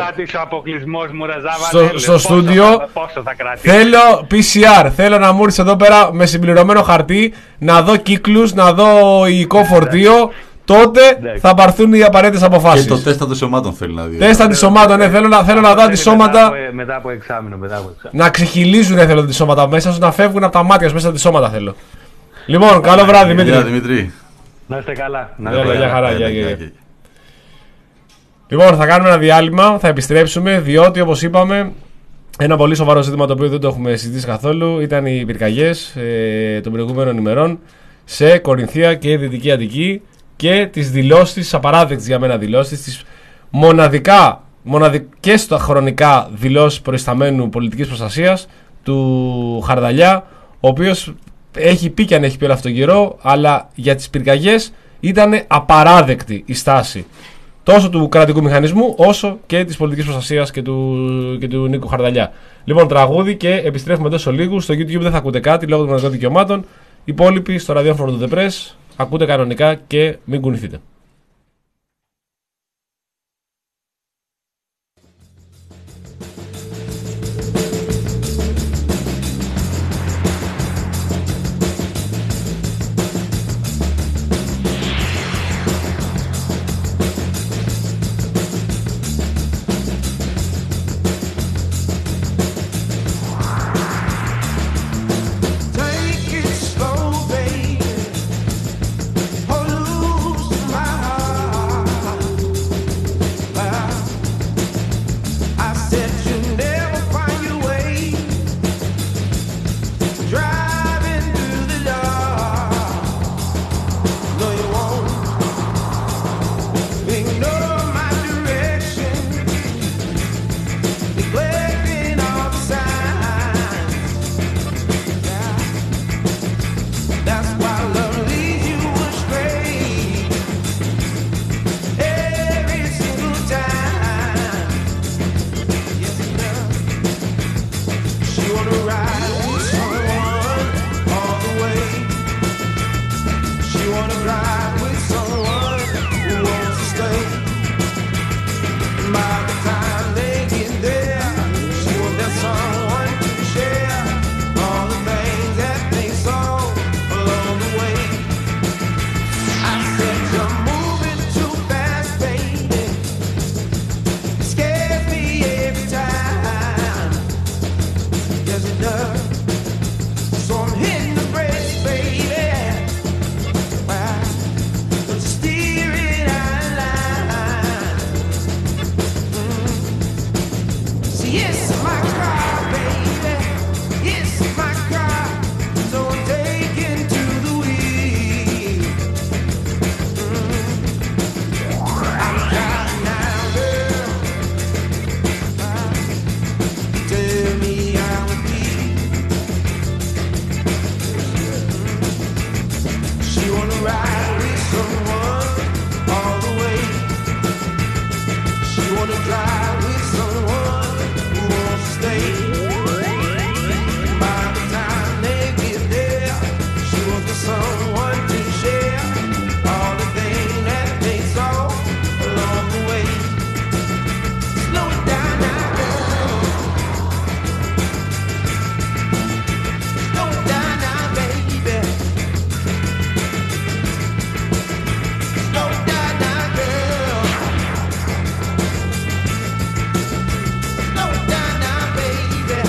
Στο, στο στούντιο. Θέλω πι σι αρ. Θέλω να μου έρθει εδώ πέρα με συμπληρωμένο χαρτί, να δω κύκλους, να δω υλικό φορτίο. Τότε θα πάρθουν οι απαραίτητες αποφάσεις. Και το τεστ αντισωμάτων θέλει να δει. Τεστ αντισωμάτων, ναι. Θέλω να, θέλω να δω αντισώματα. Μετά από εξάμηνο, μετά από εξάμηνο. Να ξεχυλίζουν θέλω αντισώματα μέσα σου, να φεύγουν από τα μάτια σου μέσα αντισώματα θέλω. Λοιπόν, καλό βράδυ, Δημήτρη. Να είστε καλά. Να είστε καλά. Χαρά, για, για, για. Λοιπόν, θα κάνουμε ένα διάλειμμα, θα επιστρέψουμε, διότι όπως είπαμε, ένα πολύ σοβαρό ζήτημα το οποίο δεν το έχουμε συζητήσει καθόλου ήταν οι πυρκαγιές ε, των προηγούμενων ημερών σε Κορινθία και Δυτική Αττική και τις δηλώσεις, απαράδεκτες για μένα δηλώσεις, τις μοναδικά, μοναδικές στα χρονικά δηλώσεις προϊσταμένου πολιτικής προστασίας του Χαρδαλιά, ο οποίος έχει πει και αν έχει πει όλο αυτόν τον καιρό, αλλά για τις πυρκαγιές ήταν απαράδεκτη η στάση τόσο του κρατικού μηχανισμού όσο και της πολιτικής προστασίας και του, και του Νίκου Χαρδαλιά. Λοιπόν, τραγούδι και επιστρέφουμε τόσο λίγο. Στο YouTube δεν θα ακούτε κάτι λόγω των μοναδικών δικαιωμάτων. Οι υπόλοιποι στο ραδιόφωνο του The Press ακούτε κανονικά και μην κουνηθείτε. Take it slow, baby, or lose my wanna ride with someone all the way. She wanna drive with someone who wants to stay. By the time they get there, she wants for someone to share all the things that they saw along the way. Slow it down now, girl. Slow it down now, baby. Slow it down now, girl. Slow it down now, baby.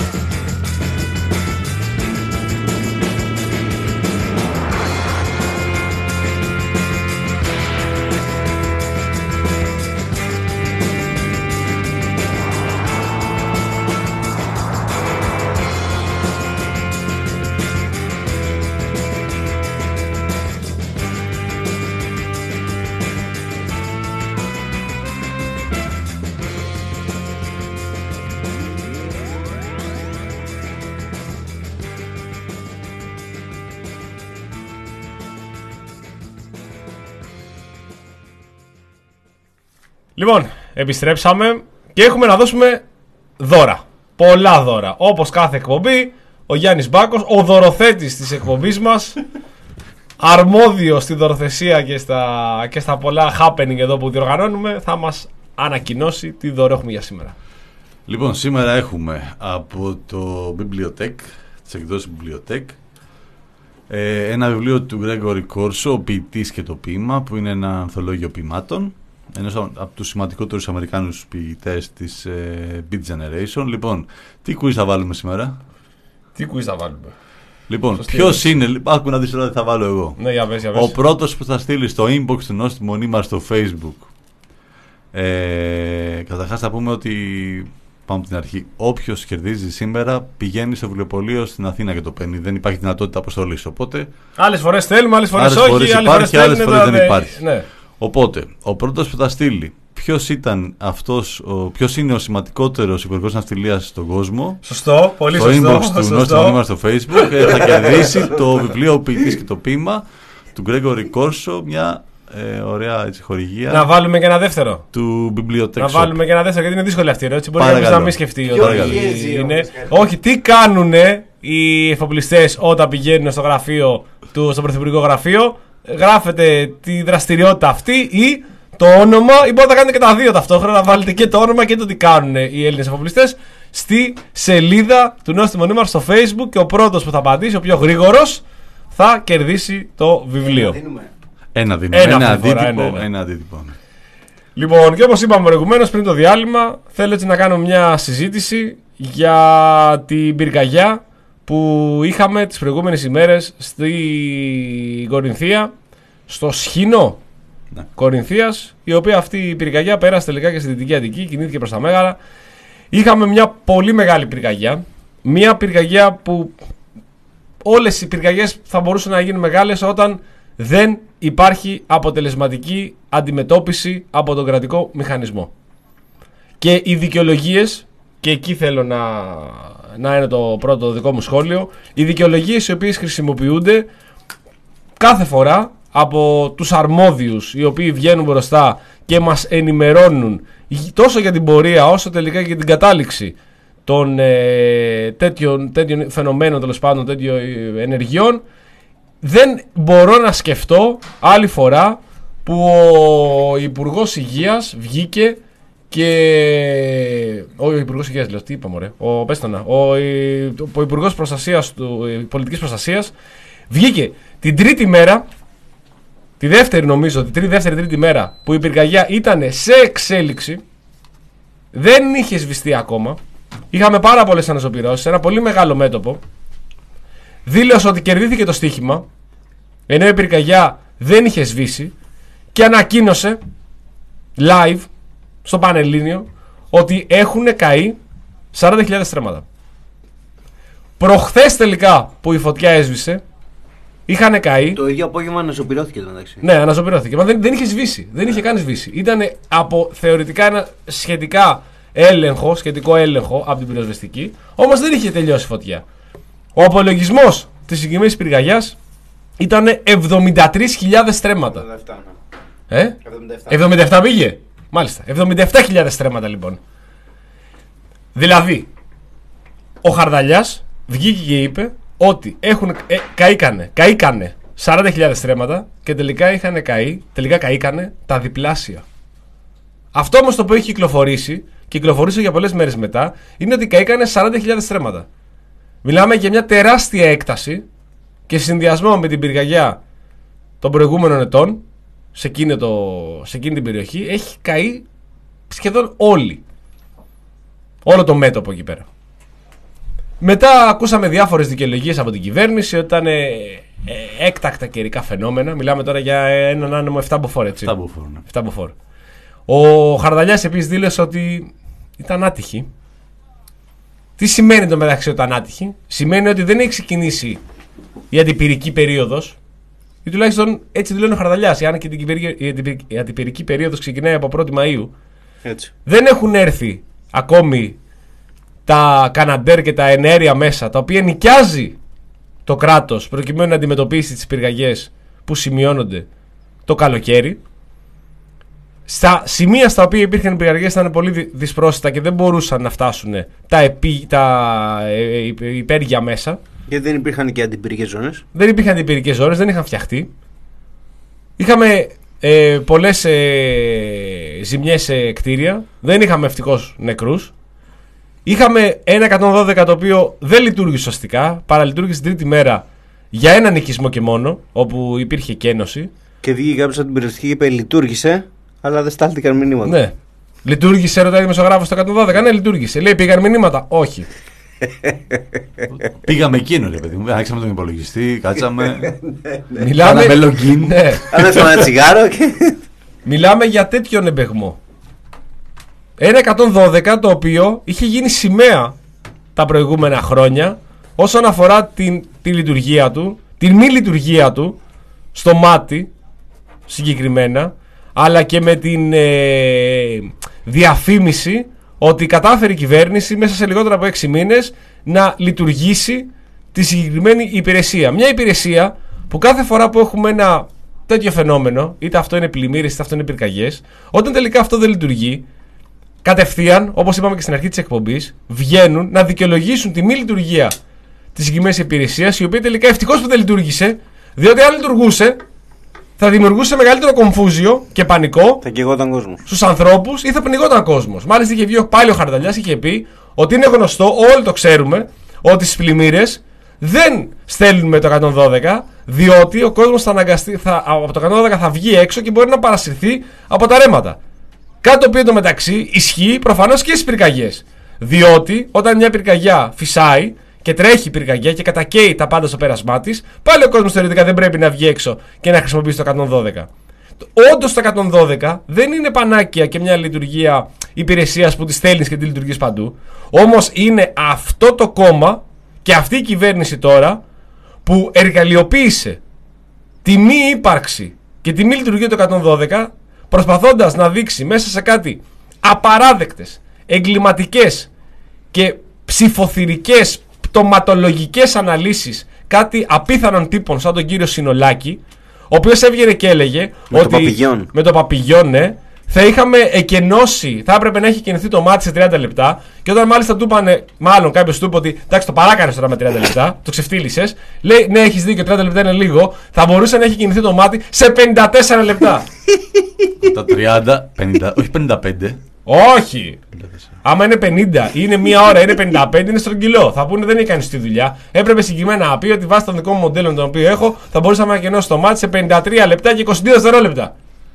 Λοιπόν, επιστρέψαμε και έχουμε να δώσουμε δώρα. Πολλά δώρα. Όπως κάθε εκπομπή, ο Γιάννης Μπάκος, ο δωροθέτης της εκπομπής μας, αρμόδιος στη δωροθεσία και στα, και στα πολλά happening εδώ που διοργανώνουμε, θα μας ανακοινώσει τι δώρο έχουμε για σήμερα. Λοιπόν, σήμερα έχουμε από το Bibliothek, τις εκδόσεις Bibliothek, ε, ένα βιβλίο του Gregory Corso, ο ποιητής και το ποίημα, που είναι ένα ανθολόγιο ποιημάτων, ένας από τους σημαντικότερους Αμερικάνους ποιητές της ε, Beat Generation. Λοιπόν, τι quiz θα βάλουμε σήμερα? Τι quiz θα βάλουμε? Λοιπόν, ποιος είναι, άκου να δεις τώρα τι θα βάλω εγώ. Ναι, για πες, για πες. Ο πρώτος που θα στείλει στο inbox του Νόστιμη Μονή μας στο Facebook. Ε, καταρχάς θα πούμε ότι, πάμε από την αρχή, όποιος κερδίζει σήμερα πηγαίνει στο βιβλιοπωλείο στην Αθήνα και το παίρνει. Δεν υπάρχει δυνατότητα αποστολής, οπότε... Άλλες φορές θέλουμε, άλλες φορές άλλες όχι, φορές άλλες υπάρχει, φορές άλλες φορές δεν δε... υπάρχει. Ναι. Οπότε, ο πρώτος που θα στείλει ποιος ήταν αυτός, ο, ποιος είναι ο σημαντικότερος υπουργός ναυτιλίας στον κόσμο, σωστό, πολύ στο σωστό, inbox του Νόστιμη Μονή μας στο Facebook, ε, θα κερδίσει το βιβλίο «Ο ποιητής και το ποίημα» του Gregory Corso, μια ε, ωραία έτσι, χορηγία. Να βάλουμε και ένα δεύτερο. Του Bibliothek. Να βάλουμε και ένα δεύτερο, γιατί είναι δύσκολη αυτή η ερώτηση. Μπορεί Παρακαλώ. να μην σκεφτεί ότι είναι. είναι. Όχι, τι κάνουν οι εφοπλιστές όταν πηγαίνουν στο γραφείο του, στο πρωθυπουργικό γραφείο. Γράφετε τη δραστηριότητα αυτή ή το όνομα, ή μπορείτε να κάνετε και τα δύο ταυτόχρονα, να βάλετε και το όνομα και το τι κάνουν οι Έλληνες εφοπλιστές στη σελίδα του Νόστιμη Μονή μας στο Facebook, και ο πρώτος που θα απαντήσει, ο πιο γρήγορος, θα κερδίσει το βιβλίο. Ένα δίνουμε. Ένα, Ένα, ένα, αντίτυπο, ένα, ένα. ένα αντίτυπο. Λοιπόν, και όπως είπαμε προηγουμένως πριν το διάλειμμα, θέλω έτσι να κάνω μια συζήτηση για την πυρκαγιά που είχαμε τις προηγούμενες ημέρες στη Κορινθία, στο σχοινό Ναι. Κορινθίας, η οποία αυτή η πυρκαγιά πέρασε τελικά και στη Δυτική Αττική, κινήθηκε προς τα Μέγαρα. Είχαμε μια πολύ μεγάλη πυρκαγιά, μια πυρκαγιά που όλες οι πυρκαγιές θα μπορούσαν να γίνουν μεγάλες όταν δεν υπάρχει αποτελεσματική αντιμετώπιση από τον κρατικό μηχανισμό. Και οι δικαιολογίες, και εκεί θέλω να, να είναι το πρώτο δικό μου σχόλιο, οι δικαιολογίες οι οποίες χρησιμοποιούνται κάθε φορά από τους αρμόδιους, οι οποίοι βγαίνουν μπροστά και μας ενημερώνουν τόσο για την πορεία όσο τελικά και για την κατάληξη των ε, τέτοιων, τέτοιων φαινομένων, τέλος πάντων τέτοιων ε, ενεργειών, δεν μπορώ να σκεφτώ άλλη φορά που ο Υπουργός Υγείας βγήκε και... Ο Υπουργός Υγείας λέω, τι είπα μωρέ, ο Πέστονα, ο, ο Υπουργός Προστασίας του, Πολιτικής Προστασίας βγήκε την τρίτη μέρα, τη δεύτερη νομίζω, τη τρίτη, δεύτερη τρίτη μέρα που η πυρκαγιά ήταν σε εξέλιξη, δεν είχε σβηστεί ακόμα, είχαμε πάρα πολλές αναζωπυρώσεις, ένα πολύ μεγάλο μέτωπο, δήλωσε ότι κερδίθηκε το στοίχημα, ενώ η πυρκαγιά δεν είχε σβήσει, και ανακοίνωσε live στο Πανελλήνιο ότι έχουν καεί σαράντα χιλιάδες στρέμματα. Προχθές τελικά που η φωτιά έσβησε, είχαν καεί. Το ίδιο απόγευμα αναζωπυρώθηκε εντάξει. Ναι, αναζωπυρώθηκε. Μα δεν, δεν είχε σβήσει. Δεν είχε καν σβήσει. Ήταν από θεωρητικά ένα σχετικά έλεγχο, σχετικό έλεγχο από την πυροσβεστική, όμως δεν είχε τελειώσει η φωτιά. Ο απολογισμός της συγκεκριμένης πυρκαγιάς ήταν εβδομήντα τρεις χιλιάδες στρέμματα. εβδομήντα επτά, Ε? εβδομήντα επτά. εβδομήντα επτά πήγε. Μάλιστα. εβδομήντα επτά χιλιάδες στρέμματα λοιπόν. Δηλαδή, ο Χαρδαλιάς βγήκε και είπε ότι έχουν, ε, καήκανε, καήκανε σαράντα χιλιάδες στρέμματα και τελικά είχαν καεί, τελικά καήκανε τα διπλάσια. Αυτό όμως το οποίο έχει κυκλοφορήσει, κυκλοφορήσει για πολλές μέρες μετά, είναι ότι καήκανε σαράντα χιλιάδες στρέμματα. Μιλάμε για μια τεράστια έκταση και συνδυασμό με την πυρκαγιά των προηγούμενων ετών σε εκείνη, το, σε εκείνη την περιοχή έχει καεί σχεδόν όλη. Όλο το μέτωπο εκεί πέρα. Μετά ακούσαμε διάφορες δικαιολογίες από την κυβέρνηση ότι ήταν ε, ε, έκτακτα καιρικά φαινόμενα. Μιλάμε τώρα για έναν άνεμο επτά μποφόρ, έτσι. επτά μποφόρ, ναι. επτά μποφόρ. Ο Χαρδαλιάς επίσης δήλωσε ότι ήταν άτυχη. Τι σημαίνει το μεταξύ ότι ήταν άτυχη? Σημαίνει ότι δεν έχει ξεκινήσει η αντιπυρική περίοδος, ή τουλάχιστον έτσι δηλώνει ο Χαρδαλιάς. Εάν και η αντιπυρική περίοδος ξεκινάει από πρώτη Μαΐου, Έτσι. δεν έχουν έρθει ακόμη τα Καναντέρ και τα ενέργεια μέσα, τα οποία νοικιάζει το κράτος προκειμένου να αντιμετωπίσει τις πυρκαγιές που σημειώνονται το καλοκαίρι. Στα σημεία στα οποία υπήρχαν πυρκαγιές ήταν πολύ δυσπρόσιτα και δεν μπορούσαν να φτάσουν τα, επί, τα ε, υπέργεια μέσα. Γιατί δεν υπήρχαν και αντιπυρικές ζώνες. Δεν υπήρχαν αντιπυρικές ζώνες, δεν είχαν φτιαχτεί. Είχαμε ε, πολλές ε, ζημιές σε κτίρια, δεν είχαμε ευτυχώς νεκρούς. Είχαμε ένα εκατόν δώδεκα το οποίο δεν λειτουργήσε σωστικά, παραλειτουργήσε την τρίτη μέρα για έναν οικισμό και μόνο, όπου υπήρχε κένωση. Και βγήκε κάποιος από την περιοχή και είπε λειτουργήσε, αλλά δεν στάλθηκαν μηνύματα. Ναι. Λειτουργήσε, ρωτάει δημοσιογράφος στο εκατόν δώδεκα. Ναι, λειτουργήσε. Λέει, πήγαν μηνύματα. Όχι. Πήγαμε εκείνο, ρε παιδί μου. Άρχισαμε τον υπολογιστή, κάτσαμε. Μιλάμε... Κάναμε login. Ναι. Ανέφερα ένα τσιγάρο και. Μιλάμε για τέτοιον εμπεγμό. Ένα εκατόν δώδεκα το οποίο είχε γίνει σημαία τα προηγούμενα χρόνια όσον αφορά την, τη λειτουργία του, την μη λειτουργία του στο μάτι συγκεκριμένα, αλλά και με την ε, διαφήμιση ότι κατάφερε η κυβέρνηση μέσα σε λιγότερο από έξι μήνες να λειτουργήσει τη συγκεκριμένη υπηρεσία. Μια υπηρεσία που κάθε φορά που έχουμε ένα τέτοιο φαινόμενο, είτε αυτό είναι πλημμύρες είτε αυτό είναι πυρκαγιές, όταν τελικά αυτό δεν λειτουργεί, κατευθείαν, όπως είπαμε και στην αρχή της εκπομπής, βγαίνουν να δικαιολογήσουν τη μη λειτουργία της συγκεκριμένης υπηρεσίας, η οποία τελικά ευτυχώς που δεν λειτουργήσε, διότι αν λειτουργούσε, θα δημιουργούσε μεγαλύτερο κομφούζιο και πανικό Θα καιγόταν κόσμο. στους ανθρώπους ή θα πνιγόταν κόσμος. Μάλιστα είχε βγει πάλι ο Χαρδαλιάς και είχε πει ότι είναι γνωστό, όλοι το ξέρουμε, ότι στις πλημμύρες δεν στέλνουμε το εκατόν δώδεκα, διότι ο κόσμος θα αναγκαστεί, θα, από το εκατόν δώδεκα θα βγει έξω και μπορεί να παρασυρθεί από τα ρέματα. Κάτι το οποίο εντωμεταξύ ισχύει προφανώς και στις πυρκαγιές. Διότι όταν μια πυρκαγιά φυσάει και τρέχει η πυρκαγιά και κατακαίει τα πάντα στο πέρασμά της, πάλι ο κόσμος θεωρητικά δεν πρέπει να βγει έξω και να χρησιμοποιήσει το εκατόν δώδεκα. Όντως το εκατόν δώδεκα δεν είναι πανάκια και μια λειτουργία υπηρεσίας που τη στέλνεις και τη λειτουργείς παντού. Όμως είναι αυτό το κόμμα και αυτή η κυβέρνηση τώρα που εργαλειοποίησε τη μη ύπαρξη και τη μη λειτουργία του εκατόν δώδεκα, προσπαθώντας να δείξει μέσα σε κάτι απαράδεκτες, εγκληματικές και ψηφοθυρικές, πτωματολογικές αναλύσεις κάτι απίθανων τύπων σαν τον κύριο Συνολάκη, ο οποίος έβγαινε και έλεγε με ότι το παπηγιόν. με το παπηγιόν, ναι, θα είχαμε εκενώσει, θα έπρεπε να έχει κινηθεί το μάτι σε τριάντα λεπτά. Και όταν μάλιστα του είπανε, μάλλον κάποιος του είπε ότι εντάξει, το παράκανες τώρα με τριάντα λεπτά, το ξεφτύλισες, λέει ναι, έχεις δίκιο, τριάντα λεπτά είναι λίγο, θα μπορούσε να έχει κινηθεί το μάτι σε πενήντα τέσσερα λεπτά. Τα τριάντα, πενήντα, όχι πενήντα πέντε. Όχι! Άμα είναι πενήντα ή είναι μία ώρα, είναι πενήντα πέντε, είναι στρογγυλό. Θα πούνε δεν έχει κάνει τη δουλειά. Έπρεπε συγκεκριμένα να πει ότι βάσει των δικών μου μοντέλων τον οποίο έχω, θα μπορούσαμε να κενώσουμε το μάτι σε πενήντα τρία λεπτά και είκοσι δύο δευτερόλεπτα.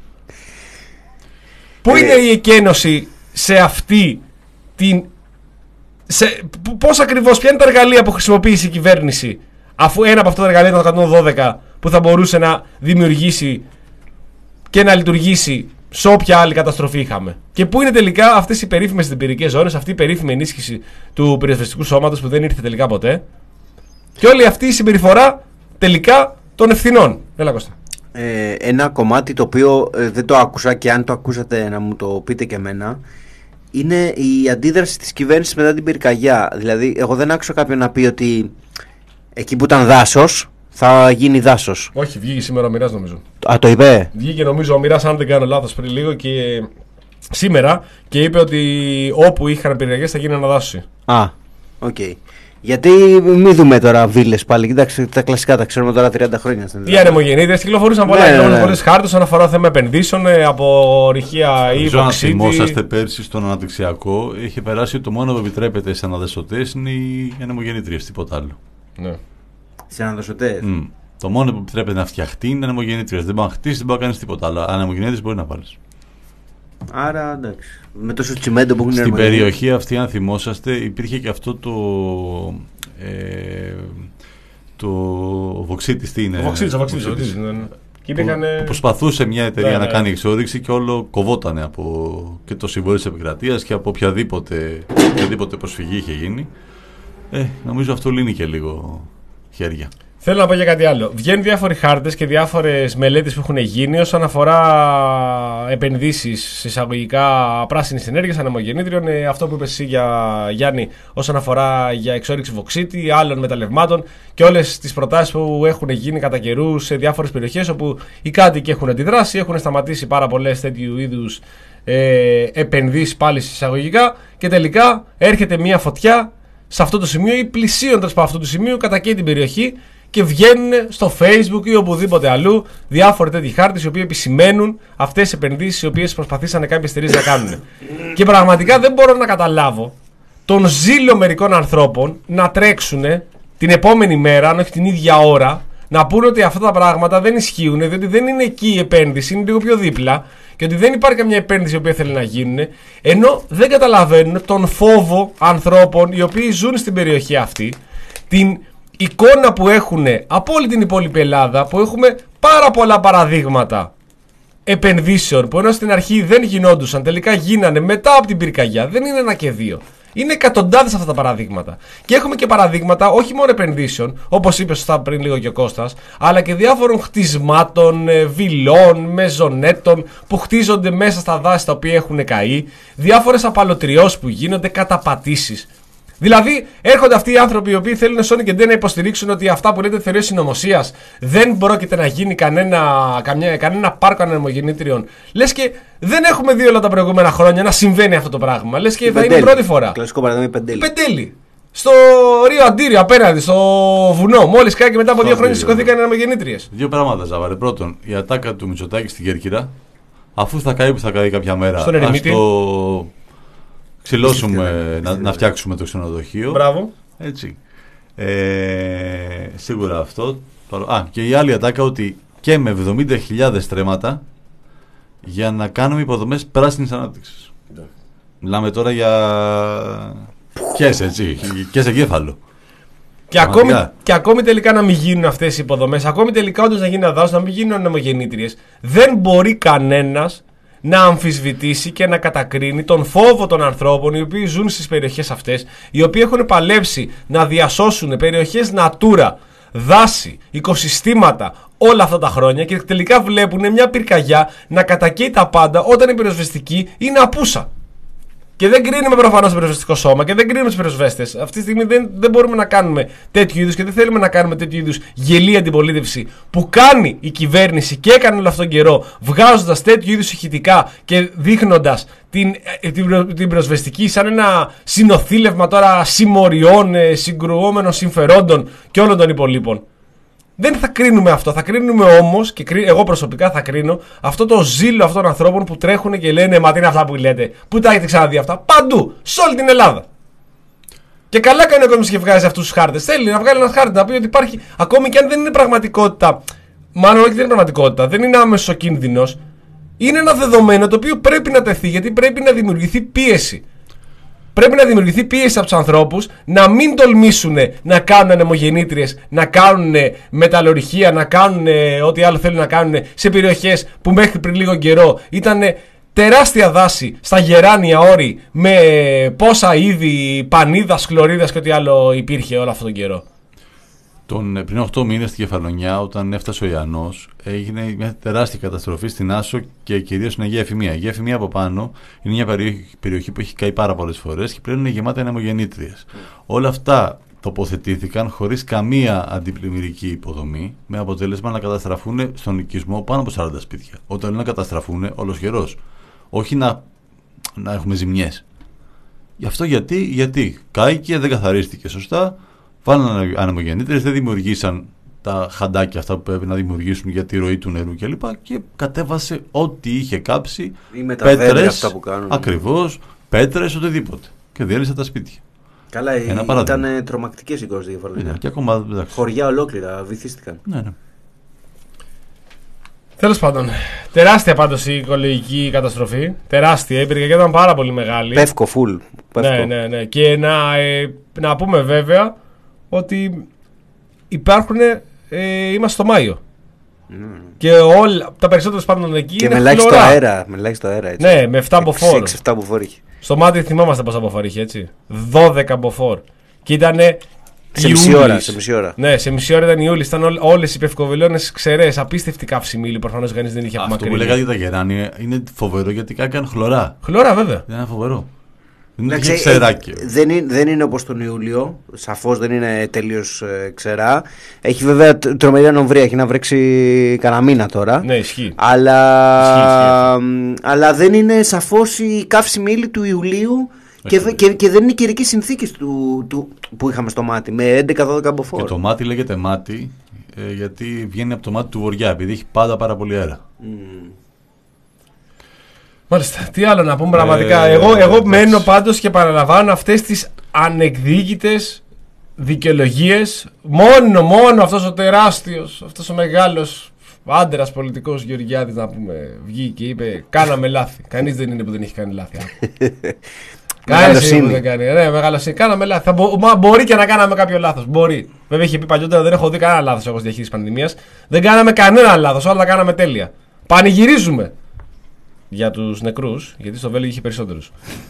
Πού είναι η εκένωση σε αυτή την. Σε... Πώς ακριβώς, ποια είναι τα εργαλεία που χρησιμοποίησε η κυβέρνηση, αφού ένα από αυτά τα εργαλεία ήταν το εκατόν δώδεκα που θα μπορούσε να δημιουργήσει και να λειτουργήσει σε όποια άλλη καταστροφή είχαμε. Και πού είναι τελικά αυτές οι περίφημες εμπειρικές ζώνες, αυτή η περίφημη ενίσχυση του πυροσβεστικού σώματος που δεν ήρθε τελικά ποτέ. Και όλη αυτή η συμπεριφορά τελικά των ευθυνών. Έλα Κώστα. Ε, ένα κομμάτι το οποίο ε, δεν το άκουσα και αν το ακούσατε να μου το πείτε και εμένα, είναι η αντίδραση της κυβέρνησης μετά την πυρκαγιά. Δηλαδή, εγώ δεν άκουσα κάποιον να πει ότι εκεί που ήταν δάσος θα γίνει δάσος. Όχι, βγήκε σήμερα ο Μοιράς νομίζω. Α, το είπε. Βγήκε νομίζω ο Μοιράς, αν δεν κάνω λάθος, πριν λίγο και σήμερα και είπε ότι όπου είχαν πυρκαγιές θα γίνει αναδάσωση. Α, οκ. Okay. Γιατί μην δούμε τώρα βίλες πάλι. Κοιτάξτε, τα κλασικά τα ξέρουμε τώρα τριάντα χρόνια. Οι ανεμογεννήτριες κυκλοφορούσαν πολλά. Ναι, ναι, ναι. Πολλές χάρτες όσον αφορά θέμα επενδύσεων από ρηχεία ή βοξίτη. Αν βοξίτη. θυμόσαστε πέρσι στον αναπτυξιακό, είχε περάσει το μόνο που επιτρέπεται σε αναδεσωτές είναι οι ανεμογεννήτριες, τίποτα άλλο. Ναι. Σε αναδεσωτές. Mm. Το μόνο που επιτρέπεται να φτιαχτεί είναι ανεμογεννήτριες. Δεν μπορεί να χτίσει, δεν μπορεί να κάνει τίποτα άλλο. Ανεμογεννήτριες μπορεί να πάρει. Άρα εντάξει. Με τόσο τσιμέντο που έχουν. Στην περιοχή αυτή, αν θυμόσαστε, υπήρχε και αυτό το. Ε, το βοξίτης, τι είναι. Ο Βοξίτης, ο Βοξίτης, ο Βοξίτης, ναι, ναι. Και που, είχαν... που προσπαθούσε μια εταιρεία ναι, να ναι. κάνει εξόριξη και όλο κοβότανε από και το Συμβούλιο της Επικρατείας και από οποιαδήποτε, οποιαδήποτε προσφυγή είχε γίνει. Ε, νομίζω αυτό λύνει και λίγο χέρια. Θέλω να πω για κάτι άλλο. Βγαίνουν διάφοροι χάρτες και διάφορες μελέτες που έχουν γίνει όσον αφορά επενδύσεις σε εισαγωγικά πράσινης ενέργειας, ανεμογεννήτριων. Ε, αυτό που είπες εσύ για Γιάννη, όσον αφορά για εξόρυξη βοξίτη, άλλων μεταλλευμάτων και όλες τις προτάσεις που έχουν γίνει κατά καιρού σε διάφορες περιοχές όπου οι κάτοικοι έχουν αντιδράσει, έχουν σταματήσει πάρα πολλές τέτοιου είδους ε, επενδύσεις πάλι σε εισαγωγικά και τελικά έρχεται μια φωτιά σε αυτό το σημείο ή πλησίων τέλος πάντων αυτού του σημείου, κατακαίει την περιοχή. Και βγαίνουν στο Facebook ή οπουδήποτε αλλού διάφοροι τέτοιοι χάρτες οι οποίοι επισημαίνουν αυτές τις επενδύσεις οι οποίες προσπαθήσανε κάποιες εταιρείες να κάνουν. Και πραγματικά δεν μπορώ να καταλάβω τον ζήλο μερικών ανθρώπων να τρέξουν την επόμενη μέρα, αν όχι την ίδια ώρα, να πούνε ότι αυτά τα πράγματα δεν ισχύουν, διότι δεν είναι εκεί η επένδυση, είναι λίγο πιο δίπλα και ότι δεν υπάρχει καμιά επένδυση η οποία θέλει να γίνουν, ενώ δεν καταλαβαίνουν τον φόβο ανθρώπων οι οποίοι ζουν στην περιοχή αυτή, την εικόνα που έχουν από όλη την υπόλοιπη Ελλάδα, που έχουμε πάρα πολλά παραδείγματα επενδύσεων που ενώ στην αρχή δεν γινόντουσαν, τελικά γίνανε μετά από την πυρκαγιά. Δεν είναι ένα και δύο. Είναι εκατοντάδες αυτά τα παραδείγματα. Και έχουμε και παραδείγματα όχι μόνο επενδύσεων, όπως είπε σωστά πριν λίγο και ο Κώστας, αλλά και διάφορων χτισμάτων, βιλών, μεζονέτων που χτίζονται μέσα στα δάση τα οποία έχουν καεί, διάφορες απαλωτριώσεις που γίνονται, καταπατήσεις. Δηλαδή, έρχονται αυτοί οι άνθρωποι οι οποίοι θέλουν σώνει και ντε να υποστηρίξουν ότι αυτά που λέτε θεωρίες συνωμοσίας δεν πρόκειται να γίνει κανένα, καμιά, κανένα πάρκο ανεμογεννήτριων. Λες και δεν έχουμε δει όλα τα προηγούμενα χρόνια να συμβαίνει αυτό το πράγμα. Λες και η θα Πεντέλη. Είναι η πρώτη φορά. Κλασικό παράδειγμα Πεντέλη. Πεντέλη. Στο Ρίο Αντίριο απέναντι, στο βουνό. Μόλις κάει και μετά από δύο χρόνια σηκωθήκαν ανεμογεννήτριες. Δύο πράγματα, Ζαβαρέ. Πρώτον, η ατάκα του Μητσοτάκη στην Κέρκυρα, αφού θα καεί που θα καεί κάποια μέρα. Στον Ερημίτη. Ξυλώσουμε να, να φτιάξουμε το ξενοδοχείο. Μπράβο. Έτσι. Ε, σίγουρα αυτό. Α, και η άλλη ατάκα ότι και με εβδομήντα χιλιάδες στρέμματα για να κάνουμε υποδομές πράσινης ανάπτυξης. Yeah. Μιλάμε τώρα για κες, έτσι, κες εγκέφαλο. Και ακόμη, και ακόμη τελικά να μην γίνουν αυτές οι υποδομές, ακόμη τελικά όντως να γίνει αδάος, να μην γίνουν ανεμογεννήτριες, δεν μπορεί κανένας να αμφισβητήσει και να κατακρίνει τον φόβο των ανθρώπων οι οποίοι ζουν στις περιοχές αυτές, οι οποίοι έχουν παλέψει να διασώσουν περιοχές Natura, δάση, οικοσυστήματα όλα αυτά τα χρόνια και τελικά βλέπουν μια πυρκαγιά να κατακαίει τα πάντα όταν η πυροσβεστική είναι απούσα. Και δεν κρίνουμε προφανώς το πυροσβεστικό σώμα και δεν κρίνουμε τους πυροσβέστες. Αυτή τη στιγμή δεν, δεν μπορούμε να κάνουμε τέτοιου είδους και δεν θέλουμε να κάνουμε τέτοιου είδους γελή αντιπολίτευση που κάνει η κυβέρνηση και έκανε όλο αυτόν τον καιρό, βγάζοντας τέτοιου είδους ηχητικά και δείχνοντας την, την, την πυροσβεστική σαν ένα συνοθήλευμα τώρα συμμοριών, συγκρουόμενων συμφερόντων και όλων των υπολείπων. Δεν θα κρίνουμε αυτό. Θα κρίνουμε όμως, και εγώ προσωπικά θα κρίνω, αυτό το ζήλο αυτών των ανθρώπων που τρέχουν και λένε μα τι είναι αυτά που λέτε. Πού τα έχετε ξαναδεί αυτά? Παντού! Σε όλη την Ελλάδα. Και καλά κάνει ο κόσμος και βγάζει αυτούς τους χάρτες. Θέλει να βγάλει ένα χάρτη να πει ότι υπάρχει, ακόμη και αν δεν είναι πραγματικότητα, μάλλον όχι δεν είναι πραγματικότητα, δεν είναι άμεσο κίνδυνος, είναι ένα δεδομένο το οποίο πρέπει να τεθεί γιατί πρέπει να δημιουργηθεί πίεση. Πρέπει να δημιουργηθεί πίεση από τους ανθρώπους να μην τολμήσουν να κάνουν ανεμογεννήτριες, να κάνουν μεταλλορυχία, να κάνουν ό,τι άλλο θέλουν να κάνουν σε περιοχές που μέχρι πριν λίγο καιρό ήταν τεράστια δάση στα γεράνια όρη με πόσα είδη πανίδας, χλωρίδας και ό,τι άλλο υπήρχε όλο αυτόν τον καιρό. Τον, πριν οκτώ μήνες στη Κεφαλονιά, όταν έφτασε ο Ιαννός, έγινε μια τεράστια καταστροφή στην Άσο και κυρίως στην Αγία Εφημία. Η Αγία Εφημία από πάνω είναι μια περιοχή, περιοχή που έχει καεί πάρα πολλές φορές και πλέον είναι γεμάτα ανεμογεννήτριες. Mm. Όλα αυτά τοποθετήθηκαν χωρίς καμία αντιπλημμυρική υποδομή, με αποτέλεσμα να καταστραφούν στον οικισμό πάνω από σαράντα σπίτια. Όταν λέω να καταστραφούν, ολοσχερός. Όχι να, να έχουμε ζημιές. Γι' αυτό γιατί, γιατί κάηκε, δεν καθαρίστηκε σωστά, βάλανε ανεμογεννήτρες, δεν δημιουργήσαν τα χαντάκια αυτά που πρέπει να δημιουργήσουν για τη ροή του νερού κλπ. Και, και κατέβασε ό,τι είχε κάψει, πέτρες, ακριβώς, πέτρες, οτιδήποτε. Και διέλυσε τα σπίτια. Καλά, ήταν τρομακτικές εικόνες διαφορετικά. Ναι, και ακόμα, χωριά ολόκληρα βυθίστηκαν. Ναι, ναι. Τέλος πάντων, τεράστια πάντως η οικολογική καταστροφή. Τεράστια, η πυρκαγιά ήταν πάρα πολύ μεγάλη. Πεύκο, φουλ. Ναι, ναι, ναι. Και να, ε, να πούμε βέβαια ότι υπάρχουν. Ε, είμαστε στο Μάιο. Mm. Και όλα τα περισσότερα πάντων εκεί και είναι με ελάχιστο αέρα, με ελάχιστο αέρα, έτσι. Ναι, με επτά μποφόρ. έξι επτά μποφόρ είχε. Στο μάτι θυμάμαστε πόσα μποφόρ είχε, έτσι. δώδεκα μποφόρ. Και ήταν. Σε μισή ώρα, σε μισή ώρα. Ναι, σε μισή ώρα ήταν Ιούλης. Ήταν όλες οι πευκοβελώνες ξερές. Απίστευτη καυσιμήλη. Προφανώς κανείς δεν είχε απομακρύνει. Αυτό που λέγατε για τα γεράνια είναι φοβερό γιατί κάκαν χλωρά. Χλωρά, βέβαια. Είναι φοβερό. Δεν, ε, δεν, είναι, δεν είναι όπως τον Ιούλιο. Σαφώς δεν είναι τελείως ε, ξερά. Έχει βέβαια τρομερή ανομβρία. Έχει να βρέξει κανένα μήνα τώρα. Ναι, ισχύει. Αλλά, ισχύει, ισχύει. αλλά δεν είναι σαφώς η καύσιμη ύλη του Ιουλίου. Και, και, και δεν είναι οι καιρικές συνθήκες του, του, που είχαμε στο μάτι με έντεκα δώδεκα μποφόρ. Και το μάτι λέγεται μάτι ε, γιατί βγαίνει από το μάτι του βοριά, επειδή έχει πάντα πάρα πολύ αέρα. Mm. Μάλιστα, τι άλλο να πούμε πραγματικά. Ε, εγώ εγώ ε, μένω πάντως και παραλαμβάνω αυτές τις ανεκδίκητες δικαιολογίες. Μόνο, μόνο αυτός ο τεράστιος, αυτός ο μεγάλος άντρας πολιτικός Γεωργιάδης, να πούμε, βγήκε και είπε: κάναμε λάθη. Κανείς δεν είναι που δεν έχει κάνει λάθη. Μεγαλοσύνη. Δεν κάνει. Ναι, μεγαλοσύνη. Κάναμε λάθη. Μπο, μα μπορεί και να κάναμε κάποιο λάθος. Μπορεί. Βέβαια είχε πει παλιότερα: δεν έχω δει κανένα λάθος εγώ στη διαχείριση πανδημίας. Δεν κάναμε κανένα λάθος. Όλα τα κάναμε τέλεια. Πανηγυρίζουμε για τους νεκρούς, γιατί στο Βέλγιο είχε περισσότερους.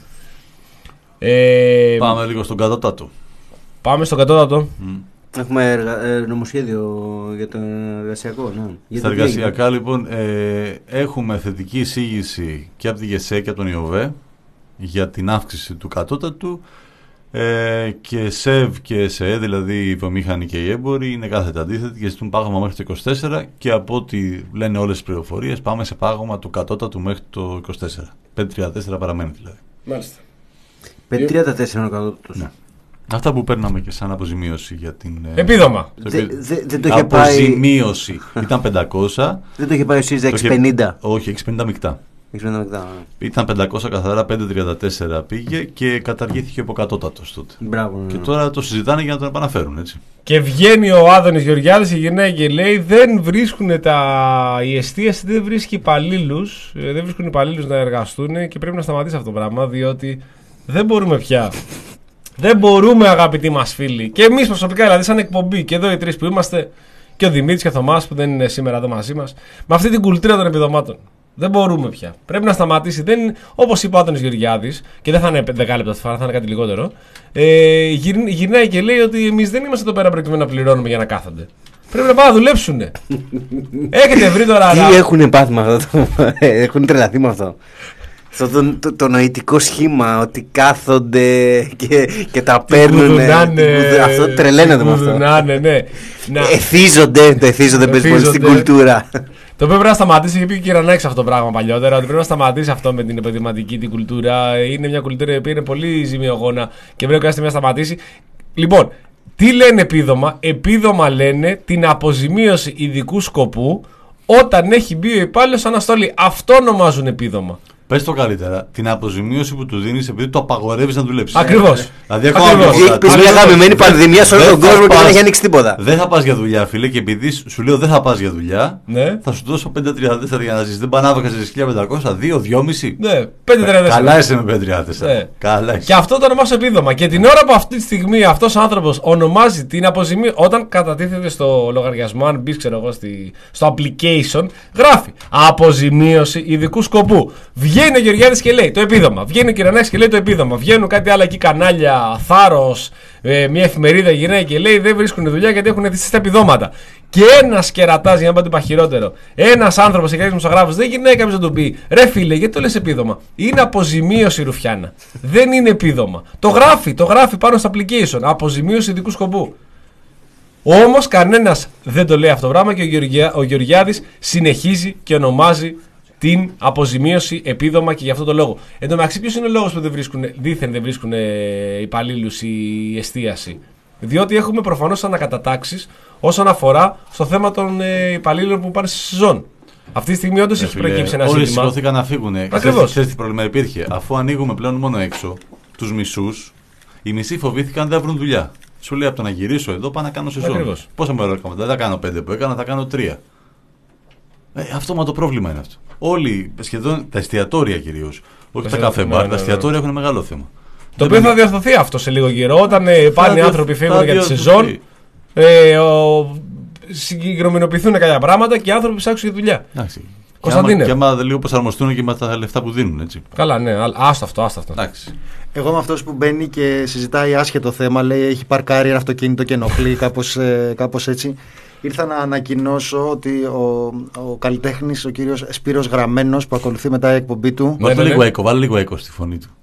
Ε, πάμε λίγο στον κατώτατο. Πάμε στον κατώτατο. Mm. Έχουμε ε, νομοσχέδιο για το εργασιακό. Ναι. Στα εργασιακά λοιπόν ε, έχουμε θετική εισήγηση και από τη ΓΕΣΕ και από τον ΙΟΒΕ για την αύξηση του κατώτατου ε, και ΣΕΒ και ΕΣΕ, δηλαδή οι βιομήχανοι και οι έμποροι, είναι κάθετα αντίθετοι και ζητούν πάγωμα μέχρι το είκοσι τέσσερα και από ό,τι λένε όλες τις πληροφορίες πάμε σε πάγωμα του κατώτατου μέχρι το είκοσι τέσσερα. πέντε τριάντα τέσσερα παραμένει δηλαδή. Μάλιστα. πέντε τριάντα τέσσερα είναι ο κατώτατος. Ναι. Αυτά που παίρναμε και σαν αποζημίωση για την. Επίδομα. Δε, δε, δεν το είχε πάει. Αποζημίωση. Ήταν πεντακόσια. Δεν το είχε πάει ο ΣΥΡΙΖΑ έξι πενήντα. Όχι, έξι πενήντα μεικτά. μεικτά. Ήταν πεντακόσια καθαρά, πέντε τριάντα τέσσερα πήγε και καταργήθηκε ο κατώτατος τότε. Μπράβο, ναι. Και τώρα το συζητάνε για να τον επαναφέρουν, έτσι. Και βγαίνει ο Άδωνης Γεωργιάδης και γυρνάει και λέει: δεν βρίσκουν τα. Η εστίαση δεν βρίσκει υπαλλήλους. Δεν βρίσκουν υπαλλήλους να εργαστούν και πρέπει να σταματήσει αυτό το πράγμα, διότι δεν μπορούμε πια. Δεν μπορούμε, αγαπητοί μας φίλοι, και εμείς προσωπικά, δηλαδή, σαν εκπομπή, και εδώ οι τρεις που είμαστε, και ο Δημήτρης και ο Θωμάς που δεν είναι σήμερα εδώ μαζί μας, με αυτή την κουλτούρα των επιδομάτων. Δεν μπορούμε πια. Πρέπει να σταματήσει. Δεν, όπως είπε ο Άδωνης Γεωργιάδης, και δεν θα είναι δέκα λεπτά τη φορά, θα είναι κάτι λιγότερο. Ε, γυρ, γυρνάει και λέει ότι εμείς δεν είμαστε εδώ πέρα προκειμένου να πληρώνουμε για να κάθονται. Πρέπει να πάνε να δουλέψουν. Έχετε βρει τώρα. Τι έχουν πάθει με αυτό. Έχουν τρελαθεί με αυτό. Αυτό το, το, το νοητικό σχήμα ότι κάθονται και, και τα παίρνουν. Αυτό τρελαίνεται με αυτό. Ναι, ναι. Εθίζονται, το εθίζονται πες πολύ στην κουλτούρα. Το πρέπει να σταματήσει, είχε πει και η Ρανέξ αυτό το πράγμα παλιότερα, ότι πρέπει να σταματήσει αυτό με την επαγγελματική την κουλτούρα. Είναι μια κουλτούρα που είναι πολύ ζημιογόνα και πρέπει κάποια να σταματήσει. Λοιπόν, τι λένε επίδομα? Επίδομα λένε την αποζημίωση ειδικού σκοπού όταν έχει μπει ο υπάλληλος αναστολή. Αυτό ονομάζουν επίδομα. Πες το καλύτερα, την αποζημίωση που του δίνεις επειδή το απαγορεύεις να δουλέψει. Ακριβώς. Δηλαδή, ακόμα πεις μια γαμημένη πανδημία σε όλο τον κόσμο και δεν έχει ανοίξει τίποτα. Δεν θα πας για δουλειά, φίλε, και επειδή σου λέω δεν θα πας για δουλειά, ναι. θα σου δώσω πέντε τριάντα τέσσερα για να ζήσεις. Δεν πάνε άβγαζε στις χίλια πεντακόσια, δύο, δυόμισι. Ναι, πέντε τριάντα τέσσερα. Καλά είσαι με πέντε τριάντα τέσσερα. Ναι. Καλά είσαι. Και αυτό το ονομάζω επίδομα. Και την ώρα που αυτή τη στιγμή αυτός ο άνθρωπος ονομάζει την αποζημίωση, όταν κατατίθεται στο λογαριασμό, αν μπει, ξέρω εγώ, στη, στο application, γράφει αποζημίωση ειδικού σκοπού. Βγαίνει ο Γεωργιάδης και λέει το επίδομα. Βγαίνει ο Κυρανάκης και λέει το επίδομα. Βγαίνουν κάτι άλλα εκεί κανάλια, Θάρρος, ε, μια εφημερίδα γυρνάει και λέει δεν βρίσκουν δουλειά γιατί έχουν θέσει τα επιδόματα. και ένας κερατάς, για να πάω χειρότερο, ένας άνθρωπος σε κάποιους δημοσιογράφους, δεν γυρνάει κάποιος να του πει ρε φίλε, γιατί το λες επίδομα? Είναι αποζημίωση, Ρουφιάνα. Δεν είναι επίδομα. Το γράφει, το γράφει πάνω στο application. Αποζημίωση ειδικού σκοπού. Όμως κανένας δεν το λέει αυτό το πράγμα και ο, Γεωργιά, ο Γεωργιάδης συνεχίζει και ονομάζει την αποζημίωση επίδομα και γι' αυτό το λόγο. Εν τω μεταξύ, ποιος είναι ο λόγος που δεν βρίσκουν, δήθεν δεν βρίσκουν υπαλλήλους η εστίαση? Διότι έχουμε προφανώς ανακατατάξεις όσον αφορά στο θέμα των ε, υπαλλήλων που πάνε στη σεζόν. Αυτή τη στιγμή όντως έχει προκύψει ένα όλοι ζήτημα. όλοι σηκώθηκαν να φύγουν. Ακριβώς. Ξέρεις τι πρόβλημα υπήρχε? Αφού ανοίγουμε πλέον μόνο έξω τους μισούς, οι μισοί φοβήθηκαν δεν θα βρουν δουλειά. Σου λέει από το να γυρίσω εδώ πάω να κάνω σεζόν. Πόσα μέρα έκανα? Δεν θα κάνω πέντε που έκανα, θα κάνω τρία. Ε, αυτόματο πρόβλημα είναι αυτό. Όλοι, σχεδόν τα εστιατόρια κυρίως, όχι τα καφέ μπαρ, τα εστιατόρια έχουν μεγάλο θέμα. Το οποίο θα διορθωθεί αυτό σε λίγο καιρό. Όταν ε, πάνε οι άνθρωποι φύγουν για τη σεζόν, ε, συγκεκριμενοποιηθούν κάποια πράγματα και οι άνθρωποι ψάξουν για δουλειά. Εντάξει. Κωνσταντίνε. Και άμα λίγο προσαρμοστούν και με τα λεφτά που δίνουν, έτσι. Καλά, ναι, άστο αυτό, άστο αυτό. Εντάξει. Εγώ είμαι αυτός που μπαίνει και συζητάει άσχετο θέμα, λέει έχει παρκάρει ένα αυτοκίνητο και ενοχλεί, κάπως, ε, κάπως έτσι. Ήρθα να ανακοινώσω ότι ο, ο καλλιτέχνης, ο κύριος Σπύρος Γραμμένος, που ακολουθεί μετά η εκπομπή του. Βάλε λίγο έκο, βάλε λίγο έκο στη φωνή του.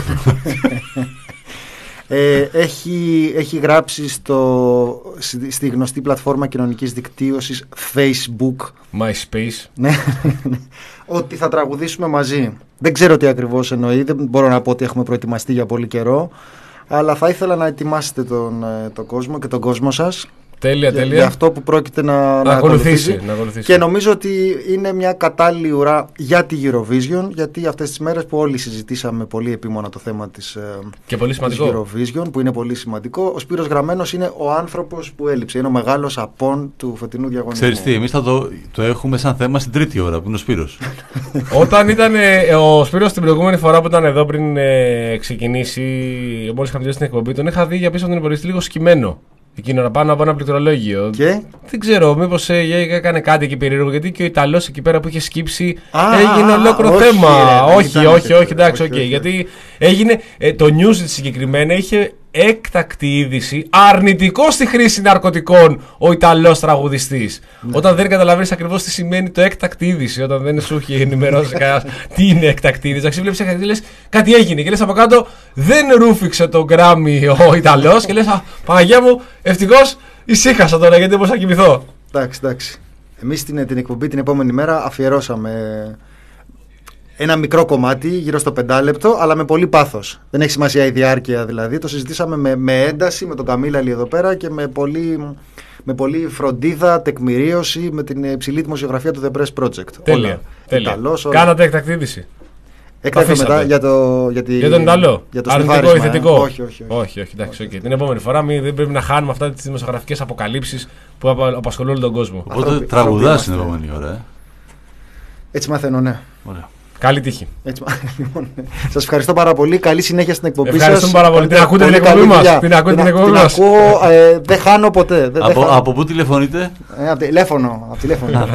ε, έχει, έχει γράψει στο, στη, στη γνωστή πλατφόρμα κοινωνικής δικτύωσης Facebook, MySpace, ναι, ότι θα τραγουδήσουμε μαζί. Δεν ξέρω τι ακριβώς εννοεί, δεν μπορώ να πω ότι έχουμε προετοιμαστεί για πολύ καιρό, αλλά θα ήθελα να ετοιμάσετε τον, τον κόσμο και τον κόσμο σας. Τέλεια, για, τέλεια. για αυτό που πρόκειται να, να, να, ακολουθήσει, ακολουθήσει. να ακολουθήσει. Και νομίζω ότι είναι μια κατάλληλη ουρά για τη Eurovision, γιατί αυτές τις μέρες που όλοι συζητήσαμε πολύ επίμονα το θέμα της, και πολύ της Eurovision, που είναι πολύ σημαντικό, ο Σπύρος Γραμμένος είναι ο άνθρωπος που έλειψε. Είναι ο μεγάλος απόν του φετινού διαγωνισμού. Ξέρεις τι, εμείς θα το, το έχουμε σαν θέμα στην τρίτη ώρα που είναι ο Σπύρος. Όταν ήταν ε, ο Σπύρος την προηγούμενη φορά που ήταν εδώ πριν ε, ξεκινήσει, μόλις είχαμε τελειώσει την εκπομπή, τον είχα δει για πίσω από τον υπολογιστή λίγο σκυμμένο. Εκείνο να πάνω από ένα πληκτρολόγιο. Και? Δεν ξέρω, μήπως ε, έκανε κάτι εκεί περίεργο. Γιατί και ο Ιταλός εκεί πέρα που είχε σκύψει Α, έγινε α, ολόκληρο όχι, θέμα. Ρε, όχι, ήταν, όχι, όχι, όχι, εντάξει, οκ. όχι, όχι. Γιατί έγινε. Ε, το news συγκεκριμένα είχε έκτακτη είδηση αρνητικό στη χρήση ναρκωτικών ο Ιταλός τραγουδιστής. Ναι. Όταν δεν καταλαβαίνεις ακριβώς τι σημαίνει το έκτακτη είδηση, όταν δεν σου έχει ενημερώσει κανένας τι είναι έκτακτη είδηση. Εντάξει, βλέπεις έκτακτη είδηση, κάτι έγινε και λες από κάτω δεν ρούφηξε τον Γκράμι ο Ιταλός και λες α, Παναγιά μου, ευτυχώς ησύχασα τώρα γιατί δεν μπορούσα να κοιμηθώ. Εντάξει, εντάξει. Εμείς την, την εκπομπή την επόμενη μέρα αφιερώσαμε ένα μικρό κομμάτι, γύρω στο πεντάλεπτο, αλλά με πολύ πάθος. Δεν έχει σημασία η διάρκεια δηλαδή. Το συζητήσαμε με, με ένταση, με τον Καμίλαλη εδώ πέρα και με πολύ, με πολύ φροντίδα, τεκμηρίωση, με την υψηλή δημοσιογραφία του The Press Project. Τέλεια. Όλα. Τέλεια. Ιταλός, όλα. Κάνατε έκτακτη είδηση. Έκτακτα μετά για, το, για, τη, για τον Ιταλό. Για το αρνητικό ή θετικό. Ε? Όχι, όχι. όχι. όχι, όχι εντάξει, okay. Την επόμενη φορά μην, δεν πρέπει να χάνουμε αυτά τις δημοσιογραφικές αποκαλύψεις που απασχολούν όλο τον κόσμο. Οπότε τραγουδάς την επόμενη ώρα. Ε. Έτσι μαθαίνω, ναι. Ωραία. Καλή τύχη. Λοιπόν, σας ευχαριστώ πάρα πολύ. Καλή συνέχεια στην εκπομπή σας. Ευχαριστούμε πάρα πολύ. Την ακούτε την εκπομπή μας. Την ακούτε την εκπομπή μας. Δεν χάνω ποτέ. Από πού τηλεφωνείτε? Από τηλέφωνο. Από τηλέφωνο.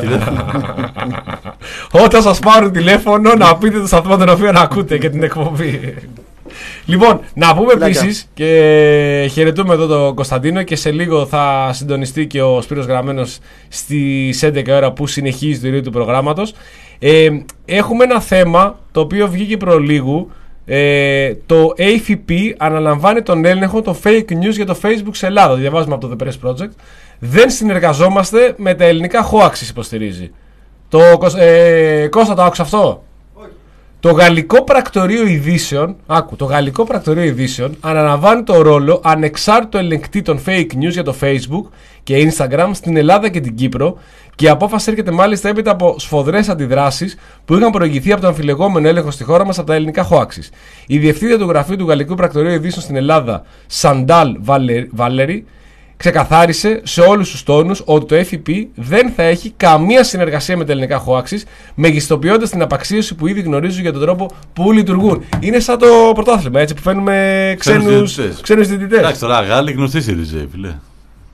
Όταν σας πάρουν τηλέφωνο να πείτε το σταθμό τον οποίο να ακούτε και την εκπομπή. Λοιπόν, να πούμε επίσης και χαιρετούμε εδώ τον Κωνσταντίνο και σε λίγο θα συντονιστεί και ο Σπύρος Γραμμένος στις έντεκα ώρα που συνεχίζει το ρίο του προγράμματος. Ε, έχουμε ένα θέμα το οποίο βγήκε προλίγου. Ε, το έι εφ πι αναλαμβάνει τον έλεγχο των fake news για το Facebook σε Ελλάδα. Το διαβάζουμε από το The Press Project. Δεν συνεργαζόμαστε με τα ελληνικά hoaxes, υποστηρίζει. Το, ε, Κώστα, το άκουσα αυτό? Το Γαλλικό Πρακτορείο Ειδήσεων, άκου, το Γαλλικό Πρακτορείο Ειδήσεων αναλαμβάνει το ρόλο ανεξάρτητου ελεγκτή των fake news για το Facebook και Instagram στην Ελλάδα και την Κύπρο και η απόφαση έρχεται μάλιστα έπειτα από σφοδρές αντιδράσεις που είχαν προηγηθεί από τον αμφιλεγόμενο έλεγχο στη χώρα μας από τα ελληνικά hoaxes. Η διευθύντρια του γραφείου του Γαλλικού Πρακτορείου Ειδήσεων στην Ελλάδα, Σαντάλ Βάλερη, ξεκαθάρισε σε όλους τους τόνους ότι το εφ πι δεν θα έχει καμία συνεργασία με τα ελληνικά hoaxes, μεγιστοποιώντας την απαξίωση που ήδη γνωρίζουν για τον τρόπο που λειτουργούν. Είναι σαν το πρωτάθλημα, έτσι, που φαίνουμε ξένους διαιτητές. Εντάξει, τώρα Γάλλοι γνωστοί Σιριζέοι, φίλε.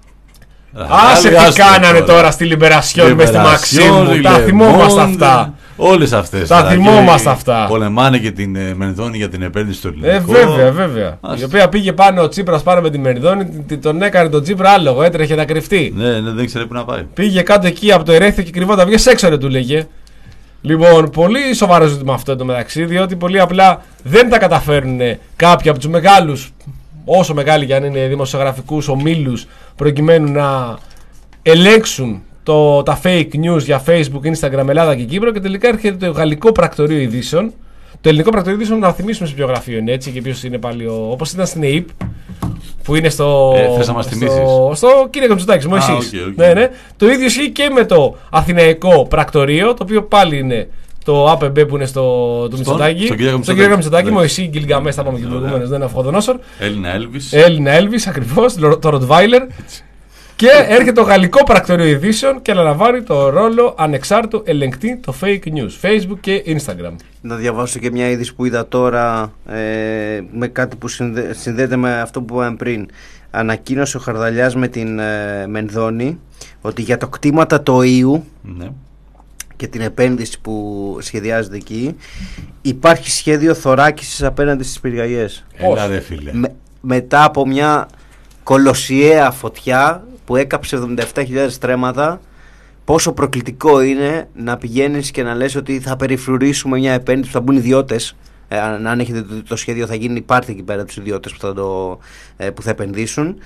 Άσε τι κάνανε τώρα στη Λιμπερασιόν με στη Μαξίμου. Τα θυμόμαστε αυτά. Όλες αυτές. Τα θυμόμαστε αυτά. Πολεμάνε και την ε, Μενδώνη για την επένδυση στο ελληνικό. Ε, βέβαια, βέβαια. Ας... Η οποία πήγε πάνω ο Τσίπρας πάνω με τη Μενδώνη, τον έκανε τον Τσίπρα άλογο, έτρεχε να κρυφτεί. Ναι, ναι, δεν ξέρει πού να πάει. Πήγε κάτω εκεί από το Ερέθιο και κρυβόταν. Βγες έξω, ρε, του λέγε. Λοιπόν, πολύ σοβαρό ζήτημα αυτό εντωμεταξύ, διότι πολύ απλά δεν τα καταφέρνουν κάποιοι από τους μεγάλους, όσο μεγάλοι και αν είναι, δημοσιογραφικούς ομίλους, προκειμένου να ελέγξουν το, τα fake news για Facebook, Instagram, Ελλάδα και Κύπρο, και τελικά έρχεται το γαλλικό πρακτορείο ειδήσεων. Το ελληνικό πρακτορείο ειδήσεων, να θυμίσουμε σε ποιο γραφείο είναι, έτσι, και ποιος είναι πάλι ο. Όπως ήταν στην ΕΙΠ, που είναι στο. Ε, θες να μας θυμίσεις. στο, στο κύριε Κομψοτάκη, μου εσείς. Okay, okay. Ναι, ναι. Το ίδιο ισχύει και με το Αθηναϊκό πρακτορείο, το οποίο πάλι είναι το ΑΠΜ που είναι στο του Μητσοτάκη. Στον κύριο Κομψοτάκη, Μωυσή Γκυλγκαμές, τα είπαμε και προηγουμένως, δεν είναι Αυχοδονόσορ. Έλληνα Έλβης. Έλληνα Έλβης, ακριβώς, το Ροτβάιλερ. Και έρχεται το γαλλικό πρακτορείο ειδήσεων και αναλαμβάνει το ρόλο ανεξάρτητου ελεγκτή το fake news, Facebook και Instagram. Να διαβάσω και μια είδηση που είδα τώρα ε, με κάτι που συνδέ, συνδέεται με αυτό που είπαμε πριν. Ανακοίνωσε ο Χαρδαλιάς με την ε, Μενδώνη ότι για το κτήματα του Ιου, ναι, και την επένδυση που σχεδιάζεται εκεί, υπάρχει σχέδιο θωράκισης απέναντι στις πυρκαγιές. Έλα ρε φίλε. Με, μετά από μια κολοσιαία φωτιά που έκαψε εβδομήντα επτά χιλιάδες στρέμματα, πόσο προκλητικό είναι να πηγαίνεις και να λες ότι θα περιφρουρήσουμε μια επένδυση που θα μπουν ιδιώτες. Ε, αν, αν έχετε το, το σχέδιο, θα γίνει πάρτι εκεί πέρα τους ιδιώτες που θα, το, ε, που θα επενδύσουν.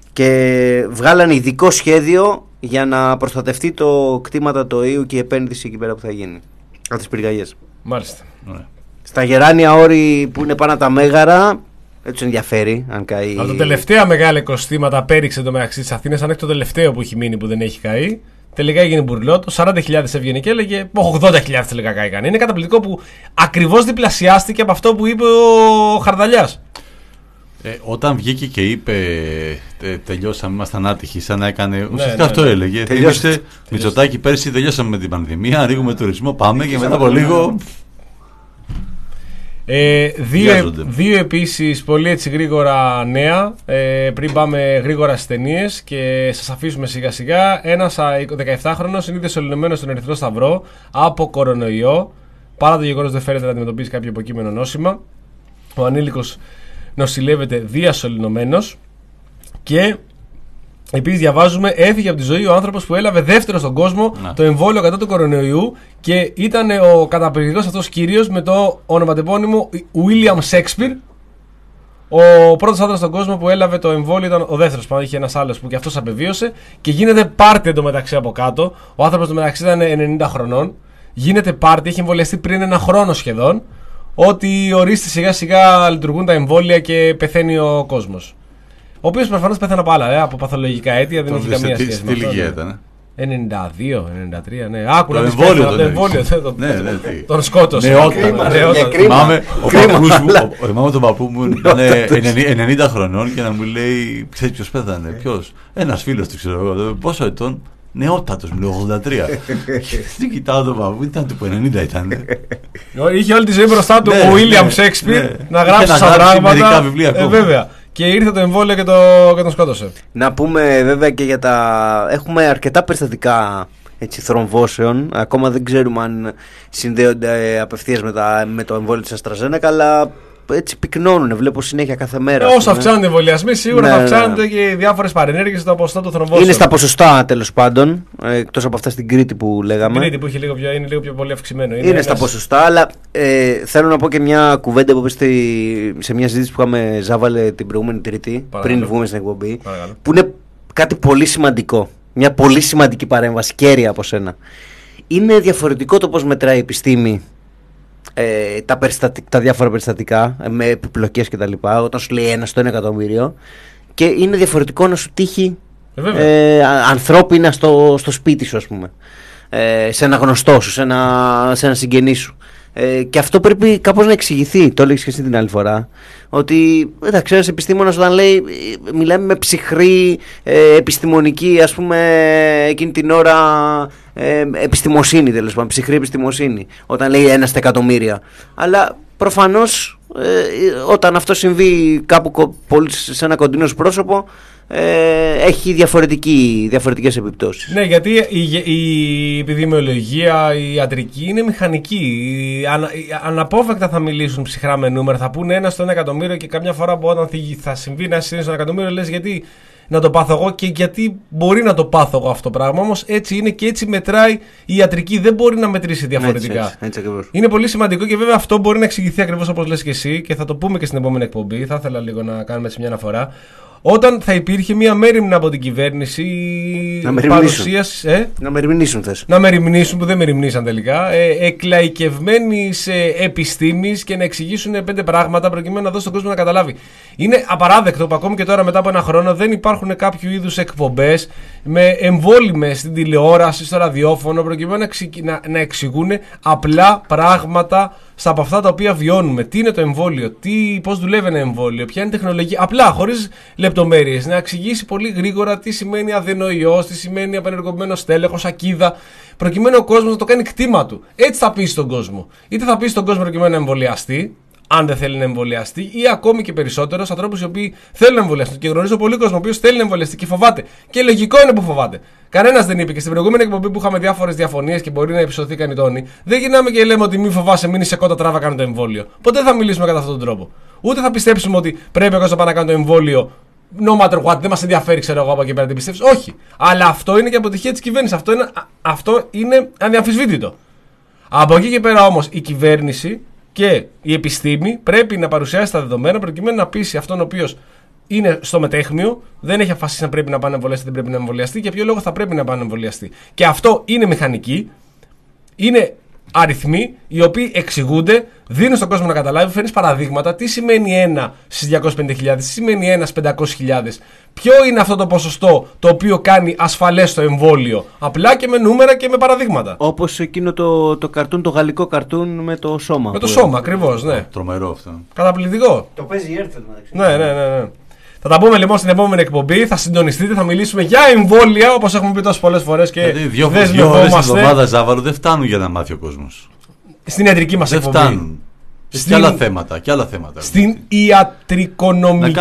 Και βγάλανε ειδικό σχέδιο για να προστατευτεί το κτήματα του Ιου και η επένδυση εκεί πέρα που θα γίνει από τις πυρκαγιές. Μάλιστα. Ναι. Στα γεράνια όρη που είναι πάνω από τα Μέγαρα, δεν τους ενδιαφέρει αν καεί. Από τα τελευταία μεγάλα οικοστήματα πέριξε το μεταξύ της Αθήνας, αν έχει το τελευταίο που έχει μείνει που δεν έχει καεί. Τελικά έγινε μπουρλότο, σαράντα χιλιάδες έβγαινε και έλεγε, ογδόντα χιλιάδες τελικά καήκαν. Είναι καταπληκτικό που ακριβώς διπλασιάστηκε από αυτό που είπε ο Χαρδαλιάς. Ε, όταν βγήκε και είπε τε, τελειώσαμε, ήμασταν άτυχοι, σαν να έκανε. Ναι, ουσιαστικά ναι, αυτό ναι. έλεγε. Τελειώστε, Μητσοτάκη, πέρσι τελειώσαμε με την πανδημία, ρίχνουμε τουρισμό, πάμε και μετά από λίγο. Ε, δύο, δύο επίσης πολύ έτσι γρήγορα νέα, ε, πριν πάμε γρήγορα στις ταινίες και σας αφήσουμε σιγά σιγά. Ένας δεκαεπτάχρονος είναι διασωληνωμένος στον Ερυθρό Σταυρό από κορονοϊό, παρά το γεγονός δεν φέρεται να αντιμετωπίσει κάποιο υποκείμενο νόσημα. Ο ανήλικος νοσηλεύεται διασωληνωμένος. Και επίσης διαβάζουμε, έφυγε από τη ζωή ο άνθρωπος που έλαβε δεύτερο στον κόσμο να. το εμβόλιο κατά του κορονοϊού και ήταν ο καταπληκτικός αυτός κύριος με το ονοματεπώνυμο William Shakespeare. Ο πρώτος άντρας στον κόσμο που έλαβε το εμβόλιο ήταν ο δεύτερος, πάνω είχε ένας άλλος που και αυτός απεβίωσε και γίνεται πάρτι εντωμεταξύ από κάτω. Ο άνθρωπος εντωμεταξύ ήταν ενενήντα χρονών. Γίνεται πάρτι, έχει εμβολιαστεί πριν ένα χρόνο σχεδόν. Ότι ορίστε σιγά σιγά λειτουργούν τα εμβόλια και πεθαίνει ο κόσμος. Ο οποίος προφανώς πέθανε από άλλα, ε, από παθολογικά αίτια, δεν έχει καμία σχέση. Τι ηλικία ήταν? ενενήντα δύο ενενήντα τρία, ναι. Άκου να το δεις εμβόλιο, το εμβόλιο. Τον σκότωσε. Θυμάμαι τον παππού μου ήταν ενενήντα χρονών και να μου λέει, ξέρεις ποιος πέθανε, ποιος? Ένας φίλος του, ξέρω εγώ, πόσο ετών? Νεότατος, μου λέει ογδόντα τρία. Τι κοιτάω τον παππού, ήταν του ενενήντα ήταν. Είχε όλη τη ζωή μπροστά του ο William Shakespeare να γράψει σαν πράγματα. Ε, βέβαια. Και ήρθε το εμβόλιο και, το, και τον σκότωσε. Να πούμε βέβαια και για τα. Έχουμε αρκετά περιστατικά έτσι, θρομβώσεων. Ακόμα δεν ξέρουμε αν συνδέονται απευθείας με, με το εμβόλιο της AstraZeneca, αλλά έτσι πυκνώνουν. Βλέπω συνέχεια κάθε μέρα. Όσο αυξάνονται οι εμβολιασμοί, σίγουρα ναι, θα αυξάνονται ναι. και οι διάφορες παρενέργειες στο ποσοστό των θρομβώσεων. Είναι στα ποσοστά τέλος πάντων, εκτός από αυτά στην Κρήτη που λέγαμε. Στην Κρήτη που είχε λίγο πιο, είναι λίγο πιο πολύ αυξημένο. Είναι, είναι ένας... στα ποσοστά, αλλά ε, θέλω να πω και μια κουβέντα που είπες σε μια συζήτηση που είχαμε Ζάβαλε την προηγούμενη Τρίτη, Παρακαλώ. πριν βγούμε στην εκπομπή, Παρακαλώ. που είναι κάτι πολύ σημαντικό. Μια πολύ σημαντική παρέμβαση, κέρια από σένα. Είναι διαφορετικό το πώς μετράει η επιστήμη. Ε, τα, τα διάφορα περιστατικά με επιπλοκές κτλ. Όταν σου λέει ένα στο ένα εκατομμύριο, και είναι διαφορετικό να σου τύχει ε, ε, ανθρώπινα στο, στο σπίτι σου, ας πούμε, ε, σε ένα γνωστό σου, σε ένα, σε ένα συγγενή σου. Ε, και αυτό πρέπει κάπως να εξηγηθεί. Το έλεγες και εσύ την άλλη φορά. Ότι εντάξει, ένας επιστήμονας όταν λέει, μιλάμε με ψυχρή ε, επιστημονική, ας πούμε, εκείνη την ώρα ε, επιστημοσύνη, τέλος πάντων, ψυχρή επιστημοσύνη, όταν λέει ένα στα εκατομμύρια. Αλλά προφανώς ε, όταν αυτό συμβεί κάπου πολύ, σε ένα κοντινό πρόσωπο, ε, έχει διαφορετική, διαφορετικές επιπτώσεις. Ναι, γιατί η, η επιδημιολογία, η ιατρική είναι μηχανική. Η, ανα, η, αναπόφευκτα θα μιλήσουν ψυχρά με νούμερα. Θα πούνε ένα στο ένα εκατομμύριο και καμιά φορά που όταν θα συμβεί να συμβεί στο ένα εκατομμύριο λες γιατί να το πάθω εγώ και γιατί μπορεί να το πάθω εγώ αυτό το πράγμα. Όμως έτσι είναι και έτσι μετράει η ιατρική. Δεν μπορεί να μετρήσει διαφορετικά. Έτσι, έτσι, έτσι είναι πολύ σημαντικό και βέβαια αυτό μπορεί να εξηγηθεί ακριβώς όπως λες και εσύ και θα το πούμε και στην επόμενη εκπομπή. Θα ήθελα λίγο να κάνουμε έτσι μια αναφορά. Όταν θα υπήρχε μια μέριμνα από την κυβέρνηση παρουσίαση. Ε? Να μεριμνήσουν θες. Να μεριμνήσουν, που δεν μεριμνήσαν τελικά. Ε, εκλαϊκευμένης ε, επιστήμης και να εξηγήσουν πέντε πράγματα προκειμένου να δώσει τον κόσμο να καταλάβει. Είναι απαράδεκτο που ακόμη και τώρα μετά από ένα χρόνο δεν υπάρχουν κάποιο είδους εκπομπές με εμβόλυμες στην τηλεόραση, στο ραδιόφωνο προκειμένου να, να, να εξηγούν απλά πράγματα στα από αυτά τα οποία βιώνουμε. Τι είναι το εμβόλιο, τι, πώς δουλεύει ένα εμβόλιο, ποια είναι η τεχνολογία. Απλά, χωρίς λεπτομέρειες. Να εξηγήσει πολύ γρήγορα τι σημαίνει αδενοϊός, τι σημαίνει απενεργοποιημένος τέλεχος, ακίδα, προκειμένου ο κόσμος να το κάνει κτήμα του. Έτσι θα πει στον κόσμο. Είτε θα πει στον κόσμο προκειμένου να εμβολιαστεί, αν δεν θέλει να εμβολιαστεί, ή ακόμη και περισσότερο σε ανθρώπους οι οποίοι θέλουν να εμβολιαστούν. Και γνωρίζω πολύ κόσμο ο οποίος θέλει να εμβολιαστεί και φοβάται. Και λογικό είναι που φοβάται. Κανένας δεν είπε και στην προηγούμενη εκπομπή που είχαμε διάφορες διαφωνίες και μπορεί να υψωθεί κανητώνει, δεν γυρνάμε και λέμε ότι μην φοβάσαι, μην είσαι κότα τράβα, κάνε το εμβόλιο. Ποτέ θα μιλήσουμε κατά αυτόν τον τρόπο. Ούτε θα πιστέψουμε ότι πρέπει ο κόσμος να πάει να κάνει το εμβόλιο. No matter what, δεν μας ενδιαφέρει, ξέρω εγώ από εκεί πέρα τι πιστεύεις. Όχι. Αλλά αυτό είναι και αποτυχία της κυβέρνησης. Αυτό είναι, αυτό είναι αδιαμφισβήτητο. Από εκεί και πέρα όμως η κυβέρνηση και η επιστήμη πρέπει να παρουσιάσει τα δεδομένα προκειμένου να πείσει αυτόν ο οποίος είναι στο μετέχμιο, δεν έχει αποφασίσει να πρέπει να πάει να εμβολιαστεί, δεν πρέπει να εμβολιαστεί, για ποιο λόγο θα πρέπει να πάει να εμβολιαστεί. Και αυτό είναι μηχανική, είναι αριθμοί οι οποίοι εξηγούνται, δίνουν στον κόσμο να καταλάβει, φέρνεις παραδείγματα, τι σημαίνει ένα στις διακόσιες πενήντα χιλιάδες, τι σημαίνει ένα στις πεντακόσιες χιλιάδες, ποιο είναι αυτό το ποσοστό το οποίο κάνει ασφαλές το εμβόλιο, απλά και με νούμερα και με παραδείγματα. Όπως εκείνο το, το καρτούν, το γαλλικό καρτούν με το σώμα. Με το σώμα, ακριβώς, ναι. Τρομερό αυτό. Καταπληκτικό. Το παίζει η Έρθελ, ναι, ναι, ναι, ναι. Θα τα πούμε λοιπόν στην επόμενη εκπομπή. Θα συντονιστείτε, θα μιλήσουμε για εμβόλια όπως έχουμε πει τόσες πολλές φορές. Και δηλαδή, δύο, δύο ώρες την εβδομάδα Ζάβαρο δεν φτάνουν για να μάθει ο κόσμος. Στην ιατρική μας εκπομπή. Δεν φτάνουν. Στην... Και άλλα θέματα. Και άλλα θέματα. Στην ιατρικονομικό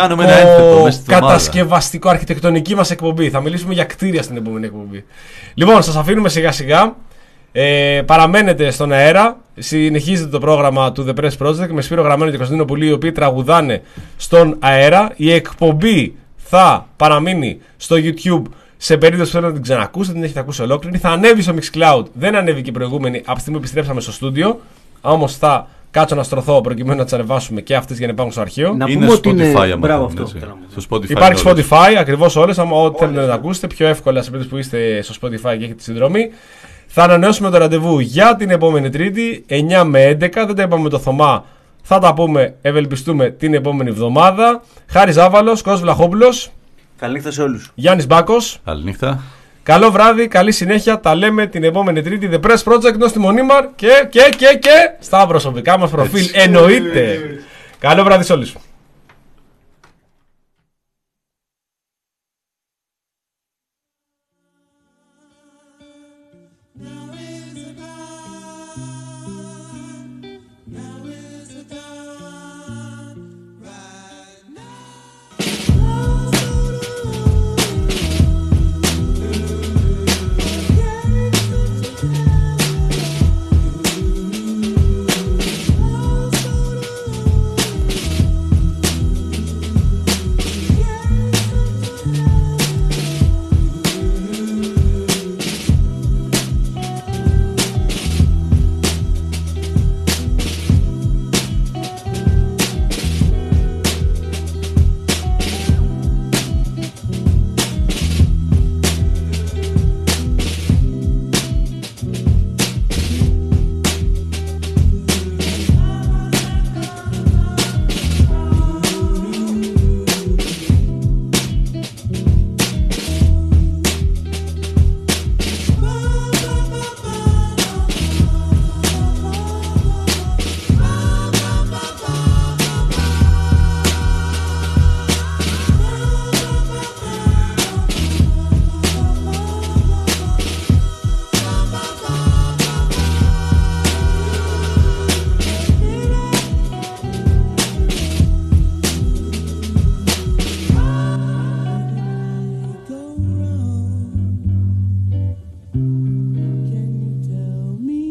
κατασκευαστικό αρχιτεκτονική μας εκπομπή. Θα μιλήσουμε για κτίρια στην επόμενη εκπομπή. Λοιπόν, σας αφήνουμε σιγά σιγά. Ε, παραμένετε στον αέρα. Συνεχίζεται το πρόγραμμα του The Press Project με Σπύρο Γραμμένο και Κωνσταντίνο Πουλή, οι οποίοι τραγουδάνε στον αέρα. Η εκπομπή θα παραμείνει στο YouTube σε περίπτωση που θέλετε να την ξανακούσετε, την έχετε ακούσει ολόκληρη. Θα ανέβει στο Mixcloud, δεν ανέβηκε η προηγούμενη από τη στιγμή που επιστρέψαμε στο στούντιο. Όμως θα κάτσω να στρωθώ προκειμένου να τις ανεβάσουμε και αυτές για να υπάρχουν στο αρχείο. Να είναι Spotify, είναι... Μπράβο, αυτό. Στο Spotify υπάρχει Spotify, ακριβώς όλες. Αν ό,τι θέλετε να τα ακούσετε, πιο εύκολα σε περίπτωση που είστε στο Spotify και έχετε τη συνδρομή. Θα ανανεώσουμε το ραντεβού για την επόμενη Τρίτη, εννιά με έντεκα. Δεν τα είπαμε με το Θωμά. Θα τα πούμε, ευελπιστούμε, την επόμενη εβδομάδα. Χάρης Ζάβαλος, Κώστας Βλαχόπουλος. Καληνύχτα σε όλους. Γιάννης Μπάκος. Καληνύχτα. Καλό βράδυ, καλή συνέχεια. Τα λέμε την επόμενη Τρίτη. The Press Project, Νόστη Μονίμαρ και, και, και, και στα προσωπικά μας προφίλ. Εννοείται. Καλό βράδυ σε όλους.